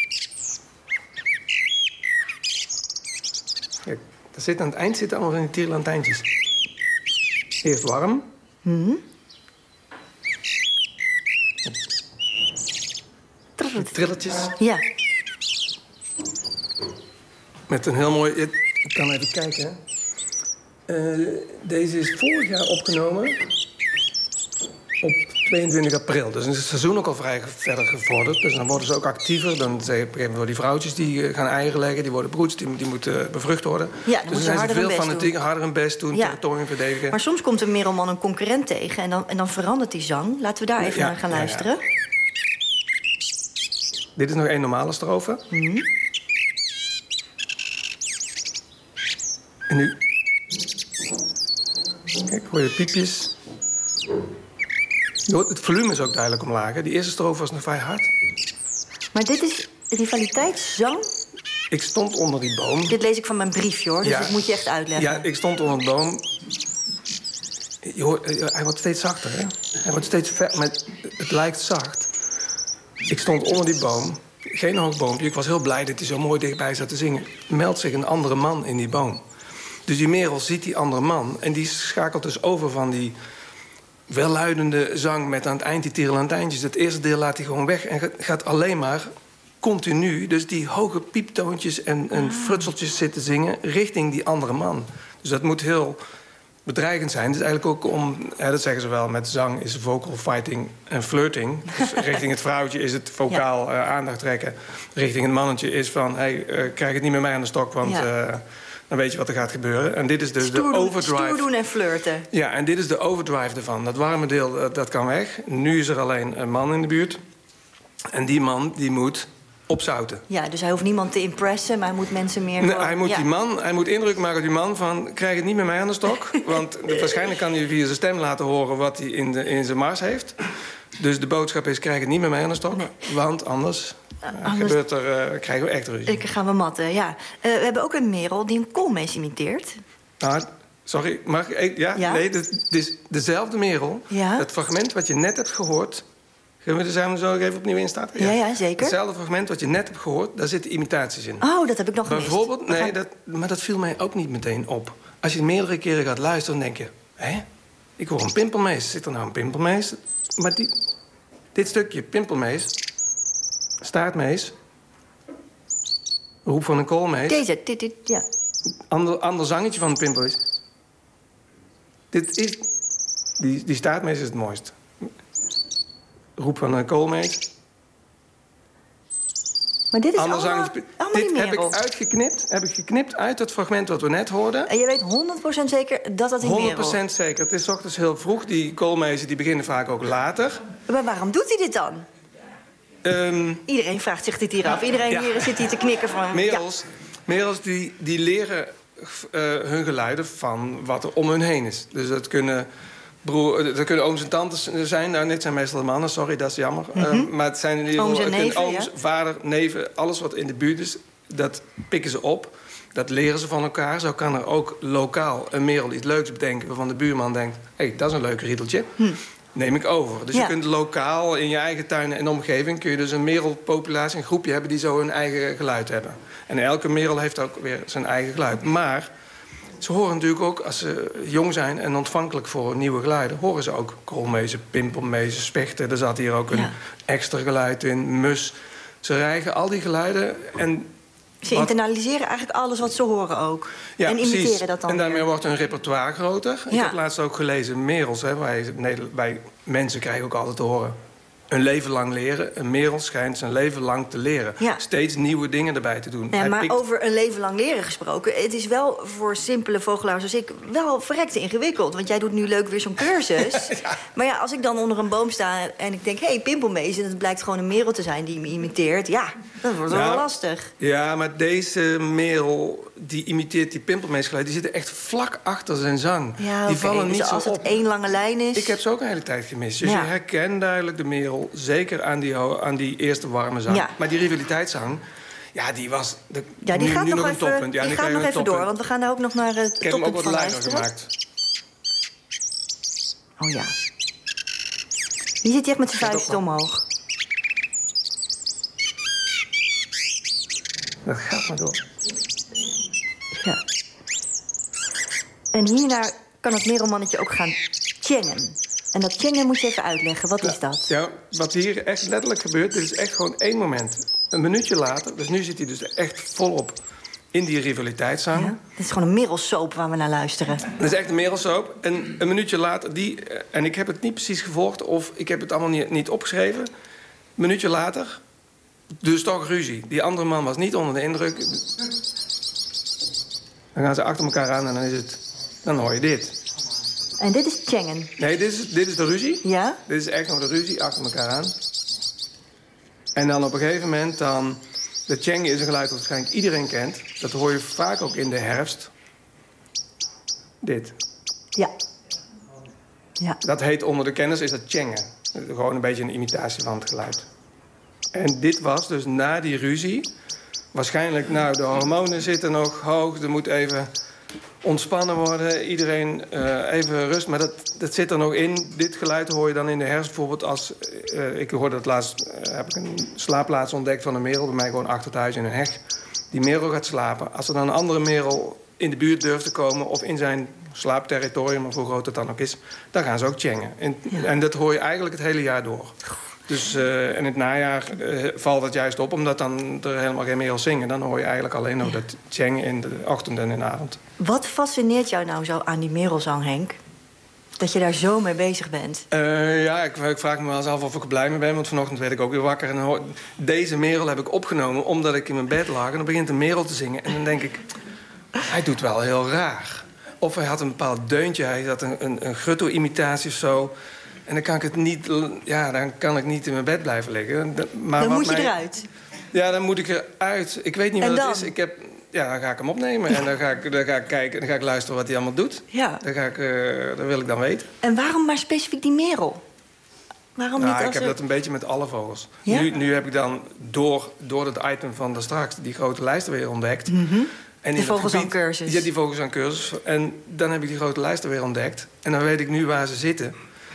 Kijk, aan het eind zitten allemaal van die tierlantijntjes. Eerst warm. Trilletjes. Ja. Met een heel mooi... Ik kan even kijken, hè. Deze is vorig jaar opgenomen op 22 april. Dus is het seizoen ook al vrij verder gevorderd. Dus dan worden ze ook actiever. Dan op een gegeven moment worden die vrouwtjes die gaan eieren leggen. Die worden broeds, die moeten bevrucht worden. Ja, dus dan zijn ze veel fanatieker, harder hun best doen, territorium verdedigen. Maar soms komt een merelman een concurrent tegen en dan verandert die zang. Laten we daar even naar gaan luisteren. Ja. Dit is nog 1 normale strofe. En nu... Kijk, hoor je piepjes. Het volume is ook duidelijk omlaag. Hè? Die eerste strofe was nog vrij hard. Maar dit is rivaliteitszang? Ik stond onder die boom. Dit lees ik van mijn briefje, hoor. Dus dat moet je echt uitleggen. Ja, ik stond onder de boom. Hij wordt steeds zachter, hè? Hij wordt steeds maar het lijkt zacht. Ik stond onder die boom. Geen hoog boompje. Ik was heel blij dat hij zo mooi dichtbij zat te zingen. Meldt zich een andere man in die boom. Dus die merel ziet die andere man. En die schakelt dus over van die welluidende zang met aan het eind die tierlantijntjes. Het eerste deel laat hij gewoon weg en gaat alleen maar continu... dus die hoge pieptoontjes en frutseltjes zitten zingen richting die andere man. Dus dat moet heel bedreigend zijn. Het is eigenlijk ook dat zeggen ze wel, met zang is vocal fighting en flirting. Dus richting het vrouwtje is het vocaal aandacht trekken. Richting het mannetje is van, krijg het niet met mij aan de stok, want... dan weet je wat er gaat gebeuren. En dit is dus de overdrive. Stoer doen en flirten. Ja, en dit is de overdrive ervan. Dat warme deel, dat kan weg. Nu is er alleen een man in de buurt. En die man, die moet opzouten. Ja, dus hij hoeft niemand te impressen, maar hij moet mensen meer... Nee, hij moet indruk maken op die man van... krijg het niet met mij aan de stok. Want waarschijnlijk kan hij via zijn stem laten horen... wat hij in zijn mars heeft. Dus de boodschap is, krijg het niet met mij aan de stok. Want anders krijgen we echt ruzie. Gaan we matten, ja. We hebben ook een merel die een koolmees imiteert. Nou, sorry, mag ik? Ja? Nee, het is dezelfde merel. Ja? Het fragment wat je net hebt gehoord... Kunnen we er samen zo even opnieuw in starten? Ja, zeker. Hetzelfde fragment wat je net hebt gehoord, daar zitten imitaties in. Oh, dat heb ik nog gemist. Bijvoorbeeld, maar dat viel mij ook niet meteen op. Als je meerdere keren gaat luisteren, dan denk je... Hé, ik hoor een pimpelmees. Zit er nou een pimpelmees? Maar dit stukje pimpelmees, staartmees... roep van een koolmees... Dit, ja. Ander zangetje van een pimpelmees. Dit is... Die staartmees is het mooist. Roep van een koolmees. Maar dit is allemaal dit heb ik geknipt uit het fragment wat we net hoorden. En je weet 100% zeker dat dat die merel... 100% zeker. Het is 's ochtends heel vroeg. Die koolmezen die beginnen vaak ook later. Maar waarom doet hij dit dan? Iedereen vraagt zich dit hier af. Iedereen hier zit hier te knikken van... Merels die leren hun geluiden van wat er om hun heen is. Dus dat kunnen ooms en tantes zijn. Nou, dit zijn meestal de mannen, sorry, dat is jammer. Maar het zijn in ieder geval ooms, vader, neven, alles wat in de buurt is. Dat pikken ze op. Dat leren ze van elkaar. Zo kan er ook lokaal een merel iets leuks bedenken... waarvan de buurman denkt, hé, dat is een leuk riedeltje. Neem ik over. Dus je kunt lokaal in je eigen tuin en omgeving... kun je dus een merelpopulatie, een groepje hebben... die zo hun eigen geluid hebben. En elke merel heeft ook weer zijn eigen geluid. Maar ze horen natuurlijk ook, als ze jong zijn... en ontvankelijk voor nieuwe geluiden... horen ze ook koolmezen, pimpelmezen, spechten. Er zat hier ook een extra geluid in, mus. Ze rijgen al die geluiden en... Ze internaliseren eigenlijk alles wat ze horen ook. Ja, en imiteren precies. dat dan. En daarmee wordt hun repertoire groter. Ik heb laatst ook gelezen, merels, wij mensen krijgen ook altijd te horen... een leven lang leren. Een merel schijnt zijn leven lang te leren. Ja. Steeds nieuwe dingen erbij te doen. Ja, maar over een leven lang leren gesproken... het is wel voor simpele vogelaars als ik wel verrekte ingewikkeld. Want jij doet nu leuk weer zo'n cursus. Maar ja, als ik dan onder een boom sta en ik denk... hé, pimpelmees, en het blijkt gewoon een merel te zijn die me imiteert... ja, dat wordt wel lastig. Ja, maar deze merel die imiteert die pimpelmeesgeluid... die zitten echt vlak achter zijn zang. Ja, die vallen niet dus zo als op. het één lange lijn is... Ik heb ze ook een hele tijd gemist. Dus je herkent duidelijk de merel... zeker aan die eerste warme zang. Ja. Maar die rivaliteitszang... Ja, die was... die gaat nog even, toppunt. Ja, die gaat nog even door, want we gaan daar ook nog naar het toppunt van luisteren. Ik heb hem ook wat luider gemaakt. Oh ja. Die zit hier echt met zijn vuist omhoog. Dat gaat maar door. Ja. En hierna kan het merelmannetje ook gaan tjengen. En dat tjengen moet je even uitleggen. Wat is dat? Ja, wat hier echt letterlijk gebeurt... dit is echt gewoon één moment. Een minuutje later, dus nu zit hij dus echt volop in die rivaliteitszang. Ja, dit is gewoon een merelsoap waar we naar luisteren. Dat is echt een merelsoap. En een minuutje later, en ik heb het niet precies gevolgd... of ik heb het allemaal niet opgeschreven. Een minuutje later, dus toch ruzie. Die andere man was niet onder de indruk. Dan gaan ze achter elkaar aan en dan hoor je dit. En dit is tjengen? Nee, dit is de ruzie. Ja? Dit is echt nog de ruzie, achter elkaar aan. En dan op een gegeven moment dan... De tjengen is een geluid dat waarschijnlijk iedereen kent. Dat hoor je vaak ook in de herfst. Dit. Ja. Dat heet onder de kenners is dat tjengen. Gewoon een beetje een imitatie van het geluid. En dit was dus na die ruzie... Waarschijnlijk, de hormonen zitten nog hoog. Er moet even ontspannen worden. Iedereen even rust. Maar dat zit er nog in. Dit geluid hoor je dan in de herfst bijvoorbeeld als... ik hoorde dat laatst, heb ik een slaapplaats ontdekt van een merel. Bij mij gewoon achter het huis in een heg. Die merel gaat slapen. Als er dan een andere merel in de buurt durft te komen... of in zijn slaapterritorium, of hoe groot het dan ook is... dan gaan ze ook tjengen. En dat hoor je eigenlijk het hele jaar door. Dus in het najaar valt het juist op, omdat dan er helemaal geen merels zingen. Dan hoor je eigenlijk alleen nog dat tjengen in de ochtend en in de avond. Wat fascineert jou nou zo aan die merelzang, Henk? Dat je daar zo mee bezig bent. Ik vraag me wel eens af of ik er blij mee ben. Want vanochtend werd ik ook weer wakker. En deze merel heb ik opgenomen omdat ik in mijn bed lag. En dan begint een merel te zingen. En dan denk ik, hij doet wel heel raar. Of hij had een bepaald deuntje. Hij had een grutto-imitatie of zo. En dan kan ik het niet, dan kan ik niet in mijn bed blijven liggen. Maar dan moet je eruit. Ja, dan moet ik eruit. Ik weet niet wat het is. Dan ga ik hem opnemen. En dan ga ik kijken en dan ga ik luisteren wat hij allemaal doet. Ja. Dat wil ik dan weten. En waarom maar specifiek die merel? Waarom niet? Ik heb dat een beetje met alle vogels. Ja? Nu heb ik dan door het item van daarstraks die grote lijsten weer ontdekt. Mm-hmm. En die vogelzangcursus. Ja, die vogelzangcursus. En dan heb ik die grote lijsten weer ontdekt. En dan weet ik nu waar ze zitten.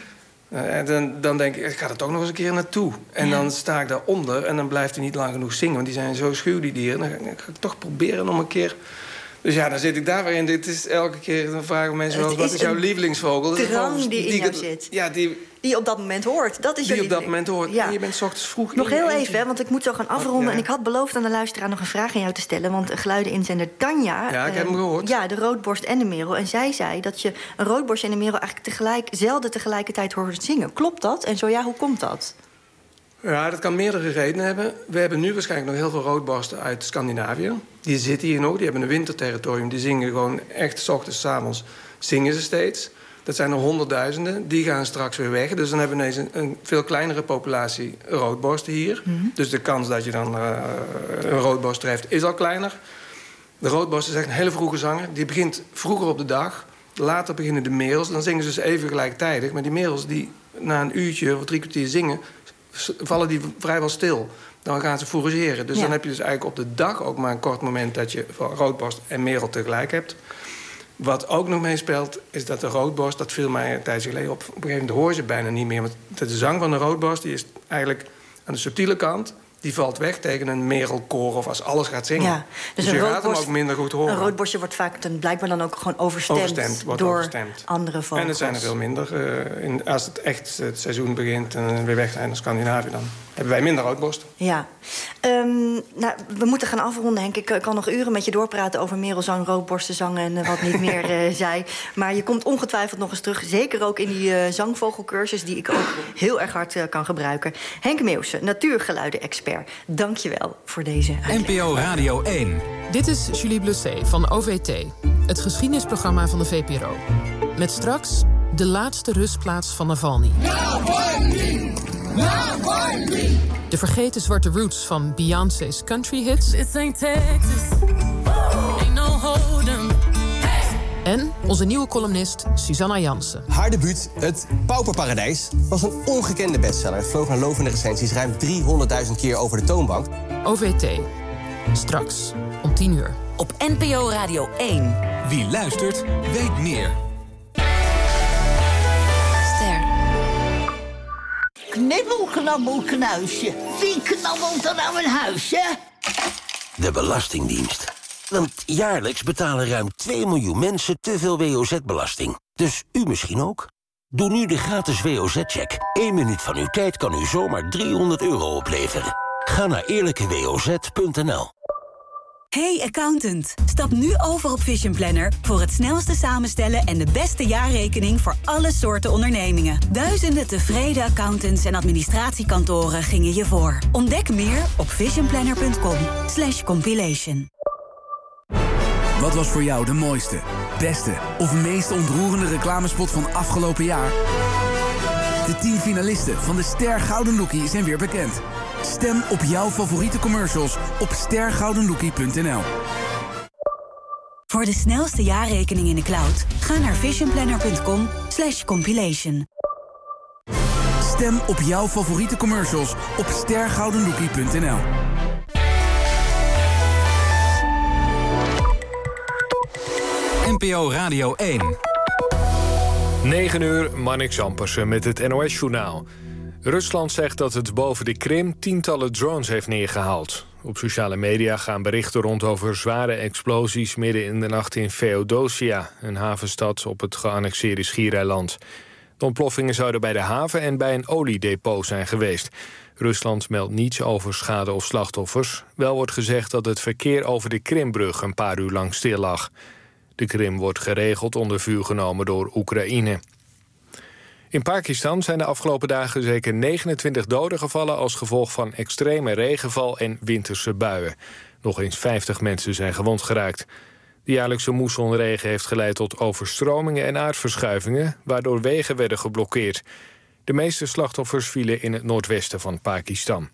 En dan denk ik ga er toch nog eens een keer naartoe. En dan sta ik daaronder en dan blijft hij niet lang genoeg zingen. Want die zijn zo schuw, die dieren. Dan ga ik toch proberen om een keer... Dus ja, dan zit ik daar weer in. Dit is elke keer, dan vragen mensen wel, wat is jouw lievelingsvogel? Drang die in jou zit. Ja, die op dat moment hoort. Dat is die op dat moment hoort. Ja. En je bent 's ochtends vroeg. Nog heel even, hè, want ik moet zo gaan afronden. En ik had beloofd aan de luisteraar nog een vraag aan jou te stellen. Want geluideninzender Tanja... Ja, ik heb hem gehoord. Ja, de roodborst en de merel. En zij zei dat je een roodborst en een merel eigenlijk zelden tegelijkertijd hoort zingen. Klopt dat? En zo ja, hoe komt dat? Ja, dat kan meerdere redenen hebben. We hebben nu waarschijnlijk nog heel veel roodborsten uit Scandinavië. Die zitten hier nog, die hebben een winterterritorium. Die zingen gewoon echt 's ochtends, 's avonds zingen ze steeds. Dat zijn er honderdduizenden. Die gaan straks weer weg. Dus dan hebben we ineens een veel kleinere populatie roodborsten hier. Mm-hmm. Dus de kans dat je dan een roodborst treft is al kleiner. De roodborst is echt een hele vroege zanger. Die begint vroeger op de dag. Later beginnen de merels. Dan zingen ze dus even gelijktijdig. Maar die merels die na een uurtje of 3 kwartier zingen... vallen die vrijwel stil. Dan gaan ze fourageren. Dus dan heb je dus eigenlijk op de dag ook maar een kort moment... dat je roodborst en merel tegelijk hebt. Wat ook nog meespeelt, is dat de roodborst... dat viel mij een tijdje geleden op. Op een gegeven moment hoor je ze bijna niet meer. Want de zang van de roodborst die is eigenlijk aan de subtiele kant... die valt weg tegen een merelkoor of als alles gaat zingen. Ja, dus je gaat hem ook minder goed horen. Een roodborstje wordt vaak blijkbaar dan ook gewoon overstemd door andere vogels. En er zijn er veel minder. Als het echt het seizoen begint en weer weg zijn naar Scandinavië... dan hebben wij minder roodborsten. Ja. We moeten gaan afronden, Henk. Ik kan nog uren met je doorpraten over merelzang, roodborstenzang... en wat niet meer zei. Maar je komt ongetwijfeld nog eens terug. Zeker ook in die zangvogelcursus... die ik ook heel erg hard kan gebruiken. Henk Meeuwsen, natuurgeluiden-expert. Dank je wel voor deze uitleg. NPO Radio 1. Dit is Julie Blusset van OVT, het geschiedenisprogramma van de VPRO. Met straks de laatste rustplaats van Navalny. De vergeten zwarte roots van Beyoncé's country hits. En onze nieuwe columnist Susanna Jansen. Haar debuut, Het Pauperparadijs, was een ongekende bestseller. Het vloog naar lovende recensies ruim 300.000 keer over de toonbank. OVT. Straks om 10:00. Op NPO Radio 1. Wie luistert, weet meer. Ster. Knibbel, knabbel, knuisje. Wie knabbelt er nou een huisje? De Belastingdienst. Want jaarlijks betalen ruim 2 miljoen mensen te veel WOZ-belasting. Dus u misschien ook? Doe nu de gratis WOZ-check. 1 minuut van uw tijd kan u zomaar €300 opleveren. Ga naar eerlijkewoz.nl. Hey accountant, stap nu over op Vision Planner... voor het snelste samenstellen en de beste jaarrekening... voor alle soorten ondernemingen. Duizenden tevreden accountants en administratiekantoren gingen je voor. Ontdek meer op visionplanner.com/compilation. Wat was voor jou de mooiste, beste of meest ontroerende reclamespot van afgelopen jaar? De 10 finalisten van de Ster Gouden Lookie zijn weer bekend. Stem op jouw favoriete commercials op stergoudenlookie.nl. Voor de snelste jaarrekening in de cloud, ga naar visionplanner.com/compilation. Stem op jouw favoriete commercials op stergoudenlookie.nl. NPO Radio 1. 9:00, Marnik Zampersen met het NOS-journaal. Rusland zegt dat het boven de Krim tientallen drones heeft neergehaald. Op sociale media gaan berichten rond over zware explosies... midden in de nacht in Feodosia, een havenstad op het geannexeerde Schiereiland. De ontploffingen zouden bij de haven en bij een oliedepot zijn geweest. Rusland meldt niets over schade of slachtoffers. Wel wordt gezegd dat het verkeer over de Krimbrug een paar uur lang stil lag. De Krim wordt geregeld onder vuur genomen door Oekraïne. In Pakistan zijn de afgelopen dagen zeker 29 doden gevallen... als gevolg van extreme regenval en winterse buien. Nog eens 50 mensen zijn gewond geraakt. De jaarlijkse moessonregen heeft geleid tot overstromingen en aardverschuivingen... waardoor wegen werden geblokkeerd. De meeste slachtoffers vielen in het noordwesten van Pakistan.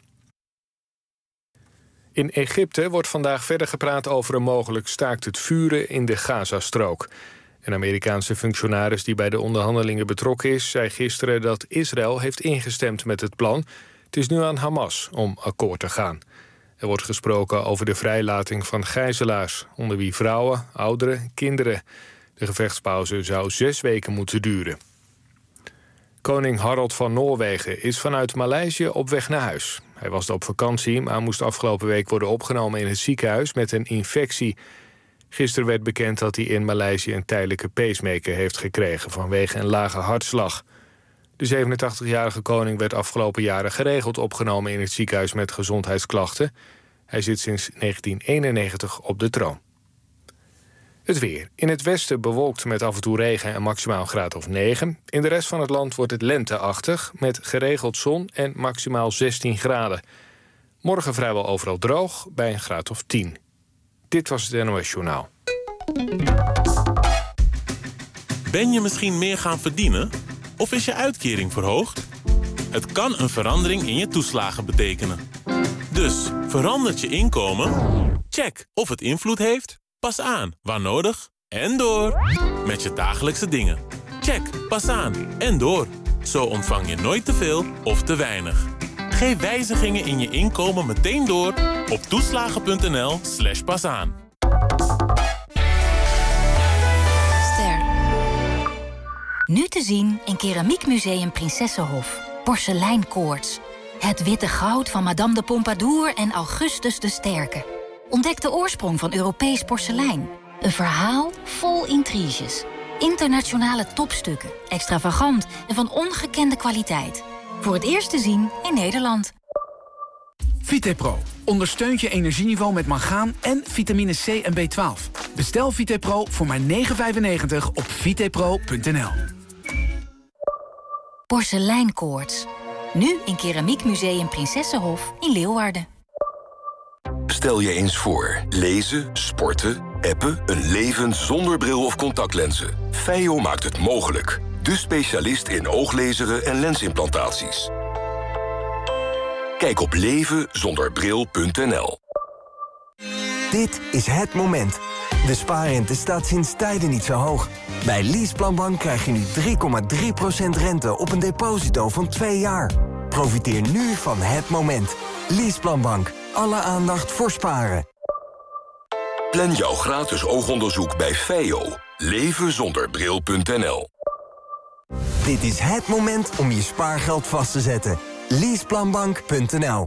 In Egypte wordt vandaag verder gepraat over een mogelijk staakt het vuren in de Gazastrook. Een Amerikaanse functionaris die bij de onderhandelingen betrokken is, zei gisteren dat Israël heeft ingestemd met het plan. Het is nu aan Hamas om akkoord te gaan. Er wordt gesproken over de vrijlating van gijzelaars, onder wie vrouwen, ouderen, kinderen. De gevechtspauze zou 6 weken moeten duren. Koning Harald van Noorwegen is vanuit Maleisië op weg naar huis. Hij was op vakantie, maar moest afgelopen week worden opgenomen in het ziekenhuis met een infectie. Gisteren werd bekend dat hij in Maleisië een tijdelijke pacemaker heeft gekregen vanwege een lage hartslag. De 87-jarige koning werd afgelopen jaren geregeld opgenomen in het ziekenhuis met gezondheidsklachten. Hij zit sinds 1991 op de troon. Het weer. In het westen bewolkt met af en toe regen en maximaal een graad of 9. In de rest van het land wordt het lenteachtig met geregeld zon en maximaal 16 graden. Morgen vrijwel overal droog bij een graad of 10. Dit was het NOS Journaal. Ben je misschien meer gaan verdienen? Of is je uitkering verhoogd? Het kan een verandering in je toeslagen betekenen. Dus, verandert je inkomen? Check of het invloed heeft. Pas aan, waar nodig. En door. Met je dagelijkse dingen. Check, pas aan en door. Zo ontvang je nooit te veel of te weinig. Geef wijzigingen in je inkomen meteen door op toeslagen.nl/pasaan. Nu te zien in Keramiekmuseum Prinsessenhof. Porseleinkoorts. Het witte goud van Madame de Pompadour en Augustus de Sterke. Ontdek de oorsprong van Europees porselein. Een verhaal vol intriges. Internationale topstukken. Extravagant en van ongekende kwaliteit. Voor het eerst te zien in Nederland. VitePro ondersteunt je energieniveau met mangaan en vitamine C en B12. Bestel VitePro voor maar €9,95 op vitepro.nl. Porseleinkoorts. Nu in Keramiekmuseum Prinsessenhof in Leeuwarden. Stel je eens voor. Lezen, sporten, appen, een leven zonder bril of contactlenzen. Feio maakt het mogelijk. De specialist in ooglezeren en lensimplantaties. Kijk op levenzonderbril.nl. Dit is het moment. De spaarrente staat sinds tijden niet zo hoog. Bij Leaseplanbank krijg je nu 3,3% rente op een deposito van 2 jaar. Profiteer nu van het moment. Leaseplanbank. Alle aandacht voor sparen. Plan jouw gratis oogonderzoek bij Feio. Levenzonderbril.nl. Dit is het moment om je spaargeld vast te zetten. Leaseplanbank.nl.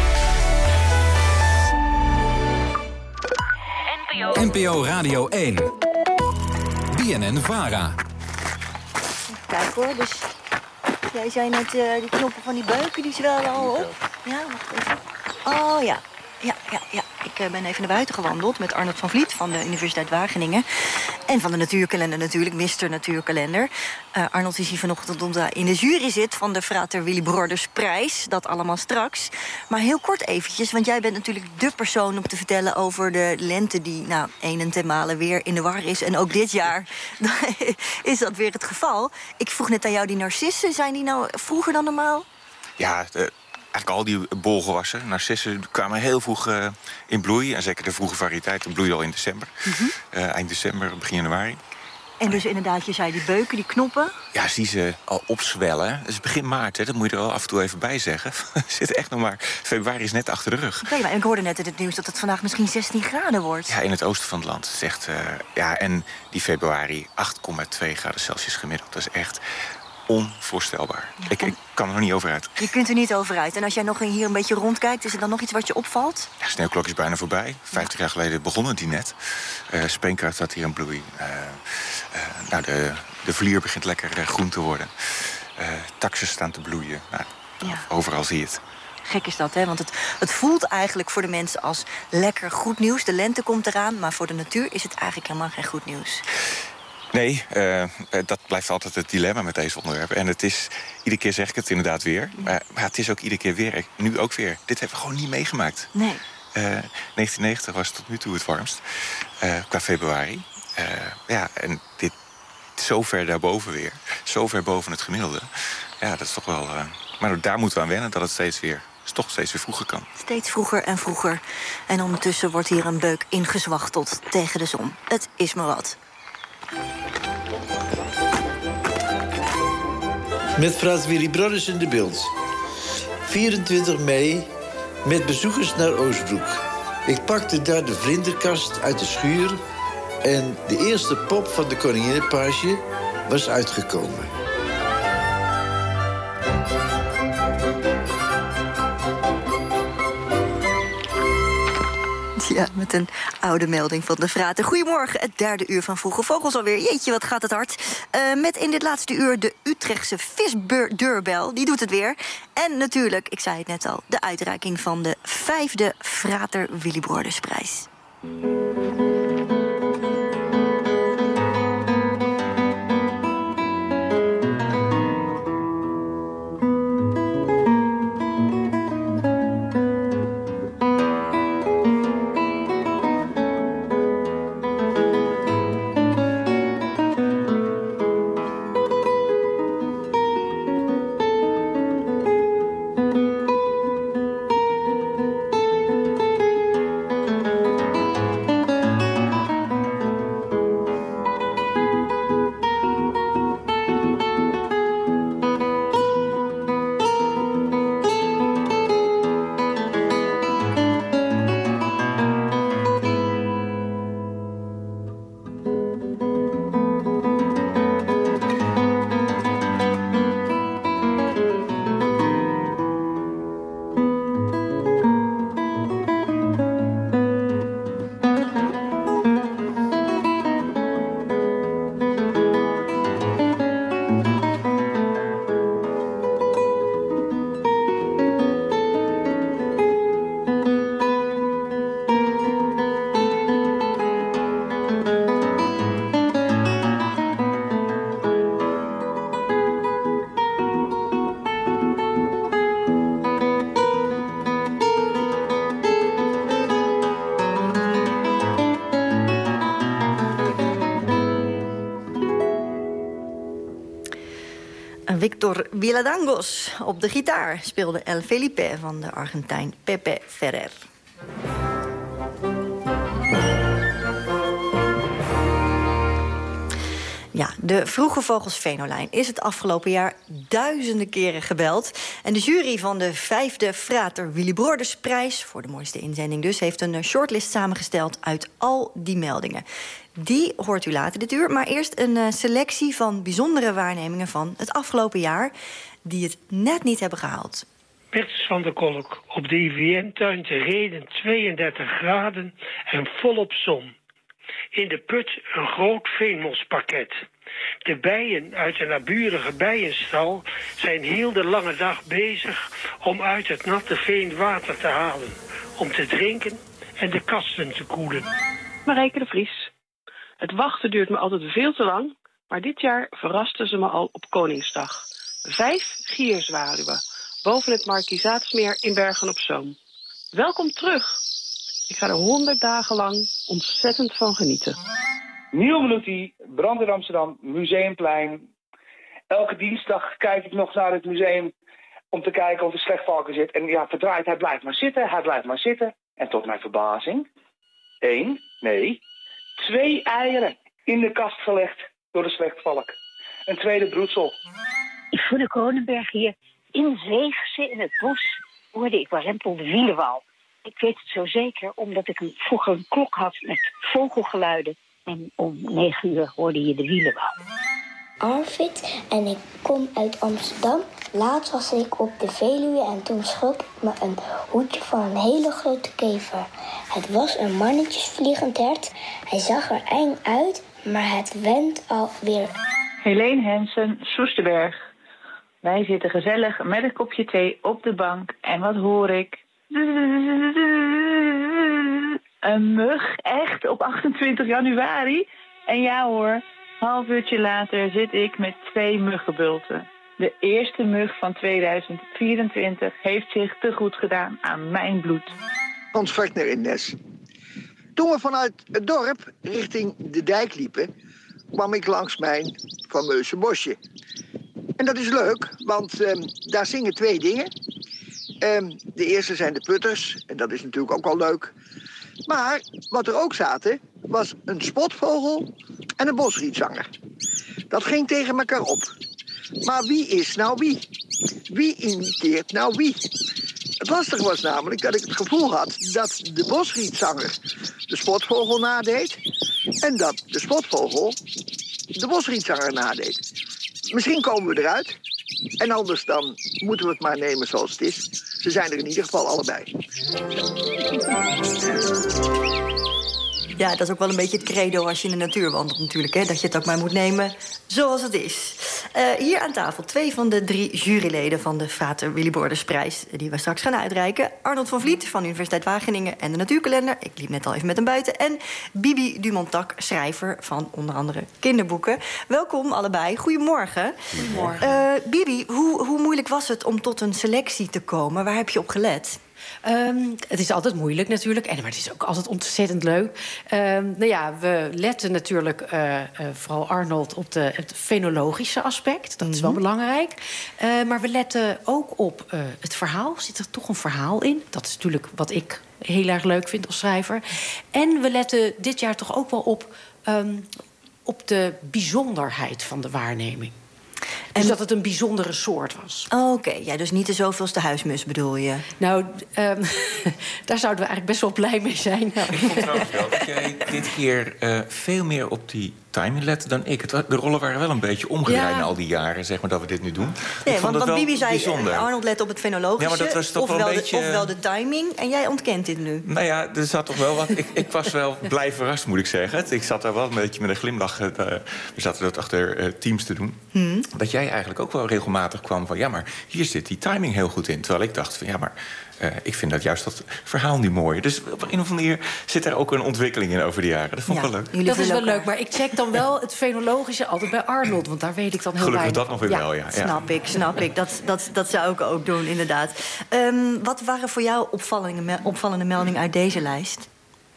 NPO Radio 1. BNN-VARA. Kijk hoor, dus jij zei net die knoppen van die beuken, die zwellen al op. Ja, wacht even. Oh ja. Ja. Ik ben even naar buiten gewandeld met Arnold van Vliet van de Universiteit Wageningen. En van de Natuurkalender natuurlijk, Mr. Natuurkalender. Arnold is hier vanochtend omdat hij in de jury zit van de Frater Willy Broders prijs. Dat allemaal straks. Maar heel kort eventjes, want jij bent natuurlijk de persoon om te vertellen over de lente die een en ten male weer in de war is. En ook dit jaar is dat weer het geval. Ik vroeg net aan jou, die narcissen, zijn die nou vroeger dan normaal? Ja, eigenlijk al die bolgewassen, narcissen, kwamen heel vroeg in bloei. En zeker de vroege variëteiten bloeien al in december. Eind december, begin januari. En dus inderdaad, je zei die beuken, die knoppen. Ja, zie ze al opzwellen. Het is begin maart, hè. Dat moet je er wel af en toe even bij zeggen. Zit echt nog maar. Februari is net achter de rug. Oké, maar ik hoorde net in het nieuws dat het vandaag misschien 16 graden wordt. Ja, in het oosten van het land. Het is echt, en die februari 8,2 graden Celsius gemiddeld. Dat is echt onvoorstelbaar. Ja, ik kan er nog niet over uit. Je kunt er niet over uit. En als jij nog hier een beetje rondkijkt, is er dan nog iets wat je opvalt? Ja, sneeuwklok is bijna voorbij. 50 jaar geleden begonnen die net. Speenkruid staat hier in bloei. De vlier begint lekker groen te worden. Taxen staan te bloeien. Overal zie je het. Gek is dat, hè? Want het voelt eigenlijk voor de mensen als lekker goed nieuws. De lente komt eraan, maar voor de natuur is het eigenlijk helemaal geen goed nieuws. Nee, dat blijft altijd het dilemma met deze onderwerpen. En het is, iedere keer zeg ik het inderdaad weer. Maar het is ook iedere keer weer, nu ook weer. Dit hebben we gewoon niet meegemaakt. Nee. 1990 was tot nu toe het warmst, qua februari. En dit zo ver daarboven weer. Zo ver boven het gemiddelde. Ja, dat is toch wel. Maar daar moeten we aan wennen dat het steeds weer vroeger kan. Steeds vroeger en vroeger. En ondertussen wordt hier een beuk ingezwachteld tegen de zon. Het is maar wat. Met Frans Willy Brothers in de beeld. 24 mei met bezoekers naar Oostbroek. Ik pakte daar de vlinderkast uit de schuur en de eerste pop van de koninginnenpage was uitgekomen. Ja, met een oude melding van de Vraten. Goedemorgen, het derde uur van Vroege Vogels alweer. Jeetje, wat gaat het hard. Met in dit laatste uur de Utrechtse visdeurbel. Die doet het weer. En natuurlijk, ik zei het net al, de uitreiking van de 5e Frater Willibrordusprijs. Victor Villadangos op de gitaar speelde El Felipe van de Argentijn Pepe Ferrer. Ja, de Vroege Vogels Venolijn is het afgelopen jaar duizenden keren gebeld. En de jury van de 5e Frater Willibrordusprijs, voor de mooiste inzending dus, heeft een shortlist samengesteld uit al die meldingen. Die hoort u later dit uur, maar eerst een selectie van bijzondere waarnemingen van het afgelopen jaar die het net niet hebben gehaald. Bertus van der Kolk, op de IVN-tuin te Rheden 32 graden en volop zon. In de put een groot veenmospakket. De bijen uit de naburige bijenstal zijn heel de lange dag bezig om uit het natte veen water te halen, om te drinken en de kasten te koelen. Marijke de Vries. Het wachten duurt me altijd veel te lang, maar dit jaar verrasten ze me al op Koningsdag. 5 gierzwaluwen boven het Markiezaatsmeer in Bergen op Zoom. Welkom terug. Ik ga er 100 dagen lang ontzettend van genieten. Neil Belutti, Brand in Amsterdam, Museumplein. Elke dinsdag kijk ik nog naar het museum om te kijken of er slechtvalken zit. En ja, verdraaid, hij blijft maar zitten. En tot mijn verbazing, 2 eieren in de kast gelegd door de slechtvalk. Een tweede broedsel. Voor de Kronenberg hier in Zeegse in het bos hoorde ik warempel de wielenwal. Ik weet het zo zeker omdat ik vroeger een klok had met vogelgeluiden. En om 9 uur hoorde je de wielenwal. Arvid en ik kom uit Amsterdam. Laatst was ik op de Veluwe en toen schrok ik me een hoedje van een hele grote kever. Het was een mannetjesvliegend hert. Hij zag er eng uit, maar het went alweer. Helene Hensen, Soesterberg. Wij zitten gezellig met een kopje thee op de bank. En wat hoor ik? Een mug, echt, op 28 januari. En ja hoor, half uurtje later zit ik met 2 muggenbulten. De eerste mug van 2024 heeft zich te goed gedaan aan mijn bloed. Hans Varkner in Nes. Toen we vanuit het dorp richting de dijk liepen, kwam ik langs mijn fameuze bosje. En dat is leuk, want daar zingen 2 dingen. De eerste zijn de putters, en dat is natuurlijk ook wel leuk. Maar wat er ook zaten, was een spotvogel en een bosrietzanger. Dat ging tegen elkaar op. Maar wie is nou wie? Wie imiteert nou wie? Het lastige was namelijk dat ik het gevoel had dat de bosrietzanger de spotvogel nadeed en dat de spotvogel de bosrietzanger nadeed. Misschien komen we eruit en anders dan moeten we het maar nemen zoals het is. Ze zijn er in ieder geval allebei. Ja, dat is ook wel een beetje het credo als je in de natuur wandelt natuurlijk, hè? Dat je het ook maar moet nemen zoals het is. Hier aan tafel 2 van de 3 juryleden van de Frater Willibrordusprijs, die we straks gaan uitreiken. Arnold van Vliet van de Universiteit Wageningen en de Natuurkalender. Ik liep net al even met hem buiten. En Bibi Dumontac, schrijver van onder andere kinderboeken. Welkom allebei. Goedemorgen. Goedemorgen. Bibi, hoe moeilijk was het om tot een selectie te komen? Waar heb je op gelet? Het is altijd moeilijk natuurlijk, maar het is ook altijd ontzettend leuk. We letten natuurlijk, vooral Arnold, op het fenologische aspect. Dat is wel belangrijk. Maar we letten ook op het verhaal. Zit er toch een verhaal in? Dat is natuurlijk wat ik heel erg leuk vind als schrijver. En we letten dit jaar toch ook wel op de bijzonderheid van de waarneming. Dus dat het een bijzondere soort was. Oké, ja, dus niet de zoveelste huismus bedoel je? Nou, daar zouden we eigenlijk best wel blij mee zijn. Ik vond trouwens wel dat jij dit keer veel meer op die timing lette dan ik. De rollen waren wel een beetje omgedraaid na al die jaren, zeg maar, dat we dit nu doen. Nee, want Bibi zei, Arnold let op het fenologische, ja, maar dat was toch wel een beetje... ofwel de timing, en jij ontkent dit nu. Nou ja, er zat toch wel wat... ik was wel blij verrast, moet ik zeggen. Ik zat daar wel een beetje met een glimlach. We zaten dat achter Teams te doen. Dat jij eigenlijk ook wel regelmatig kwam van... ja, maar hier zit die timing heel goed in. Terwijl ik dacht van, ja, maar... ik vind dat juist dat verhaal niet mooi. Dus op een of andere manier zit er ook een ontwikkeling in over de jaren. Dat vond ik wel leuk. Dat is wel leuk, maar ik check dan wel het fenologische altijd bij Arnold. Want daar weet ik dan heel weinig. Gelukkig dat nog weer wel, ja. Snap ik. Dat zou ik ook doen, inderdaad. Wat waren voor jou opvallende meldingen uit deze lijst?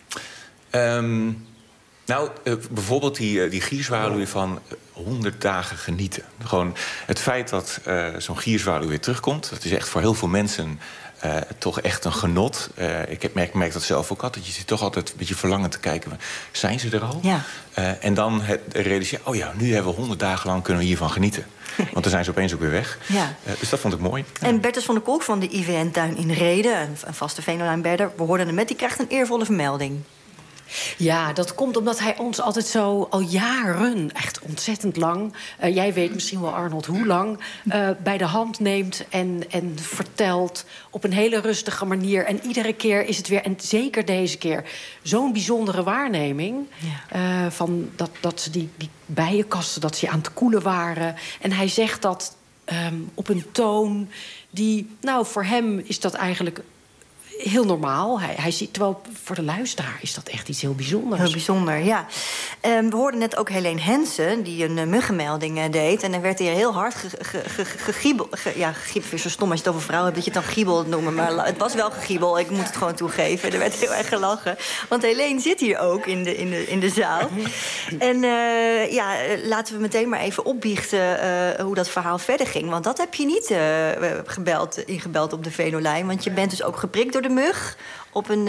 Bijvoorbeeld die gierzwaluw van 100 dagen genieten. Gewoon het feit dat zo'n gierzwaluw weer terugkomt... dat is echt voor heel veel mensen toch echt een genot. Ik merk dat zelf ook altijd. Je zit toch altijd een beetje verlangen te kijken. Zijn ze er al? Ja. En dan realiseer je... nu hebben we 100 dagen lang kunnen we hiervan genieten. Want dan zijn ze opeens ook weer weg. Ja. Dus dat vond ik mooi. En Bertus van der Kolk van de IVN-tuin in Rheden... een vaste venolijn-berder, we hoorden hem net... die krijgt een eervolle vermelding. Ja, dat komt omdat hij ons altijd zo al jaren, echt ontzettend lang... jij weet misschien wel, Arnold, hoe lang... bij de hand neemt en vertelt op een hele rustige manier. En iedere keer is het weer, en zeker deze keer... zo'n bijzondere waarneming. Ja. Van dat ze die bijenkasten, dat ze aan het koelen waren. En hij zegt dat op een toon die... nou, voor hem is dat eigenlijk... heel normaal. Hij ziet, terwijl voor de luisteraar is dat echt iets heel bijzonders. Heel bijzonder, ja. We hoorden net ook Helene Hensen, die een muggenmelding deed. En er werd hier heel hard gegiebeld. Giebel is zo stom als je het over vrouwen hebt, dat je het dan giebel noemen. Maar het was wel gegiebel, ik moet het gewoon toegeven. Er werd heel erg gelachen. Want Helene zit hier ook in de zaal. En laten we meteen maar even opbiechten hoe dat verhaal verder ging. Want dat heb je niet ingebeld op de venolijn. Want je bent dus ook geprikt door de mug op een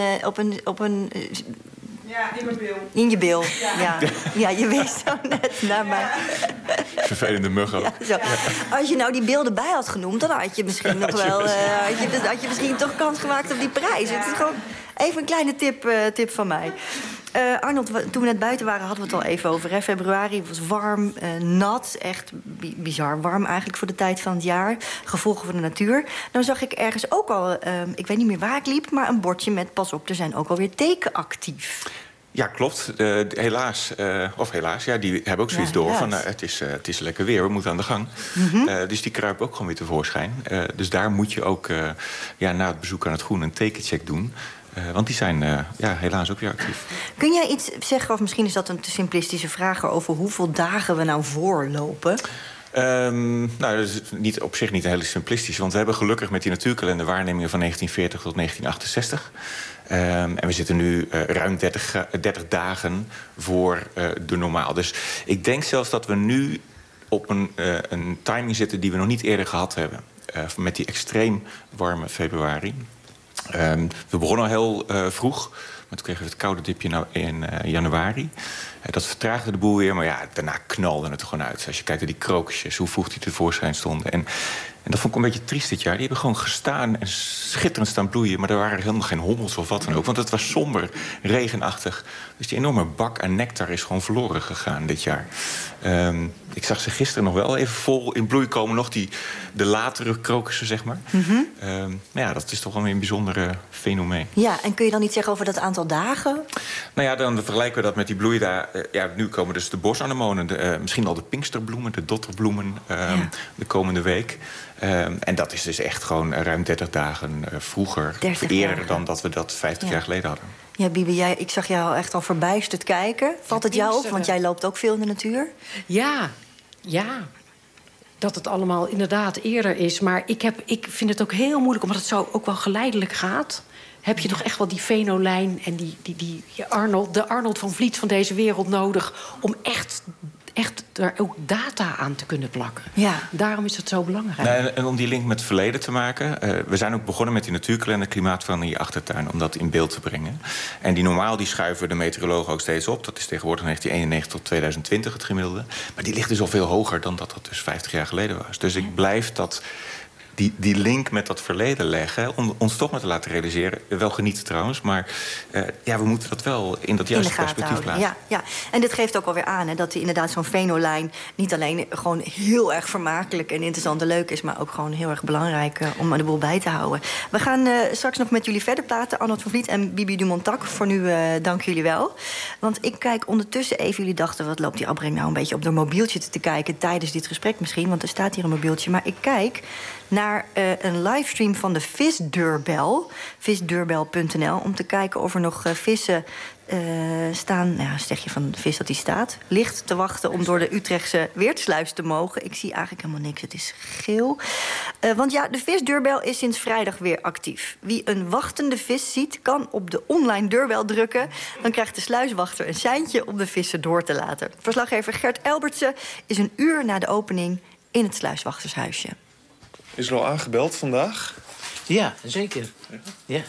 ja, in mijn bil. In je bil, ja. Je wees zo net naar mij. Vervelende mug ook. Ja, als je nou die beelden bij had genoemd... dan had je misschien nog wel... had je misschien toch kans gemaakt op die prijs. Het is gewoon even een kleine tip van mij. Arnold, toen we net buiten waren, hadden we het al even over. Hè? Februari was warm, nat. Echt bizar warm eigenlijk voor de tijd van het jaar. Gevolgen van de natuur. Nou zag ik ergens ook al, ik weet niet meer waar ik liep... maar een bordje met pas op, er zijn ook alweer teken actief. Ja, klopt. Helaas, die hebben ook zoiets door van... het is lekker weer, we moeten aan de gang. Dus die kruipen ook gewoon weer tevoorschijn. Dus daar moet je ook na het bezoek aan het groen een tekencheck doen... want die zijn helaas ook weer actief. Kun jij iets zeggen, of misschien is dat een te simplistische vraag... over hoeveel dagen we nou voorlopen? Dat is op zich niet heel simplistisch. Want we hebben gelukkig met die natuurkalender waarnemingen van 1940 tot 1968. En we zitten nu ruim 30 dagen voor de normaal. Dus ik denk zelfs dat we nu op een timing zitten... die we nog niet eerder gehad hebben. Met die extreem warme februari. We begonnen al heel vroeg. Maar toen kregen we het koude dipje in januari. Dat vertraagde de boel weer, maar ja, daarna knalde het er gewoon uit. Als je kijkt naar die krokusjes, hoe vroeg die tevoorschijn stonden. En dat vond ik een beetje triest dit jaar. Die hebben gewoon gestaan en schitterend staan bloeien, maar er waren helemaal geen hommels of wat dan ook. Want het was somber, regenachtig. Dus die enorme bak aan nectar is gewoon verloren gegaan dit jaar. Ik zag ze gisteren nog wel even vol in bloei komen. Nog de latere krokussen, zeg maar. Maar ja, dat is toch wel weer een bijzonder fenomeen. Ja, en kun je dan niet zeggen over dat aantal dagen? Nou ja, dan vergelijken we dat met die bloeidagen. Nu komen dus de bosanemonen, misschien al de pinksterbloemen, de dotterbloemen de komende week. En dat is dus echt gewoon ruim 30 dagen vroeger. Eerder dan dat we dat 50 jaar geleden hadden. Ja, Bibi, ik zag jou echt al verbijsterd kijken. Valt het jou op? Want jij loopt ook veel in de natuur. Ja. Dat het allemaal inderdaad eerder is. Maar ik vind het ook heel moeilijk, omdat het zo ook wel geleidelijk gaat. Heb je toch echt wel die Venolijn en de Arnold van Vliet van deze wereld nodig om echt daar ook data aan te kunnen plakken. Ja. Daarom is het zo belangrijk. En om die link met het verleden te maken. We zijn ook begonnen met die natuurkalender Klimaatverandering in je achtertuin, om dat in beeld te brengen. En die schuiven de meteorologen ook steeds op. Dat is tegenwoordig 1991 tot 2020 het gemiddelde. Maar die ligt dus al veel hoger dan dat dus 50 jaar geleden was. Dus ik blijf die link met dat verleden leggen, om ons toch maar te laten realiseren. Wel genieten trouwens, maar we moeten dat wel in dat juiste perspectief plaatsen. Ja. En dit geeft ook alweer aan dat inderdaad zo'n Venolijn niet alleen gewoon heel erg vermakelijk en interessant en leuk is, maar ook gewoon heel erg belangrijk om de boel bij te houden. We gaan straks nog met jullie verder praten, Arnold van Vliet en Bibi Dumontac. Voor nu dank jullie wel. Want ik kijk ondertussen even, jullie dachten, wat loopt die Abreng nou een beetje op de mobieltje te kijken tijdens dit gesprek misschien, want er staat hier een mobieltje. Maar ik kijk naar een livestream van de visdeurbel, visdeurbel.nl, om te kijken of er nog vissen staan. Nou, zeg je van de vis dat die staat, ligt te wachten om door de Utrechtse Weertsluis te mogen. Ik zie eigenlijk helemaal niks, het is geel. Want ja, de visdeurbel is sinds vrijdag weer actief. Wie een wachtende vis ziet, kan op de online deurbel drukken. Dan krijgt de sluiswachter een seintje om de vissen door te laten. Verslaggever Gert Elbertse is een uur na de opening in het sluiswachtershuisje. Is er al aangebeld vandaag? Ja, zeker. Ja.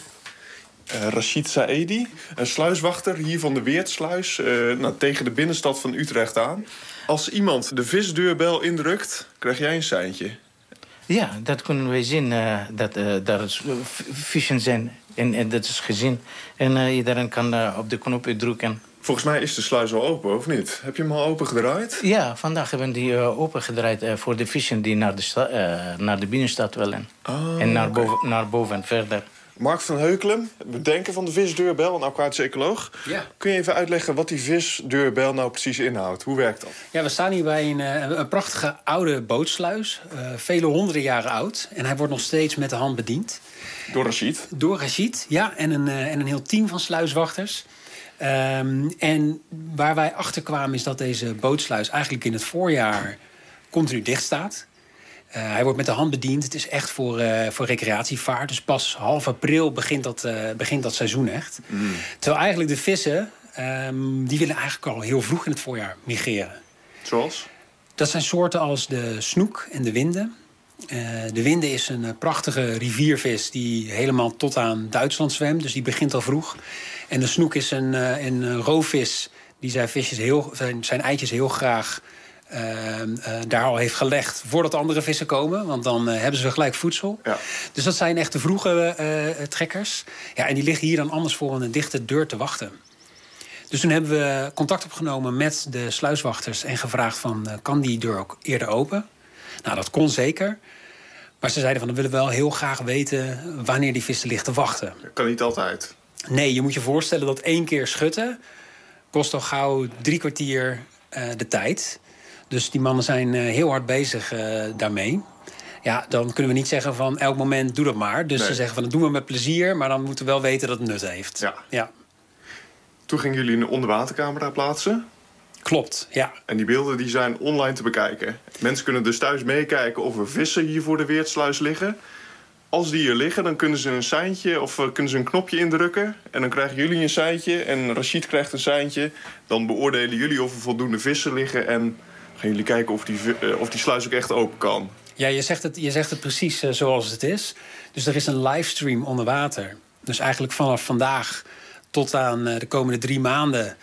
Rashid Saedi, een sluiswachter hier van de Weertsluis, tegen de binnenstad van Utrecht aan. Als iemand de visdeurbel indrukt, krijg jij een seintje. Ja, dat kunnen we zien, dat daar vissen zijn en dat is gezien. En iedereen kan op de knop drukken. Volgens mij is de sluis al open, of niet? Heb je hem al opengedraaid? Ja, vandaag hebben we die opengedraaid voor de vissen die naar de binnenstad willen. En naar boven en verder. Mark van Heukelum, bedenker van de visdeurbel, een aquatisch ecoloog. Ja. Kun je even uitleggen wat die visdeurbel nou precies inhoudt? Hoe werkt dat? Ja, we staan hier bij een prachtige oude bootsluis. Vele honderden jaren oud. En hij wordt nog steeds met de hand bediend. Door Rashid? Door Rashid, ja. En een heel team van sluiswachters. En waar wij achter kwamen is dat deze bootsluis eigenlijk in het voorjaar continu dicht staat. Hij wordt met de hand bediend. Het is echt voor recreatievaart. Dus pas half april begint dat seizoen echt. Terwijl eigenlijk de vissen, die willen eigenlijk al heel vroeg in het voorjaar migreren. Zoals? Dat zijn soorten als de snoek en de winde. De winde is een prachtige riviervis die helemaal tot aan Duitsland zwemt. Dus die begint al vroeg. En de snoek is een roofvis die zijn eitjes heel graag daar al heeft gelegd voordat de andere vissen komen. Want dan hebben ze gelijk voedsel. Ja. Dus dat zijn echt de vroege trekkers. Ja, en die liggen hier dan anders voor een dichte deur te wachten. Dus toen hebben we contact opgenomen met de sluiswachters en gevraagd van, kan die deur ook eerder open? Nou, dat kon zeker. Maar ze zeiden van, we willen wel heel graag weten wanneer die vissen liggen te wachten. Dat kan niet altijd. Nee, je moet je voorstellen dat 1 keer schutten kost al gauw 3 kwartier de tijd. Dus die mannen zijn heel hard bezig daarmee. Ja, dan kunnen we niet zeggen van elk moment doe dat maar. Dus ze zeggen van dat doen we met plezier, maar dan moeten we wel weten dat het nut heeft. Ja. Toen gingen jullie een onderwatercamera plaatsen. Klopt, ja. En die beelden die zijn online te bekijken. Mensen kunnen dus thuis meekijken of er vissen hier voor de Weertsluis liggen. Als die hier liggen, dan kunnen ze een seintje of kunnen ze een knopje indrukken. En dan krijgen jullie een seintje en Rashid krijgt een seintje. Dan beoordelen jullie of er voldoende vissen liggen en gaan jullie kijken of die sluis ook echt open kan. Ja, je zegt het precies zoals het is. Dus er is een livestream onder water. Dus eigenlijk vanaf vandaag tot aan de komende 3 maanden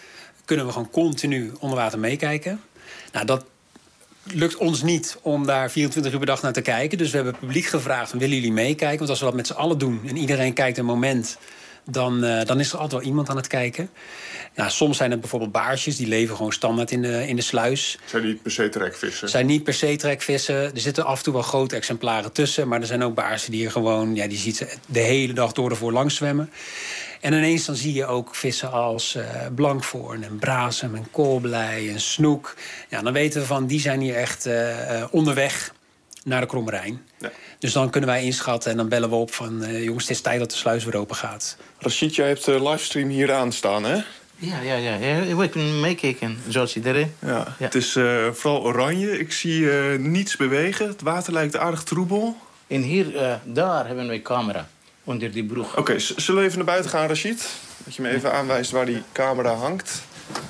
kunnen we gewoon continu onder water meekijken. Nou, dat lukt ons niet om daar 24 uur per dag naar te kijken. Dus we hebben het publiek gevraagd, willen jullie meekijken? Want als we dat met z'n allen doen en iedereen kijkt een moment, dan is er altijd wel iemand aan het kijken. Nou, soms zijn het bijvoorbeeld baarsjes, die leven gewoon standaard in de sluis. Zijn niet per se trekvissen? Zijn niet per se trekvissen. Er zitten af en toe wel grote exemplaren tussen, maar er zijn ook baarsen die er gewoon, die ziet ze de hele dag door ervoor langs zwemmen. En ineens dan zie je ook vissen als blankvoorn en brasem en koolblij en snoek. Ja, dan weten we van, die zijn hier echt onderweg naar de Kromme Rijn. Ja. Dus dan kunnen wij inschatten en dan bellen we op van, jongens, het is tijd dat de sluis weer open gaat. Rashid, jij hebt de livestream hier aanstaan, hè? Ja. We kunnen meekijken, zoals iedereen. Ja. Het is vooral oranje. Ik zie niets bewegen. Het water lijkt aardig troebel. En hier, daar hebben we een camera. Onder die brug. Oké, zullen we even naar buiten gaan, Rashid? Dat je me even aanwijst waar die camera hangt.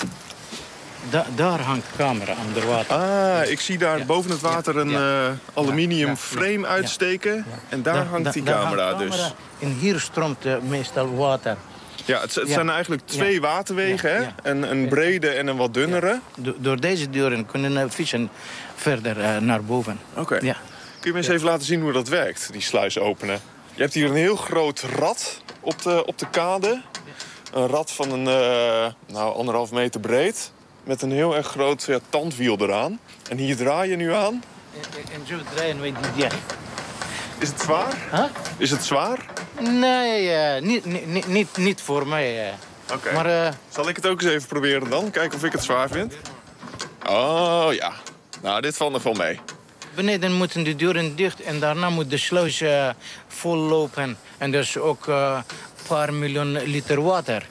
Daar hangt de camera onder water. Ah, ik zie daar boven het water een aluminium frame uitsteken. Ja. En daar hangt die camera dus. En hier stroomt meestal water. Ja, het zijn eigenlijk twee waterwegen, hè? Een brede en een wat dunnere. Ja. Door deze deuren kunnen vissen verder naar boven. Oké. Ja. Kun je me eens even laten zien hoe dat werkt, die sluis openen? Je hebt hier een heel groot rad op de kade. Een rad van een 1,5 meter breed. Met een heel erg groot tandwiel eraan. En hier draai je nu aan. En zo draaien we die dicht. Is het zwaar? Huh? Is het zwaar? Nee, niet voor mij. Oké. Maar zal ik het ook eens even proberen dan? Kijken of ik het zwaar vind. Oh ja. Nou, dit valt nog wel mee. Beneden moeten de deuren dicht en daarna moet de sluis vol lopen. En dus ook een paar miljoen liter water.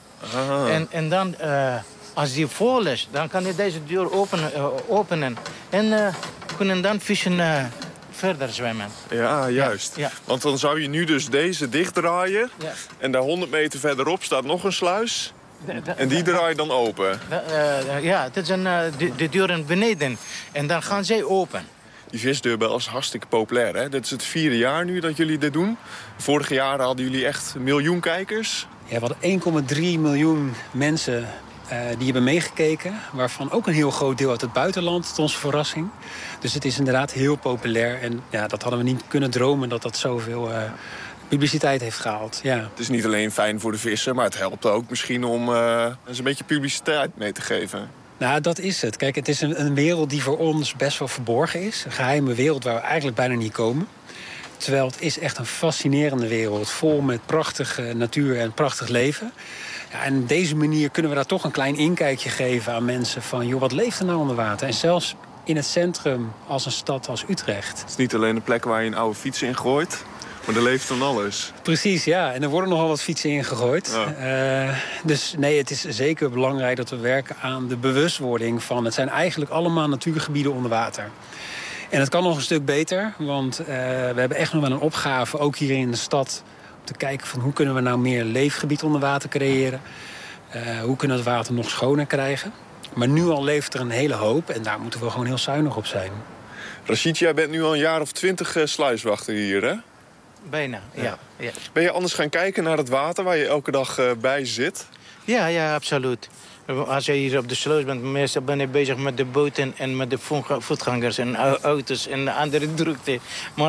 En dan, als die vol is, dan kan je deze deur openen. En kunnen dan vissen verder zwemmen. Ja, juist. Ja. Want dan zou je nu dus deze dichtdraaien. Ja. En daar 100 meter verderop staat nog een sluis. En die draai je dan open? Ja, dat zijn de deuren beneden. En dan gaan zij open. Die visdeurbel is hartstikke populair, hè? Dit is het 4e jaar nu dat jullie dit doen. Vorige jaren hadden jullie echt 1 miljoen kijkers. Ja, we hadden 1,3 miljoen mensen die hebben meegekeken. Waarvan ook een heel groot deel uit het buitenland, tot onze verrassing. Dus het is inderdaad heel populair. En ja, dat hadden we niet kunnen dromen dat zoveel publiciteit heeft gehaald. Ja. Het is niet alleen fijn voor de vissen, maar het helpt ook misschien om eens een beetje publiciteit mee te geven. Nou, dat is het. Kijk, het is een wereld die voor ons best wel verborgen is. Een geheime wereld waar we eigenlijk bijna niet komen. Terwijl het is echt een fascinerende wereld. Vol met prachtige natuur en prachtig leven. Ja, en op deze manier kunnen we daar toch een klein inkijkje geven aan mensen. Van, joh, wat leeft er nou onder water? En zelfs in het centrum als een stad als Utrecht. Het is niet alleen een plek waar je een oude fiets in gooit. Maar er leeft dan alles. Precies, ja. En er worden nogal wat fietsen ingegooid. Ja. Dus nee, het is zeker belangrijk dat we werken aan de bewustwording van... het zijn eigenlijk allemaal natuurgebieden onder water. En het kan nog een stuk beter, want we hebben echt nog wel een opgave... ook hier in de stad, om te kijken van hoe kunnen we nou meer leefgebied onder water creëren. Hoe kunnen we het water nog schoner krijgen. Maar nu al leeft er een hele hoop en daar moeten we gewoon heel zuinig op zijn. Rashid, jij bent nu al een jaar of 20 sluiswachter hier, hè? Bijna, ja. Ben je anders gaan kijken naar het water waar je elke dag bij zit? Ja, absoluut. Als je hier op de sluis bent, meestal ben je bezig met de boten en met de voetgangers en auto's en andere drukte.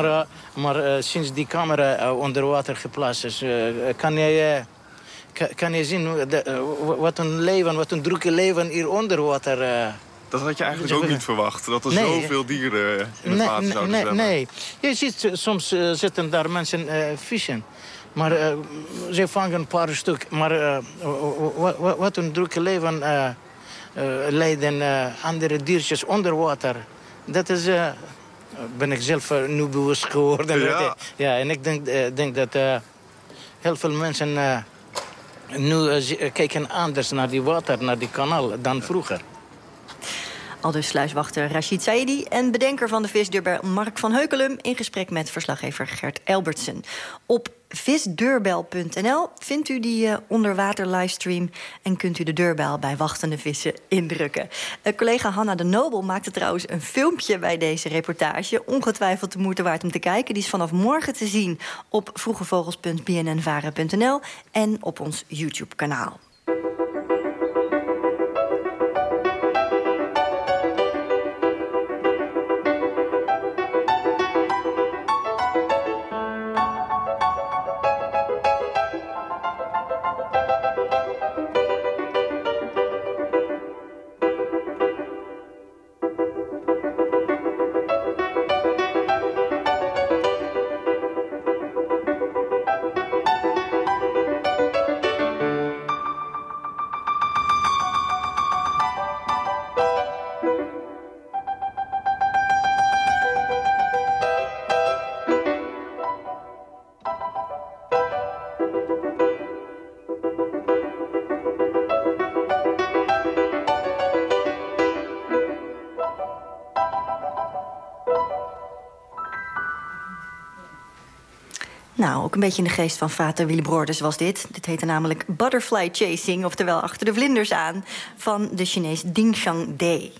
Maar sinds die camera onder water geplaatst is, kan je zien wat een drukke leven hier onder water... Dat had je eigenlijk ook niet verwacht, dat er zoveel dieren in het water zouden zwemmen. Nee, je ziet soms zitten daar mensen vissen. Maar ze vangen een paar stuk. Maar wat een drukke leven leiden andere diertjes onder water. Dat is... ben ik zelf nu bewust geworden. Ja, en ik denk dat heel veel mensen nu kijken anders naar die water, naar die kanaal dan vroeger. Aldus sluiswachter Rashid Saidi en bedenker van de visdeurbel Mark van Heukelum... in gesprek met verslaggever Gert Elbertsen. Op visdeurbel.nl vindt u die onderwater livestream... en kunt u de deurbel bij wachtende vissen indrukken. Collega Hanna de Nobel maakte trouwens een filmpje bij deze reportage. Ongetwijfeld de moeite waard om te kijken. Die is vanaf morgen te zien op vroegevogels.bnnvara.nl... en op ons YouTube-kanaal. Nou, ook een beetje in de geest van vader Willy Broders was dit. Dit heette namelijk Butterfly Chasing, oftewel achter de vlinders aan, van de Chinees Ding Shang Dei.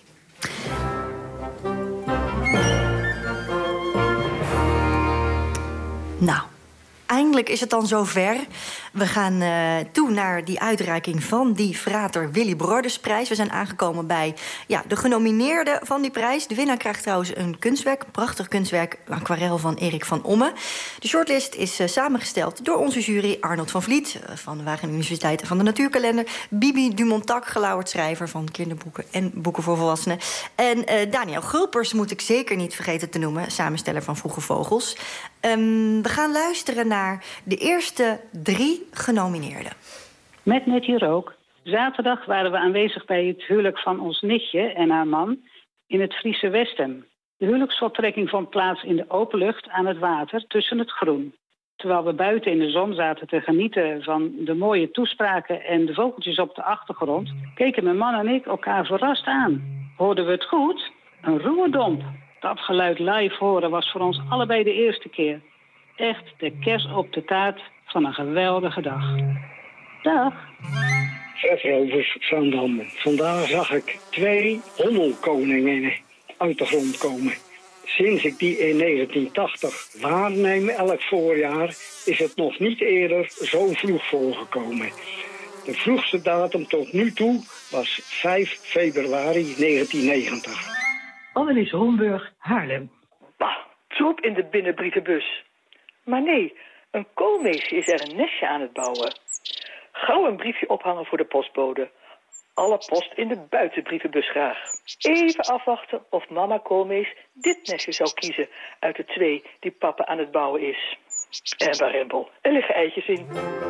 Nou, eindelijk is het dan zover. We gaan toe naar die uitreiking van die Frater Willy Brodersprijs. We zijn aangekomen bij de genomineerden van die prijs. De winnaar krijgt trouwens een kunstwerk, een prachtig kunstwerk, een aquarel van Erik van Omme. De shortlist is samengesteld door onze jury Arnold van Vliet van de Wageningen Universiteit en van de Natuurkalender, Bibi Dumontac, gelauwerd schrijver van kinderboeken en boeken voor volwassenen, en Daniel Gulpers moet ik zeker niet vergeten te noemen, samensteller van Vroege Vogels. We gaan luisteren naar de eerste 3 genomineerden. Met Nettie Rook. Zaterdag waren we aanwezig bij het huwelijk van ons nichtje en haar man in het Friese Westen. De huwelijksvoltrekking vond plaats in de open lucht aan het water tussen het groen. Terwijl we buiten in de zon zaten te genieten van de mooie toespraken en de vogeltjes op de achtergrond, keken mijn man en ik elkaar verrast aan. Hoorden we het goed? Een roerdomp. Dat geluid live horen was voor ons allebei de eerste keer. Echt de kers op de taart van een geweldige dag. Dag. Fred Rovers, Zaandam. Vandaag zag ik 2 hommelkoningen uit de grond komen. Sinds ik die in 1980 waarneem elk voorjaar, is het nog niet eerder zo vroeg voorgekomen. De vroegste datum tot nu toe was 5 februari 1990. Annelies Homburg, Haarlem. Bah, troep in de binnenbrievenbus. Maar nee, een koolmeesje is er een nestje aan het bouwen. Gauw een briefje ophangen voor de postbode. Alle post in de buitenbrievenbus graag. Even afwachten of mama koolmees dit nestje zou kiezen uit de 2 die papa aan het bouwen is. En barempel, er liggen eitjes in.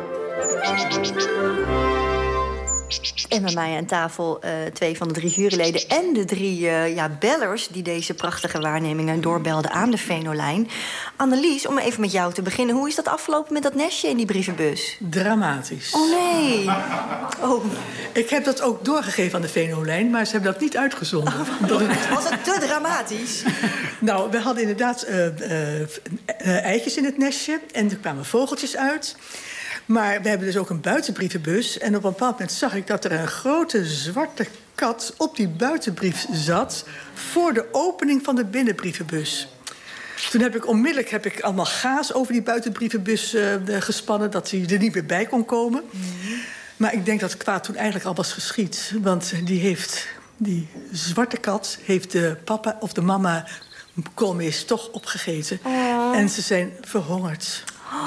En bij mij aan tafel 2 van de 3 juryleden en de 3 bellers die deze prachtige waarnemingen doorbelden aan de Venolijn. Annelies, om even met jou te beginnen. Hoe is dat afgelopen met dat nestje in die brievenbus? Dramatisch. Oh nee. Oh. Ik heb dat ook doorgegeven aan de Venolijn, maar ze hebben dat niet uitgezonden. Was het te dramatisch? Nou, we hadden inderdaad eitjes in het nestje en er kwamen vogeltjes uit. Maar we hebben dus ook een buitenbrievenbus. En op een bepaald moment zag ik dat er een grote zwarte kat op die buitenbrief zat voor de opening van de binnenbrievenbus. Toen heb ik onmiddellijk allemaal gaas over die buitenbrievenbus gespannen, dat hij er niet meer bij kon komen. Maar ik denk dat het kwaad toen eigenlijk al was geschied. Want die zwarte kat heeft de papa of de mama koolmees toch opgegeten. En ze zijn verhongerd.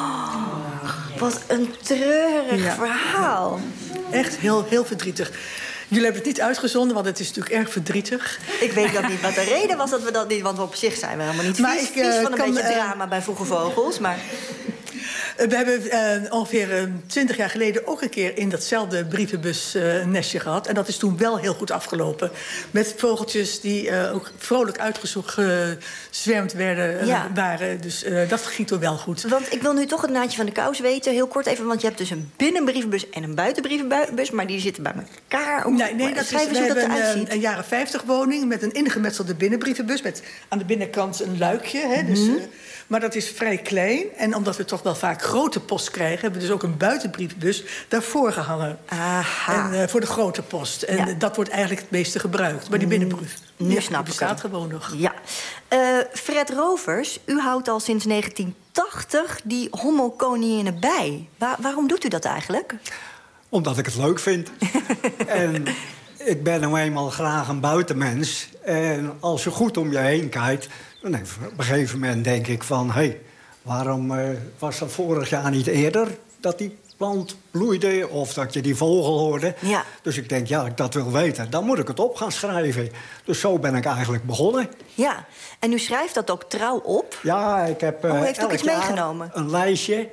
Wat een treurig verhaal. Echt heel, heel verdrietig. Jullie hebben het niet uitgezonden, want het is natuurlijk erg verdrietig. Ik weet ook niet wat de reden was dat we dat niet... want op zich zijn we helemaal niet vies van een beetje drama bij Vroege Vogels, maar... We hebben ongeveer 20 jaar geleden ook een keer in datzelfde brievenbusnestje gehad. En dat is toen wel heel goed afgelopen. Met vogeltjes die ook vrolijk uitgezwemd waren. Dus dat ging toen wel goed. Want ik wil nu toch het naadje van de kous weten. Heel kort even, want je hebt dus een binnenbrievenbus en een buitenbrievenbus. Maar die zitten bij elkaar. Nee, dat is, we hebben een jaren 50 woning met een ingemetselde binnenbrievenbus. Met aan de binnenkant een luikje. Hè, dus, maar dat is vrij klein. En omdat we toch wel vaak grote post krijgen, hebben we dus ook een buitenbrievenbus daarvoor gehangen. En voor de grote post. En dat wordt eigenlijk het meeste gebruikt. Maar die binnenbrief snap bestaat gewoon nog. Ja. Fred Rovers, u houdt al sinds 1980 die hommelkoninginnen bij. Waarom doet u dat eigenlijk? Omdat ik het leuk vind. En ik ben nou eenmaal graag een buitenmens. En als je goed om je heen kijkt, dan op een gegeven moment denk ik van... Hey, waarom was dat vorig jaar niet eerder dat die plant bloeide of dat je die vogel hoorde? Ja. Dus ik denk, ik dat wil weten. Dan moet ik het op gaan schrijven. Dus zo ben ik eigenlijk begonnen. Ja, en u schrijft dat ook trouw op? Ja, ik heb heeft ook iets meegenomen? Een lijstje.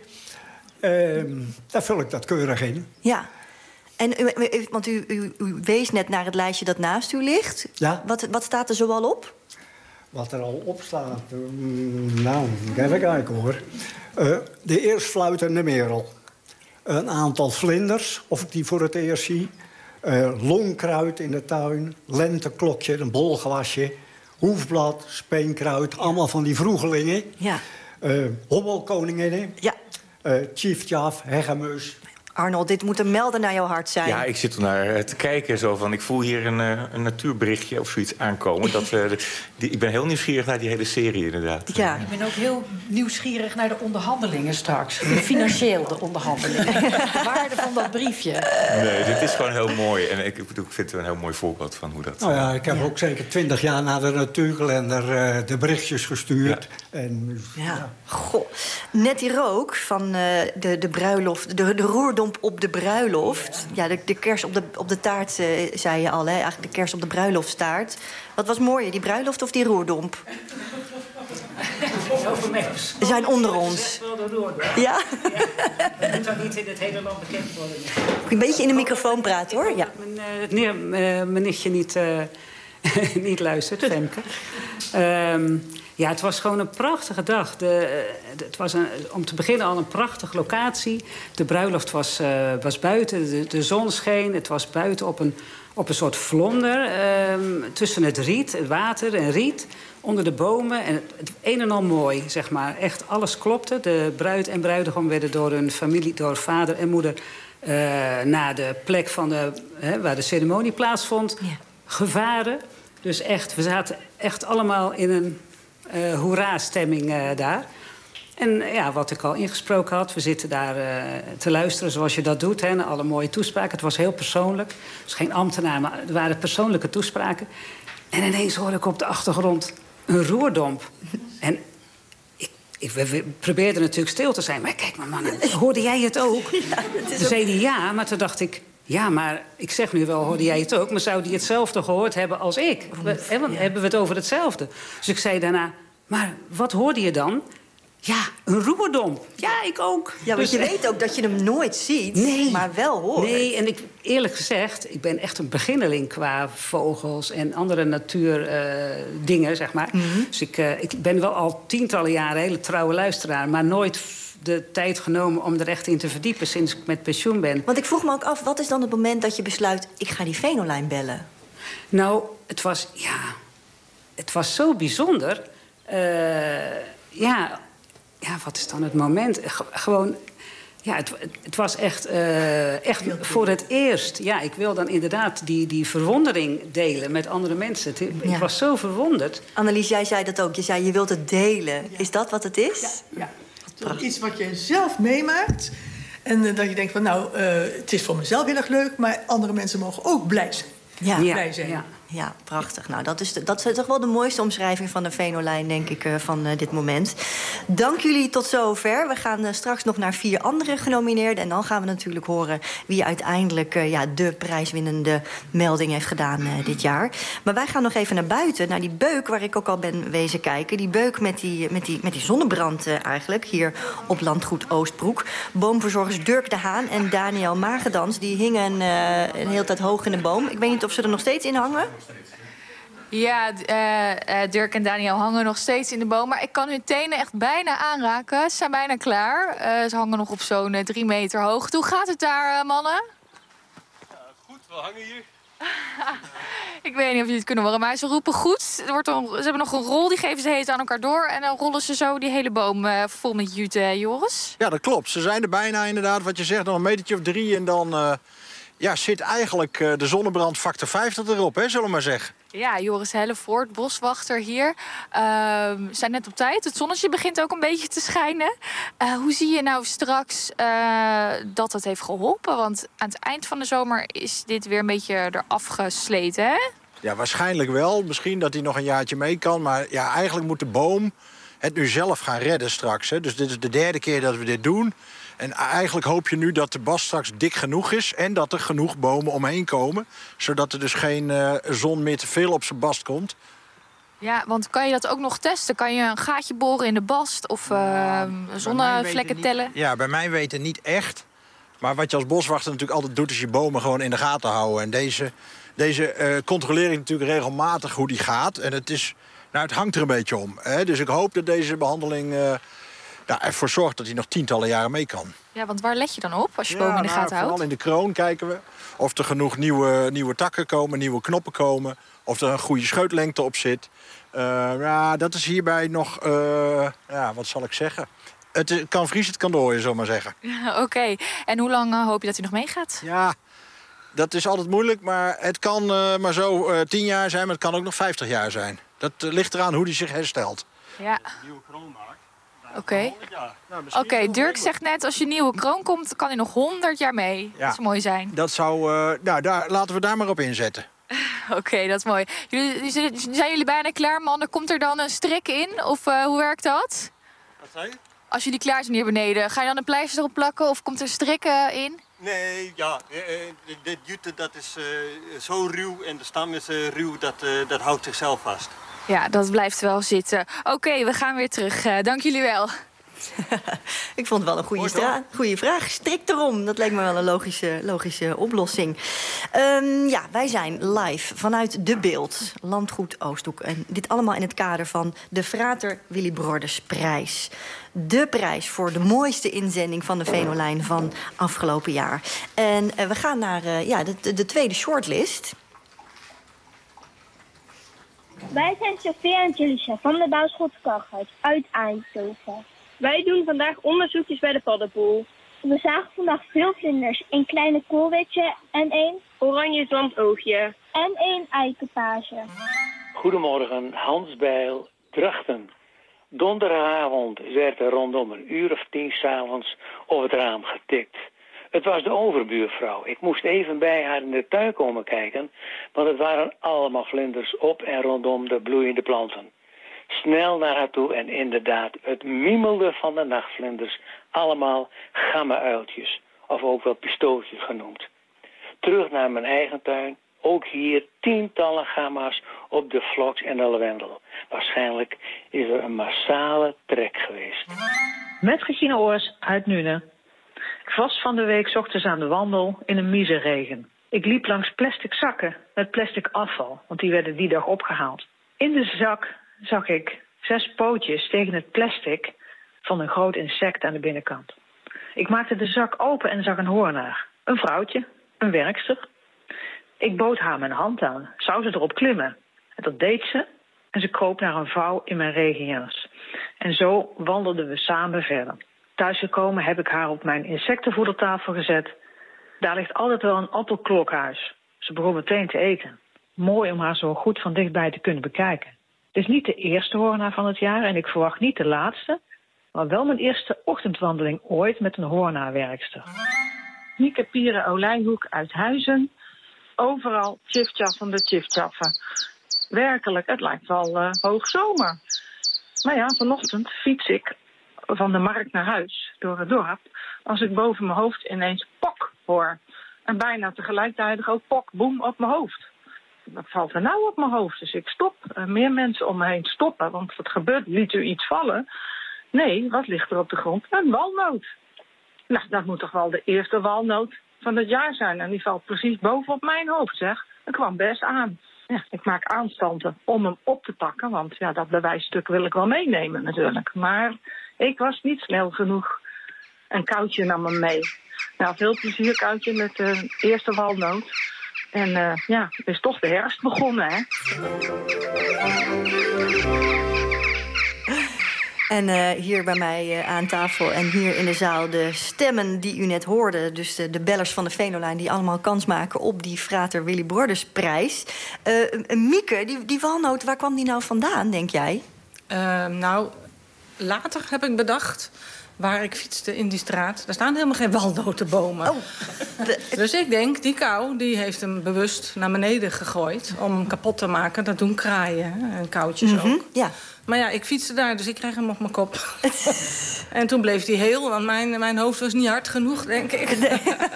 Daar vul ik dat keurig in. Ja. En want u wees net naar het lijstje dat naast u ligt. Ja. Wat staat er zoal op? Wat er al op staat? Nou, even kijken hoor. De eerstfluitende merel. Een aantal vlinders, of ik die voor het eerst zie. Longkruid in de tuin. Lenteklokje, een bolgewasje. Hoefblad, speenkruid. Allemaal van die vroegelingen. Ja. Hommelkoninginnen. Ja. Tjiftjaf, hegemus. Arnold, dit moet een melden naar jouw hart zijn. Ja, ik zit er naar te kijken. Zo van, ik voel hier een natuurberichtje of zoiets aankomen. Ik ben heel nieuwsgierig naar die hele serie, inderdaad. Ja. Ik ben ook heel nieuwsgierig naar de onderhandelingen straks. Financieel de onderhandelingen. De waarde van dat briefje. Nee, dit is gewoon heel mooi. En ik vind het een heel mooi voorbeeld van hoe dat... Nou ja, ik heb ook zeker 20 jaar naar de natuurkalender de berichtjes gestuurd. Ja. Ja. Goh. Nettie Rook van de bruiloft, de roerdomp op de bruiloft. Ja, de kers op de taart, zei je al, hè? Eigenlijk de kers op de bruiloftstaart. Wat was mooier, die bruiloft of die roerdomp? Ze zijn onder ons. Ja? Dat moet dan niet in het hele land bekend worden. Een beetje in de microfoon praten, hoor. Ja. Mijn nichtje niet luistert, Femke. Ja, het was gewoon een prachtige dag. Het was om te beginnen al een prachtige locatie. De bruiloft was buiten, de zon scheen. Het was buiten op een soort vlonder. Tussen het riet, het water en riet. Onder de bomen. En het een en al mooi, zeg maar. Echt, alles klopte. De bruid en bruidegom werden door hun familie, door vader en moeder... naar de plek waar de ceremonie plaatsvond, gevaren. Dus echt, we zaten echt allemaal in een hoera-stemming daar. En ja, wat ik al ingesproken had, we zitten daar te luisteren zoals je dat doet, hè, naar alle mooie toespraken. Het was heel persoonlijk. Dus geen ambtenaar, maar er waren persoonlijke toespraken. En ineens hoorde ik op de achtergrond een roerdomp. En we probeerden natuurlijk stil te zijn. Maar kijk maar, man, hoorde jij het ook? Ja, toen zei hij ja, maar toen dacht ik... Ja, maar ik zeg nu wel, hoorde jij het ook... maar zou die hetzelfde gehoord hebben als ik? Want hebben we het over hetzelfde? Dus ik zei daarna, maar wat hoorde je dan? Ja, een roerdomp. Ja, ik ook. Ja, want dus, je weet ook dat je hem nooit ziet, maar wel hoort. Nee, en eerlijk gezegd, ik ben echt een beginneling qua vogels en andere natuurdingen, zeg maar. Mm-hmm. Dus ik ben wel al tientallen jaren hele trouwe luisteraar, maar nooit de tijd genomen om er echt in te verdiepen sinds ik met pensioen ben. Want ik vroeg me ook af, wat is dan het moment dat je besluit, ik ga die Venolijn bellen? Nou, het was zo bijzonder. Ja, wat is dan het moment? Gewoon, ja, het was echt voor het eerst. Ja, ik wil dan inderdaad die verwondering delen met andere mensen. Ik was zo verwonderd. Annelies, jij zei dat ook. Je zei, je wilt het delen. Ja. Is dat wat het is? Ja. Iets wat je zelf meemaakt. En dat je denkt van, nou, het is voor mezelf heel erg leuk... maar andere mensen mogen ook blij zijn. Blij zijn. Ja, prachtig. Nou, dat is toch wel de mooiste omschrijving van de Venolijn, denk ik, van dit moment. Dank jullie tot zover. We gaan straks nog naar 4 andere genomineerden. En dan gaan we natuurlijk horen wie uiteindelijk de prijswinnende melding heeft gedaan dit jaar. Maar wij gaan nog even naar buiten, naar die beuk waar ik ook al ben wezen kijken. Die beuk met die zonnebrand eigenlijk, hier op landgoed Oostbroek. Boomverzorgers Dirk de Haan en Daniel Magedans, die hingen een hele tijd hoog in de boom. Ik weet niet of ze er nog steeds in hangen. Ja, Dirk en Daniel hangen nog steeds in de boom. Maar ik kan hun tenen echt bijna aanraken. Ze zijn bijna klaar. Ze hangen nog op zo'n 3 meter hoog. Hoe gaat het daar, mannen? Goed, we hangen hier. Ik weet niet of jullie het kunnen horen, maar ze roepen goed. Ze hebben nog een rol, die geven ze heet aan elkaar door. En dan rollen ze zo die hele boom vol met jute, Joris. Ja, dat klopt. Ze zijn er bijna inderdaad, wat je zegt, nog een metertje of 3. En dan zit eigenlijk de zonnebrand factor 50 erop, hè, zullen we maar zeggen. Ja, Joris Hellevoort, boswachter hier. We zijn net op tijd. Het zonnetje begint ook een beetje te schijnen. Hoe zie je nou straks dat het heeft geholpen? Want aan het eind van de zomer is dit weer een beetje eraf gesleten, hè? Ja, waarschijnlijk wel. Misschien dat hij nog een jaartje mee kan. Maar ja, eigenlijk moet de boom het nu zelf gaan redden straks, hè. Dus dit is de 3e keer dat we dit doen. En eigenlijk hoop je nu dat de bast straks dik genoeg is... en dat er genoeg bomen omheen komen. Zodat er dus geen zon meer te veel op zijn bast komt. Ja, want kan je dat ook nog testen? Kan je een gaatje boren in de bast of zonnevlekken tellen? Ja, bij mij weten niet echt. Maar wat je als boswachter natuurlijk altijd doet... is je bomen gewoon in de gaten houden. En deze controleer ik natuurlijk regelmatig hoe die gaat. En het hangt er een beetje om. Hè? Dus ik hoop dat deze behandeling... ervoor zorgt dat hij nog tientallen jaren mee kan. Ja, want waar let je dan op als je bomen in de gaten houdt? Vooral in de kroon kijken we of er genoeg nieuwe takken komen, nieuwe knoppen komen. Of er een goede scheutlengte op zit. Ja, dat is hierbij nog... wat zal ik zeggen? Het kan vriezen, het kan dooien, zullen we maar zeggen. Oké. En hoe lang hoop je dat hij nog meegaat? Ja, dat is altijd moeilijk, maar het kan maar zo 10 jaar zijn... maar het kan ook nog 50 jaar zijn. Dat ligt eraan hoe hij zich herstelt. Ja. Oké, Dirk zegt net, als je nieuwe kroon komt... kan hij nog 100 jaar mee. Ja. Dat zou mooi zijn. Dat zou... laten we daar maar op inzetten. Oké, dat is mooi. Zijn jullie bijna klaar, mannen? Komt er dan een strik in? Of hoe werkt dat? Wat zei je? Als jullie klaar zijn hier beneden, ga je dan een pleister erop plakken? Of komt er strik in? Nee, ja. Dit jute dat is zo ruw en de stam is ruw, dat houdt zichzelf vast. Ja, dat blijft wel zitten. Oké, we gaan weer terug. Dank jullie wel. Ik vond het wel een goede vraag. Strikt erom. Dat leek me wel een logische oplossing. Wij zijn live vanuit De Beeld, Landgoed Oosthoek. En dit allemaal in het kader van de Frater Willy Broders Prijs. De prijs voor de mooiste inzending van de Venolijn van afgelopen jaar. En we gaan naar de tweede shortlist. Wij zijn Sophia en Julissa van de Bouwschool Karghuis uit Eindhoven. Wij doen vandaag onderzoekjes bij de paddenpoel. We zagen vandaag veel vlinders, een kleine koolwitje en een oranje zandoogje. En een eikenpage. Goedemorgen, Hans Bijl, Drachten. Donderdagavond werd er rondom 10:00 's avonds op het raam getikt. Het was de overbuurvrouw. Ik moest even bij haar in de tuin komen kijken, want het waren allemaal vlinders op en rondom de bloeiende planten. Snel naar haar toe en inderdaad, het miemelde van de nachtvlinders. Allemaal gamma-uiltjes, of ook wel pistootjes genoemd. Terug naar mijn eigen tuin, ook hier tientallen gamma's op de vloks en de lavendel. Waarschijnlijk is er een massale trek geweest. Met Regine Oors uit Nuenen. Ik was van de week 's ochtends aan de wandel in een miseregen. Ik liep langs plastic zakken met plastic afval, want die werden die dag opgehaald. In de zak zag ik 6 pootjes tegen het plastic van een groot insect aan de binnenkant. Ik maakte de zak open en zag een hoornaar. Een vrouwtje, een werkster. Ik bood haar mijn hand aan. Zou ze erop klimmen? En dat deed ze. En ze kroop naar een vouw in mijn regenjas. En zo wandelden we samen verder. Thuisgekomen heb ik haar op mijn insectenvoedertafel gezet. Daar ligt altijd wel een appelklokhuis. Ze begon meteen te eten. Mooi om haar zo goed van dichtbij te kunnen bekijken. Het is niet de eerste hoornaar van het jaar en ik verwacht niet de laatste, maar wel mijn eerste ochtendwandeling ooit met een hoornaarwerkster. Mieke Pieren Olijhoek uit Huizen. Overal tjiftjaffende tjiftjaffen. Werkelijk, het lijkt wel hoogzomer. Maar ja, vanochtend fiets ik van de markt naar huis door het dorp als ik boven mijn hoofd ineens pok hoor. En bijna tegelijkertijd ook pok, boem op mijn hoofd. Wat valt er nou op mijn hoofd? Dus ik stop. Meer mensen om me heen stoppen. Want wat gebeurt? Liet u iets vallen? Nee, wat ligt er op de grond? Een walnoot. Nou, dat moet toch wel de eerste walnoot van het jaar zijn. En die valt precies bovenop mijn hoofd, zeg. Dat kwam best aan. Ja, ik maak aanstanden om hem op te pakken. Want ja, dat bewijsstuk wil ik wel meenemen natuurlijk. Maar ik was niet snel genoeg. Een Koutje nam hem mee. Nou, veel plezier, Koutje, met de eerste walnoot. En het is toch de herfst begonnen, hè? En hier bij mij aan tafel en hier in de zaal de stemmen die u net hoorde. Dus de bellers van de Venolijn die allemaal kans maken op die Frater Willy Broders Prijs. Mieke, die walnoot, waar kwam die nou vandaan, denk jij? Later heb ik bedacht, waar ik fietste in die straat, daar staan helemaal geen walnotenbomen. Oh. Dus ik denk, die kou die heeft hem bewust naar beneden gegooid om hem kapot te maken. Dat doen kraaien, hè? En koutjes ook. Ja. Maar ja, ik fietste daar, dus ik kreeg hem op mijn kop. En toen bleef hij heel, want mijn hoofd was niet hard genoeg, denk ik. Nee.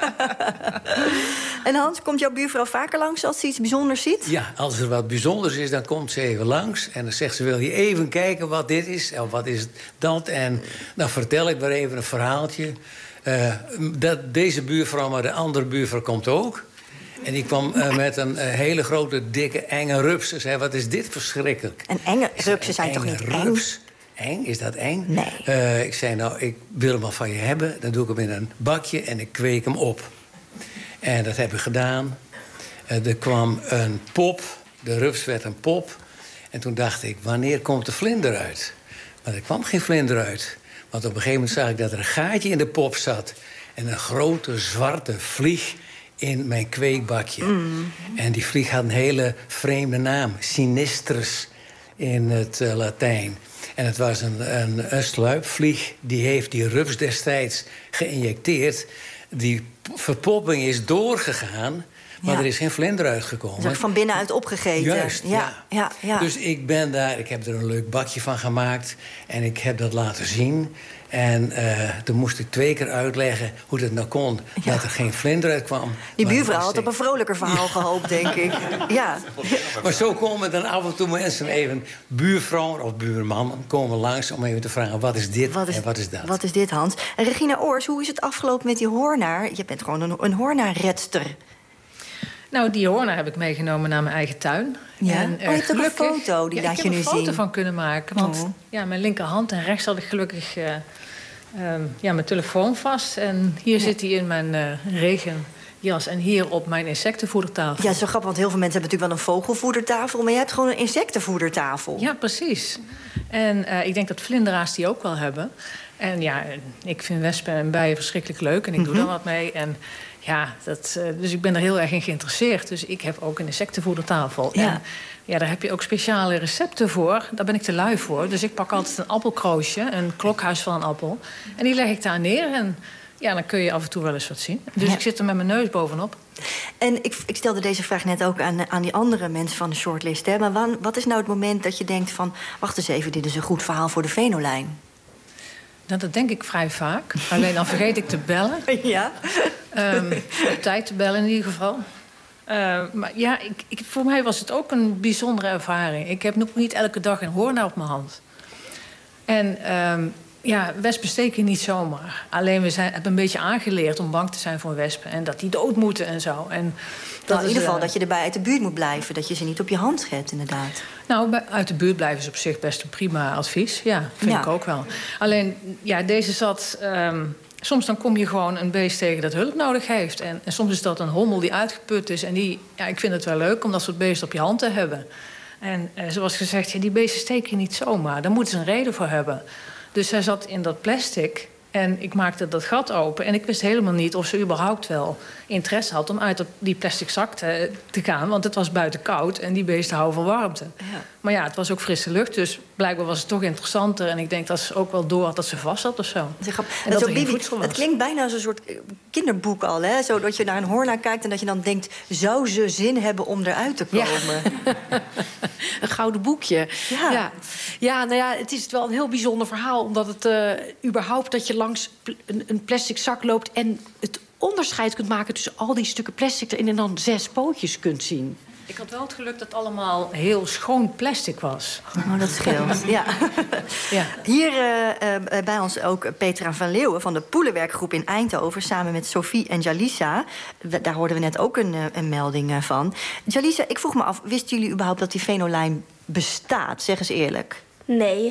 En Hans, komt jouw buurvrouw vaker langs als ze iets bijzonders ziet? Ja, als er wat bijzonders is, dan komt ze even langs. En dan zegt ze, wil je even kijken wat dit is? Of wat is dat? En dan vertel ik maar even een verhaaltje. Deze buurvrouw, maar de andere buurvrouw komt ook. En die kwam met een hele grote, dikke, enge rups. Ze zei, wat is dit verschrikkelijk? En enge rupsen zijn toch niet rups? Eng? Is dat eng? Nee. Ik zei, nou, ik wil hem wel van je hebben. Dan doe ik hem in een bakje en ik kweek hem op. En dat heb ik gedaan. Er kwam een pop. De rups werd een pop. En toen dacht ik, wanneer komt de vlinder uit? Maar er kwam geen vlinder uit. Want op een gegeven moment zag ik dat er een gaatje in de pop zat. En een grote zwarte vlieg in mijn kweekbakje. En die vlieg had een hele vreemde naam. Sinistrus in het Latijn. En het was een sluipvlieg. Die heeft die rups destijds geïnjecteerd. Die verpopping is doorgegaan. Maar er is geen vlinder uitgekomen. Is van binnenuit opgegeten. Juist, ja. Dus ik ben daar, ik heb er een leuk bakje van gemaakt. En ik heb dat laten zien. En toen moest ik 2 keer uitleggen hoe dat nou kon. Dat er geen vlinder uitkwam. Die buurvrouw had op een vrolijker verhaal gehoopt, denk ik. Ja. Maar zo komen dan af en toe mensen even... buurvrouwen of buurman komen langs om even te vragen... wat is dit en wat is dat? Wat is dit, Hans? En Regina Oors, hoe is het afgelopen met die hoornaar? Je bent gewoon een hoornaarredster. Nou, die hoornaar heb ik meegenomen naar mijn eigen tuin. Ja? En, je hebt ook een foto, die laat je nu zien. Ik heb er een foto van kunnen maken. Want mijn linkerhand en rechts had ik gelukkig mijn telefoon vast. En hier zit hij in mijn regenjas en hier op mijn insectenvoedertafel. Ja, zo grappig, want heel veel mensen hebben natuurlijk wel een vogelvoedertafel... maar je hebt gewoon een insectenvoedertafel. Ja, precies. En ik denk dat vlinderaars die ook wel hebben. En ja, ik vind wespen en bijen verschrikkelijk leuk en ik doe daar wat mee. En ja, dus ik ben er heel erg in geïnteresseerd. Dus ik heb ook een insectenvoedertafel. Ja. En ja, daar heb je ook speciale recepten voor. Daar ben ik te lui voor. Dus ik pak altijd een appelkroosje, een klokhuis van een appel. En die leg ik daar neer. En ja, dan kun je af en toe wel eens wat zien. Dus ik zit er met mijn neus bovenop. En ik stelde deze vraag net ook aan die andere mensen van de shortlist. Hè? Maar wat is nou het moment dat je denkt van... wacht eens even, dit is een goed verhaal voor de Venolijn? Nou, dat denk ik vrij vaak. Alleen dan vergeet ik te bellen. Ja? Op tijd te bellen in ieder geval. Maar ja, voor mij was het ook een bijzondere ervaring. Ik heb nog niet elke dag een hoornaar op mijn hand. En wespen steken niet zomaar. Alleen we hebben een beetje aangeleerd om bang te zijn voor wespen. En dat die dood moeten en zo. En in ieder geval dat je erbij uit de buurt moet blijven. Dat je ze niet op je hand hebt, inderdaad. Nou, uit de buurt blijven is op zich best een prima advies. Ja, vind ik ook wel. Alleen, ja, deze zat... soms dan kom je gewoon een beest tegen dat hulp nodig heeft. En soms is dat een hommel die uitgeput is. En ik vind het wel leuk om dat soort beesten op je hand te hebben. En zoals gezegd, die beesten steken niet zomaar. Daar moeten ze een reden voor hebben. Dus zij zat in dat plastic en ik maakte dat gat open. En ik wist helemaal niet of ze überhaupt wel interesse had... om uit die plastic zak te gaan. Want het was buiten koud en die beesten houden van warmte. Ja. Maar ja, het was ook frisse lucht, dus blijkbaar was het toch interessanter. En ik denk dat ze ook wel door had dat ze vast zat of zo. En dat er geen voedsel was. Het klinkt bijna als een soort kinderboek al, hè? Zo dat je naar een hoornaar kijkt en dat je dan denkt... zou ze zin hebben om eruit te komen? Ja. Een gouden boekje. Ja, nou ja, het is wel een heel bijzonder verhaal... omdat het überhaupt dat je langs een plastic zak loopt... en het onderscheid kunt maken tussen al die stukken plastic erin... en dan 6 pootjes kunt zien. Ik had wel het geluk dat het allemaal heel schoon plastic was. Oh, dat scheelt, ja. Hier bij ons ook Petra van Leeuwen van de Poelenwerkgroep in Eindhoven... samen met Sophie en Jalisa. Daar hoorden we net ook een melding van. Jalisa, ik vroeg me af, wisten jullie überhaupt dat die Venolijn bestaat? Zeg eens eerlijk. Nee.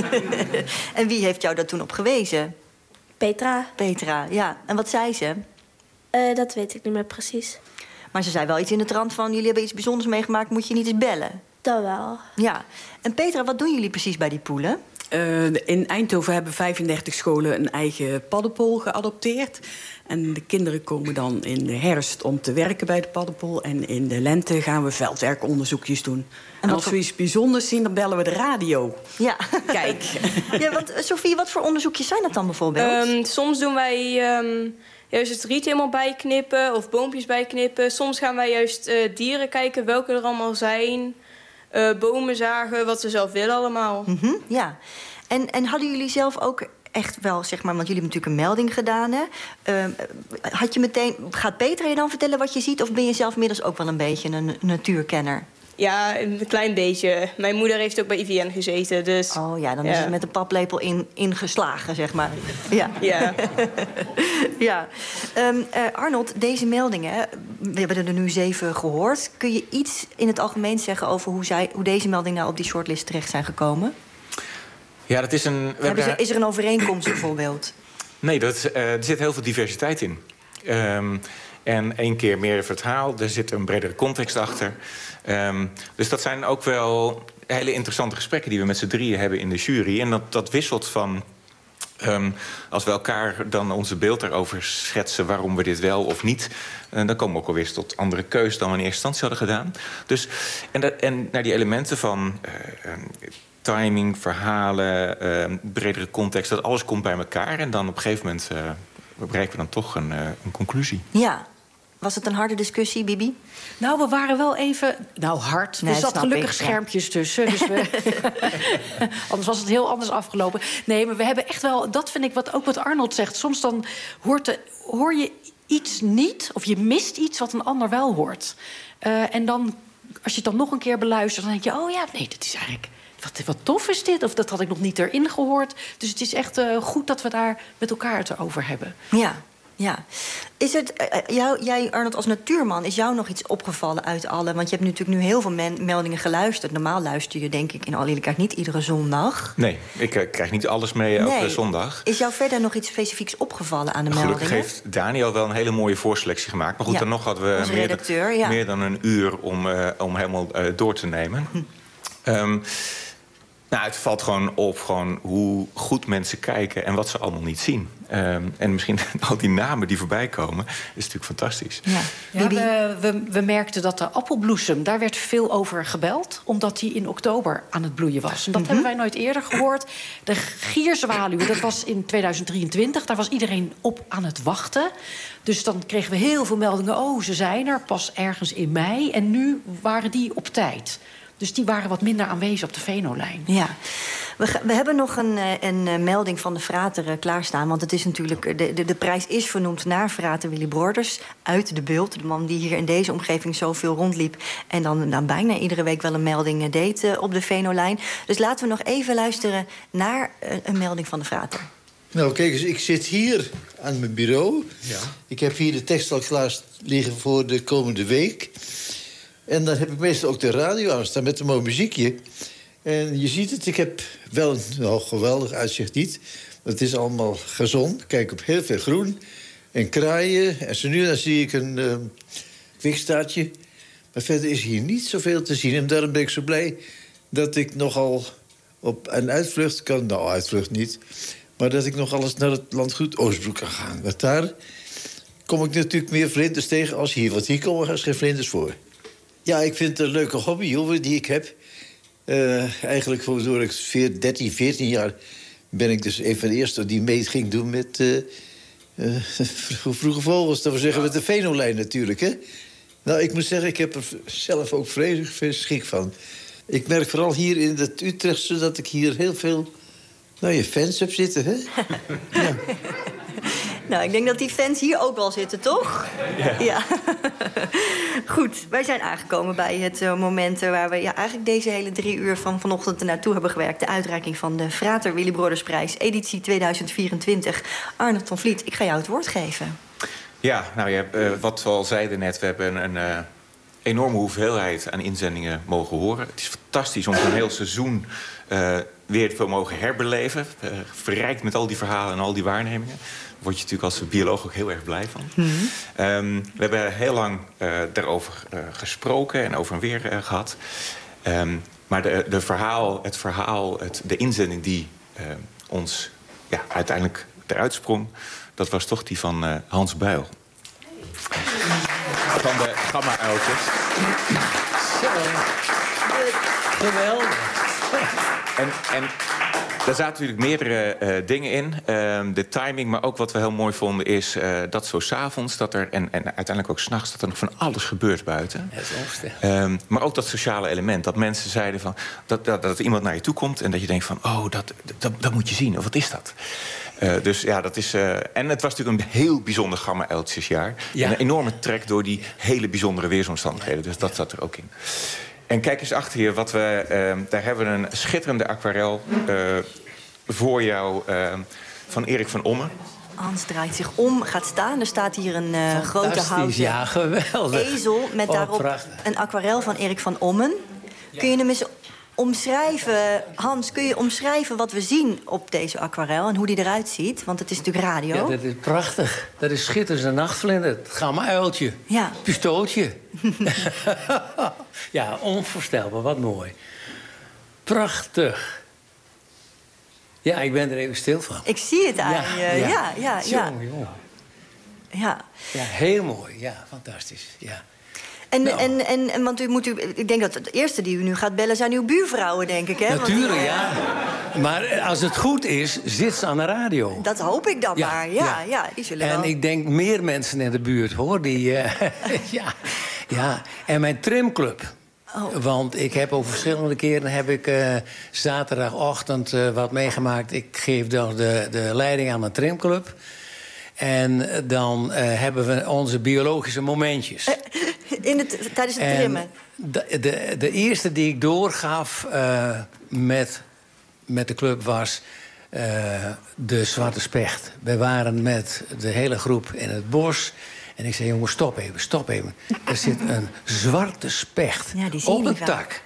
En wie heeft jou daar toen op gewezen? Petra. Petra, ja. En wat zei ze? Dat weet ik niet meer precies. Maar ze zei wel iets in de trant van... jullie hebben iets bijzonders meegemaakt, moet je niet eens bellen? Dat wel. Ja. En Petra, wat doen jullie precies bij die poelen? In Eindhoven hebben 35 scholen een eigen paddenpoel geadopteerd. En de kinderen komen dan in de herfst om te werken bij de paddenpoel. En in de lente gaan we veldwerkonderzoekjes doen. En als we iets bijzonders zien, dan bellen we de radio. Ja. Kijk. Ja, want Sophie, wat voor onderzoekjes zijn dat dan bijvoorbeeld? Soms doen wij... juist het riet helemaal bijknippen of boompjes bijknippen. Soms gaan wij juist dieren kijken, welke er allemaal zijn. Bomen zagen, wat ze zelf willen allemaal. Ja. En hadden jullie zelf ook echt wel, zeg maar... want jullie hebben natuurlijk een melding gedaan, hè? Had je meteen... Gaat Petra je dan vertellen wat je ziet... of ben je zelf inmiddels ook wel een beetje een natuurkenner? Ja, een klein beetje. Mijn moeder heeft ook bij IVN gezeten, dus... Oh ja, dan is het met de paplepel ingeslagen, zeg maar. Ja. Ja. Arnold, deze meldingen, we hebben er nu 7 gehoord. Kun je iets in het algemeen zeggen over hoe deze meldingen nou op die shortlist terecht zijn gekomen? Ja, dat is een... Is er een overeenkomst bijvoorbeeld? Nee, er zit heel veel diversiteit in. En 1 keer meer verhaal. Er zit een bredere context achter. Dus dat zijn ook wel hele interessante gesprekken die we met z'n drieën hebben in de jury. En dat wisselt van... als we elkaar dan onze beeld daarover schetsen... waarom we dit wel of niet... dan komen we ook alweer tot andere keuzes dan we in eerste instantie hadden gedaan. Dus, en naar die elementen van timing, verhalen, bredere context... dat alles komt bij elkaar en dan op een gegeven moment... bereiken we dan toch een conclusie. Ja. Was het een harde discussie, Bibi? Nou, we waren wel even... Nou, hard. Er zat gelukkig schermpjes tussen. Dus anders was het heel anders afgelopen. Nee, maar we hebben echt wel... Dat vind ik wat Arnold zegt. Soms dan hoor je iets niet... of je mist iets wat een ander wel hoort. En dan, als je het dan nog een keer beluistert... dan denk je, oh ja, nee, dat is eigenlijk... Wat tof is dit? Of dat had ik nog niet erin gehoord. Dus het is echt goed dat we daar met elkaar het over hebben. Ja. Is het, jij, Arnold, als natuurman, is jou nog iets opgevallen uit alle... want je hebt natuurlijk nu heel veel meldingen geluisterd. Normaal luister je, denk ik, in alle eerlijkheid niet iedere zondag. Nee, ik krijg niet alles mee elke zondag. Is jou verder nog iets specifieks opgevallen aan de meldingen? Gelukkig heeft Daniel wel een hele mooie voorselectie gemaakt. Maar goed, dan nog hadden we meer dan een uur om helemaal door te nemen. Nou, het valt gewoon op hoe goed mensen kijken en wat ze allemaal niet zien. En misschien al die namen die voorbij komen, is natuurlijk fantastisch. We merkten dat de appelbloesem, daar werd veel over gebeld... omdat die in oktober aan het bloeien was. En dat hebben wij nooit eerder gehoord. De gierzwaluw, dat was in 2023. Daar was iedereen op aan het wachten. Dus dan kregen we heel veel meldingen. Oh, ze zijn er, pas ergens in mei. En nu waren die op tijd. Dus die waren wat minder aanwezig op de Venolijn. Ja. We hebben nog een melding van de frater klaarstaan. Want het is natuurlijk, de prijs is vernoemd naar frater Willy Broders. Uit de Bult, de man die hier in deze omgeving zoveel rondliep. En dan bijna iedere week wel een melding deed op de Venolijn. Dus laten we nog even luisteren naar een melding van de frater. Nou, kijk eens, ik zit hier aan mijn bureau. Ja. Ik heb hier de tekst al klaar liggen voor de komende week. En dan heb ik meestal ook de radio aan staan met een mooi muziekje. En je ziet het, ik heb wel een geweldig uitzicht niet. Het is allemaal gezond. Kijk op heel veel groen en kraaien. En zo nu dan zie ik een kwikstaartje. Maar verder is hier niet zoveel te zien. En daarom ben ik zo blij dat ik nogal op een uitvlucht kan. Nou, uitvlucht niet. Maar dat ik nog alles naar het landgoed Oostbroek kan gaan. Want daar kom ik natuurlijk meer vlinders tegen als hier. Want hier komen er geen vlinders voor. Ja, ik vind het een leuke hobby, hoor, die ik heb. Eigenlijk door ik 13, 14 jaar ben ik dus een van de eerste die mee ging doen met vroege vogels. Dat wil zeggen met de Venolijn natuurlijk, hè. Nou, ik moet zeggen, ik heb er zelf ook vreselijk veel schik van. Ik merk vooral hier in het Utrechtse dat ik hier heel veel fans heb zitten, hè. Ja. Nou, ik denk dat die fans hier ook wel zitten, toch? Ja. Goed, wij zijn aangekomen bij het moment waar we eigenlijk deze hele 3 uur van vanochtend ernaartoe hebben gewerkt. De uitreiking van de Frater Willy Brodersprijs, editie 2024. Arnold van Vliet, ik ga jou het woord geven. Ja, nou, wat we al zeiden net, we hebben een enorme hoeveelheid aan inzendingen mogen horen. Het is fantastisch om een heel seizoen weer te mogen herbeleven. Verrijkt met al die verhalen en al die waarnemingen. Daar word je natuurlijk als bioloog ook heel erg blij van. We hebben heel lang daarover gesproken en over en weer gehad. Maar de inzending die ons uiteindelijk eruit sprong, dat was toch die van Hans Buil. Van de Gamma-uiltjes. Geweldig. En daar zaten natuurlijk meerdere dingen in. De timing, maar ook wat we heel mooi vonden is dat zo 's avonds dat er en uiteindelijk ook 's nachts dat er nog van alles gebeurt buiten. Maar ook dat sociale element. Dat mensen zeiden van dat er iemand naar je toe komt en dat je denkt van dat moet je zien. Of wat is dat? Dus ja, dat is. En het was natuurlijk een heel bijzonder Gamma-uiltjesjaar. Ja. Een enorme trek door die hele bijzondere weersomstandigheden. Dus dat zat er ook in. En kijk eens achter hier, daar hebben we een schitterende aquarel voor jou van Erik van Ommen. Hans draait zich om, gaat staan. Er staat hier een grote houten geweldig. ezel met daarop een aquarel van Erik van Ommen. Ja. Kun je hem eens omschrijven... Hans, kun je omschrijven wat we zien op deze aquarel... en hoe die eruit ziet? Want het is natuurlijk radio. Ja, dat is prachtig. Dat is schitterend. Een nachtvlinder. Het gamma-uiltje. Ja. Pistooltje. Ja, onvoorstelbaar. Wat mooi. Prachtig. Ja, ik ben er even stil van. Ik zie het aan je. Ja. Jongen. Ja, heel mooi. Ja, fantastisch. Ja. En want ik denk dat het eerste die u nu gaat bellen zijn uw buurvrouwen, denk ik, hè? Natuurlijk, ja. Maar als het goed is, zit ze aan de radio. Dat hoop ik dan maar. Ja, die zullen en wel... ik denk meer mensen in de buurt, hoor. Die, ja. En mijn trimclub. Oh. Want ik heb over verschillende keren zaterdagochtend wat meegemaakt. Ik geef dan de leiding aan een trimclub. En dan hebben we onze biologische momentjes. Tijdens het trimmen? De eerste die ik doorgaf met de club was de zwarte specht. We waren met de hele groep in het bos. En ik zei, jongens, stop even. Er zit een zwarte specht op een tak.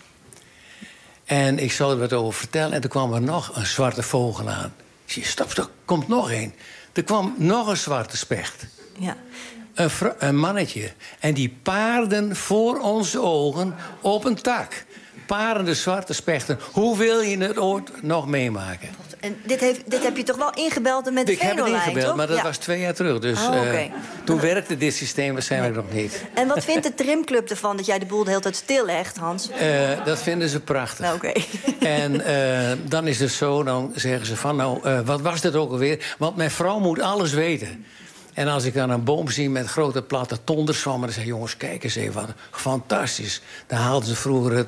En ik zal er wat over vertellen. En toen kwam er nog een zwarte vogel aan. Ik zei, stop, komt nog één. Er kwam nog een zwarte specht. Ja. Een mannetje. En die paarden voor onze ogen op een tak. Parende zwarte spechten. Hoe wil je het ooit nog meemaken? En dit heb je toch wel ingebeld met de Venolijn, toch? Ik heb het ingebeld, maar dat was 2 jaar terug. Dus toen werkte dit systeem waarschijnlijk nog niet. En wat vindt de trimclub ervan dat jij de boel de hele tijd stillegt, Hans? Dat vinden ze prachtig. Oké. En dan is het zo, dan zeggen ze van... wat was dit ook alweer? Want mijn vrouw moet alles weten. En als ik dan een boom zie met grote platte tonderzwammen... dan zeg ik, jongens, kijk eens even, wat fantastisch. Dan haalden ze vroeger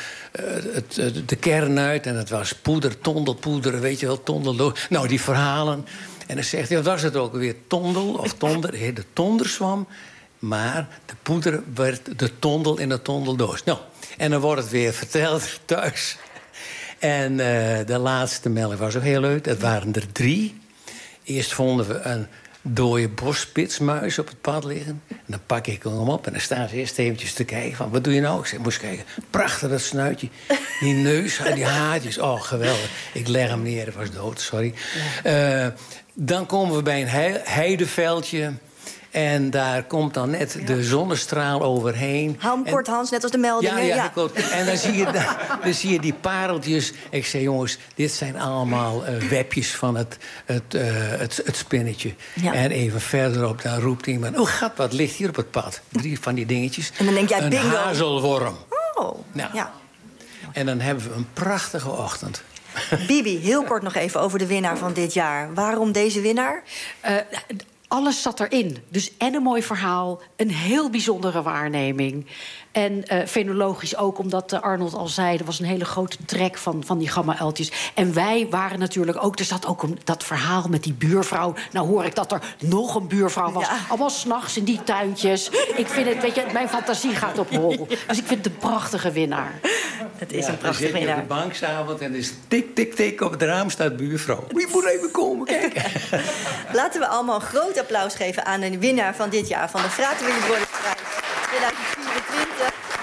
de kern uit... en het was tondelpoeder, weet je wel, tondel. Nou, die verhalen. En dan zegt hij, wat was het ook alweer? Tondel of tonder, de tonderzwam... maar de poeder werd de tondel in de tondeldoos. Nou, en dan wordt het weer verteld thuis. En de laatste melding was ook heel leuk. Dat waren er 3. Eerst vonden we een... dode bosspitsmuis op het pad liggen. En dan pak ik hem op en dan staan ze eerst eventjes te kijken. Van, wat doe je nou? Ik zeg, moest kijken. Prachtig dat snuitje. Die neus, die haartjes. Oh, geweldig. Ik leg hem neer. Hij was dood, sorry. Ja. Dan komen we bij een heideveldje. En daar komt dan net de zonnestraal overheen. Hou hem kort, Hans, net als de meldingen. Ja. En dan zie je die pareltjes. Ik zei, jongens, dit zijn allemaal webjes van het spinnetje. Ja. En even verderop, dan roept iemand... oh, gat, wat ligt hier op het pad? 3 van die dingetjes. En dan denk jij, bingo. Een hazelworm. Oh, nou. Ja. En dan hebben we een prachtige ochtend. Bibi, heel kort nog even over de winnaar van dit jaar. Waarom deze winnaar? Alles zat erin. Dus en een mooi verhaal, een heel bijzondere waarneming. En fenologisch ook, omdat Arnold al zei... er was een hele grote trek van die gamma-uiltjes. En wij waren natuurlijk ook... er zat ook dat verhaal met die buurvrouw. Nou hoor ik dat er nog een buurvrouw was. Ja. Allemaal 's nachts in die tuintjes. Ik vind het, weet je, mijn fantasie gaat op hol. Dus ik vind het een prachtige winnaar. Het is een prachtige winnaar. Dan zit je op de bankavond en er is tik, tik, tik... op het raam staat buurvrouw. Je moet even komen kijken. Laten we allemaal een groot applaus geven aan de winnaar van dit jaar... van de Frater Willy Bordenprijs 2024.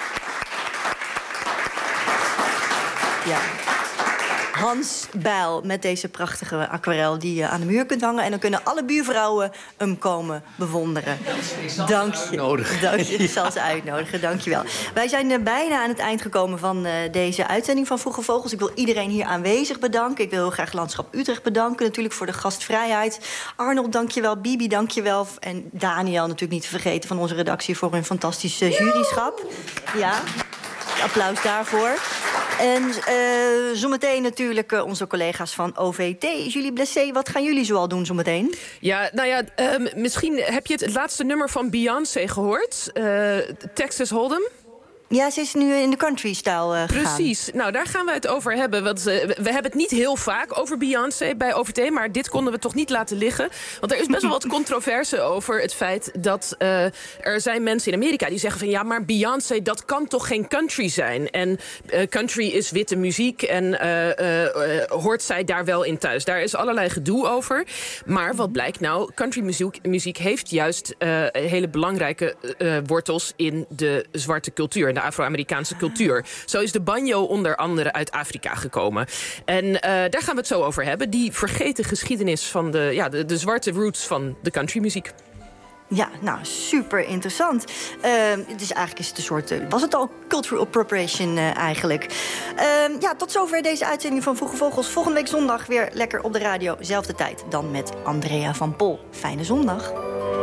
Ja. Hans Bijl met deze prachtige aquarel die je aan de muur kunt hangen. En dan kunnen alle buurvrouwen hem komen bewonderen. Dank je. Ik zal ze uitnodigen, dank je wel. Wij zijn bijna aan het eind gekomen van deze uitzending van Vroege Vogels. Ik wil iedereen hier aanwezig bedanken. Ik wil heel graag Landschap Utrecht bedanken, natuurlijk voor de gastvrijheid. Arnold, dank je wel. Bibi, dank je wel. En Daniel natuurlijk niet te vergeten van onze redactie voor hun fantastische juryschap. Ja. Applaus daarvoor. En zometeen natuurlijk onze collega's van OVT. Julie Blessé, wat gaan jullie zoal doen zometeen? Ja, nou ja, misschien heb je het laatste nummer van Beyoncé gehoord. Texas Hold'em. Ja, ze is nu in de country-stijl gegaan. Precies. Nou, daar gaan we het over hebben. Want we hebben het niet heel vaak over Beyoncé bij OVT... maar dit konden we toch niet laten liggen. Want er is best wel wat controverse over het feit... dat er zijn mensen in Amerika die zeggen van... ja, maar Beyoncé, dat kan toch geen country zijn? En country is witte muziek en hoort zij daar wel in thuis? Daar is allerlei gedoe over. Maar wat blijkt nou? Countrymuziek heeft juist hele belangrijke wortels in de zwarte cultuur. in de Afro-Amerikaanse cultuur. Zo is de banjo onder andere uit Afrika gekomen. En daar gaan we het zo over hebben. Die vergeten geschiedenis van de zwarte roots van de countrymuziek. Ja, nou, super interessant. Dus eigenlijk is het een soort... was het al cultural appropriation eigenlijk? Tot zover deze uitzending van Vroege Vogels. Volgende week zondag weer lekker op de radio. Zelfde tijd, dan met Andrea van Pol. Fijne zondag.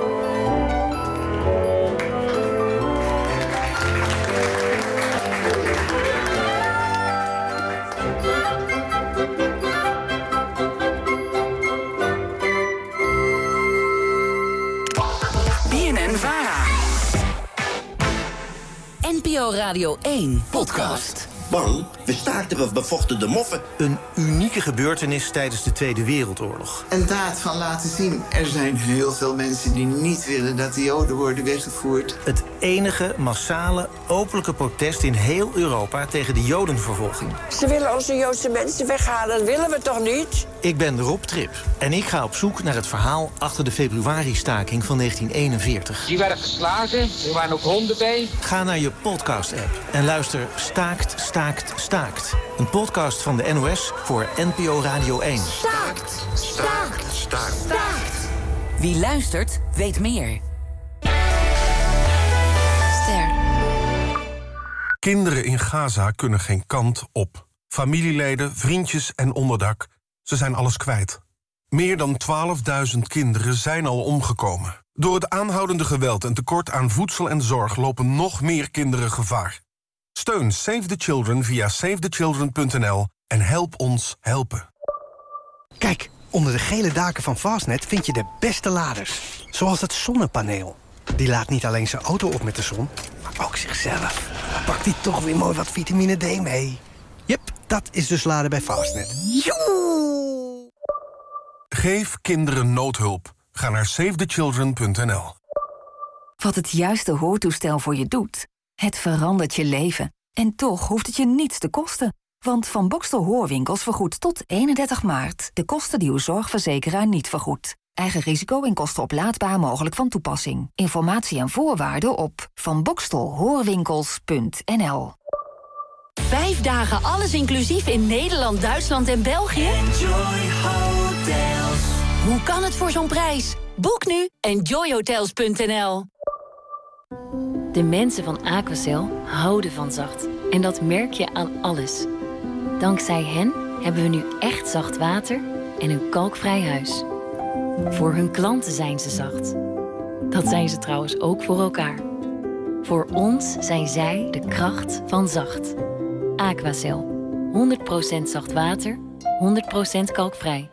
NPO Radio 1 podcast. Bang, we staakten of bevochten de moffen. Een unieke gebeurtenis tijdens de Tweede Wereldoorlog. Een daad van laten zien. Er zijn heel veel mensen die niet willen dat de Joden worden weggevoerd. Het enige massale, openlijke protest in heel Europa tegen de Jodenvervolging. Ze willen onze Joodse mensen weghalen, dat willen we toch niet? Ik ben Rob Trip en ik ga op zoek naar het verhaal achter de februari-staking van 1941. Die werden geslagen, er waren ook honden bij. Ga naar je podcast-app en luister Staakt, Staakt, Staakt. Een podcast van de NOS voor NPO Radio 1. Staakt, staakt, staakt, staakt. Wie luistert, weet meer. Ster. Kinderen in Gaza kunnen geen kant op. Familieleden, vriendjes en onderdak, ze zijn alles kwijt. Meer dan 12.000 kinderen zijn al omgekomen. Door het aanhoudende geweld en tekort aan voedsel en zorg lopen nog meer kinderen gevaar. Steun Save the Children via savethechildren.nl en help ons helpen. Kijk, onder de gele daken van Fastnet vind je de beste laders. Zoals het zonnepaneel. Die laat niet alleen zijn auto op met de zon, maar ook zichzelf. Pakt die toch weer mooi wat vitamine D mee. Jep, dat is dus laden bij Fastnet. Joe! Geef kinderen noodhulp. Ga naar savethechildren.nl. Wat het juiste hoortoestel voor je doet, het verandert je leven. En toch hoeft het je niets te kosten. Want Van Boxtel Hoorwinkels vergoedt tot 31 maart... de kosten die uw zorgverzekeraar niet vergoedt. Eigen risico en kosten oplaadbaar mogelijk van toepassing. Informatie en voorwaarden op vanboxtelhoorwinkels.nl. 5 dagen alles inclusief in Nederland, Duitsland en België? Enjoy Hotels. Hoe kan het voor zo'n prijs? Boek nu enjoyhotels.nl. De mensen van Aquacel houden van zacht. En dat merk je aan alles. Dankzij hen hebben we nu echt zacht water en een kalkvrij huis. Voor hun klanten zijn ze zacht. Dat zijn ze trouwens ook voor elkaar. Voor ons zijn zij de kracht van zacht. Aquacel. 100% zacht water, 100% kalkvrij.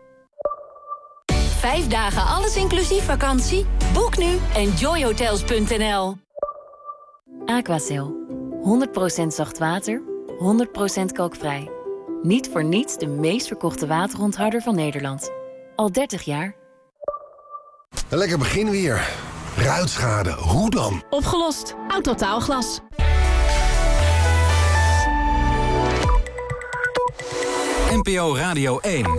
5 dagen alles inclusief vakantie? Boek nu enjoyhotels.nl. Aquacel. 100% zacht water, 100% kalkvrij. Niet voor niets de meest verkochte waterontharder van Nederland. Al 30 jaar. Een lekker begin weer. Ruitschade, hoe dan? Opgelost. Autotaalglas. NPO Radio 1.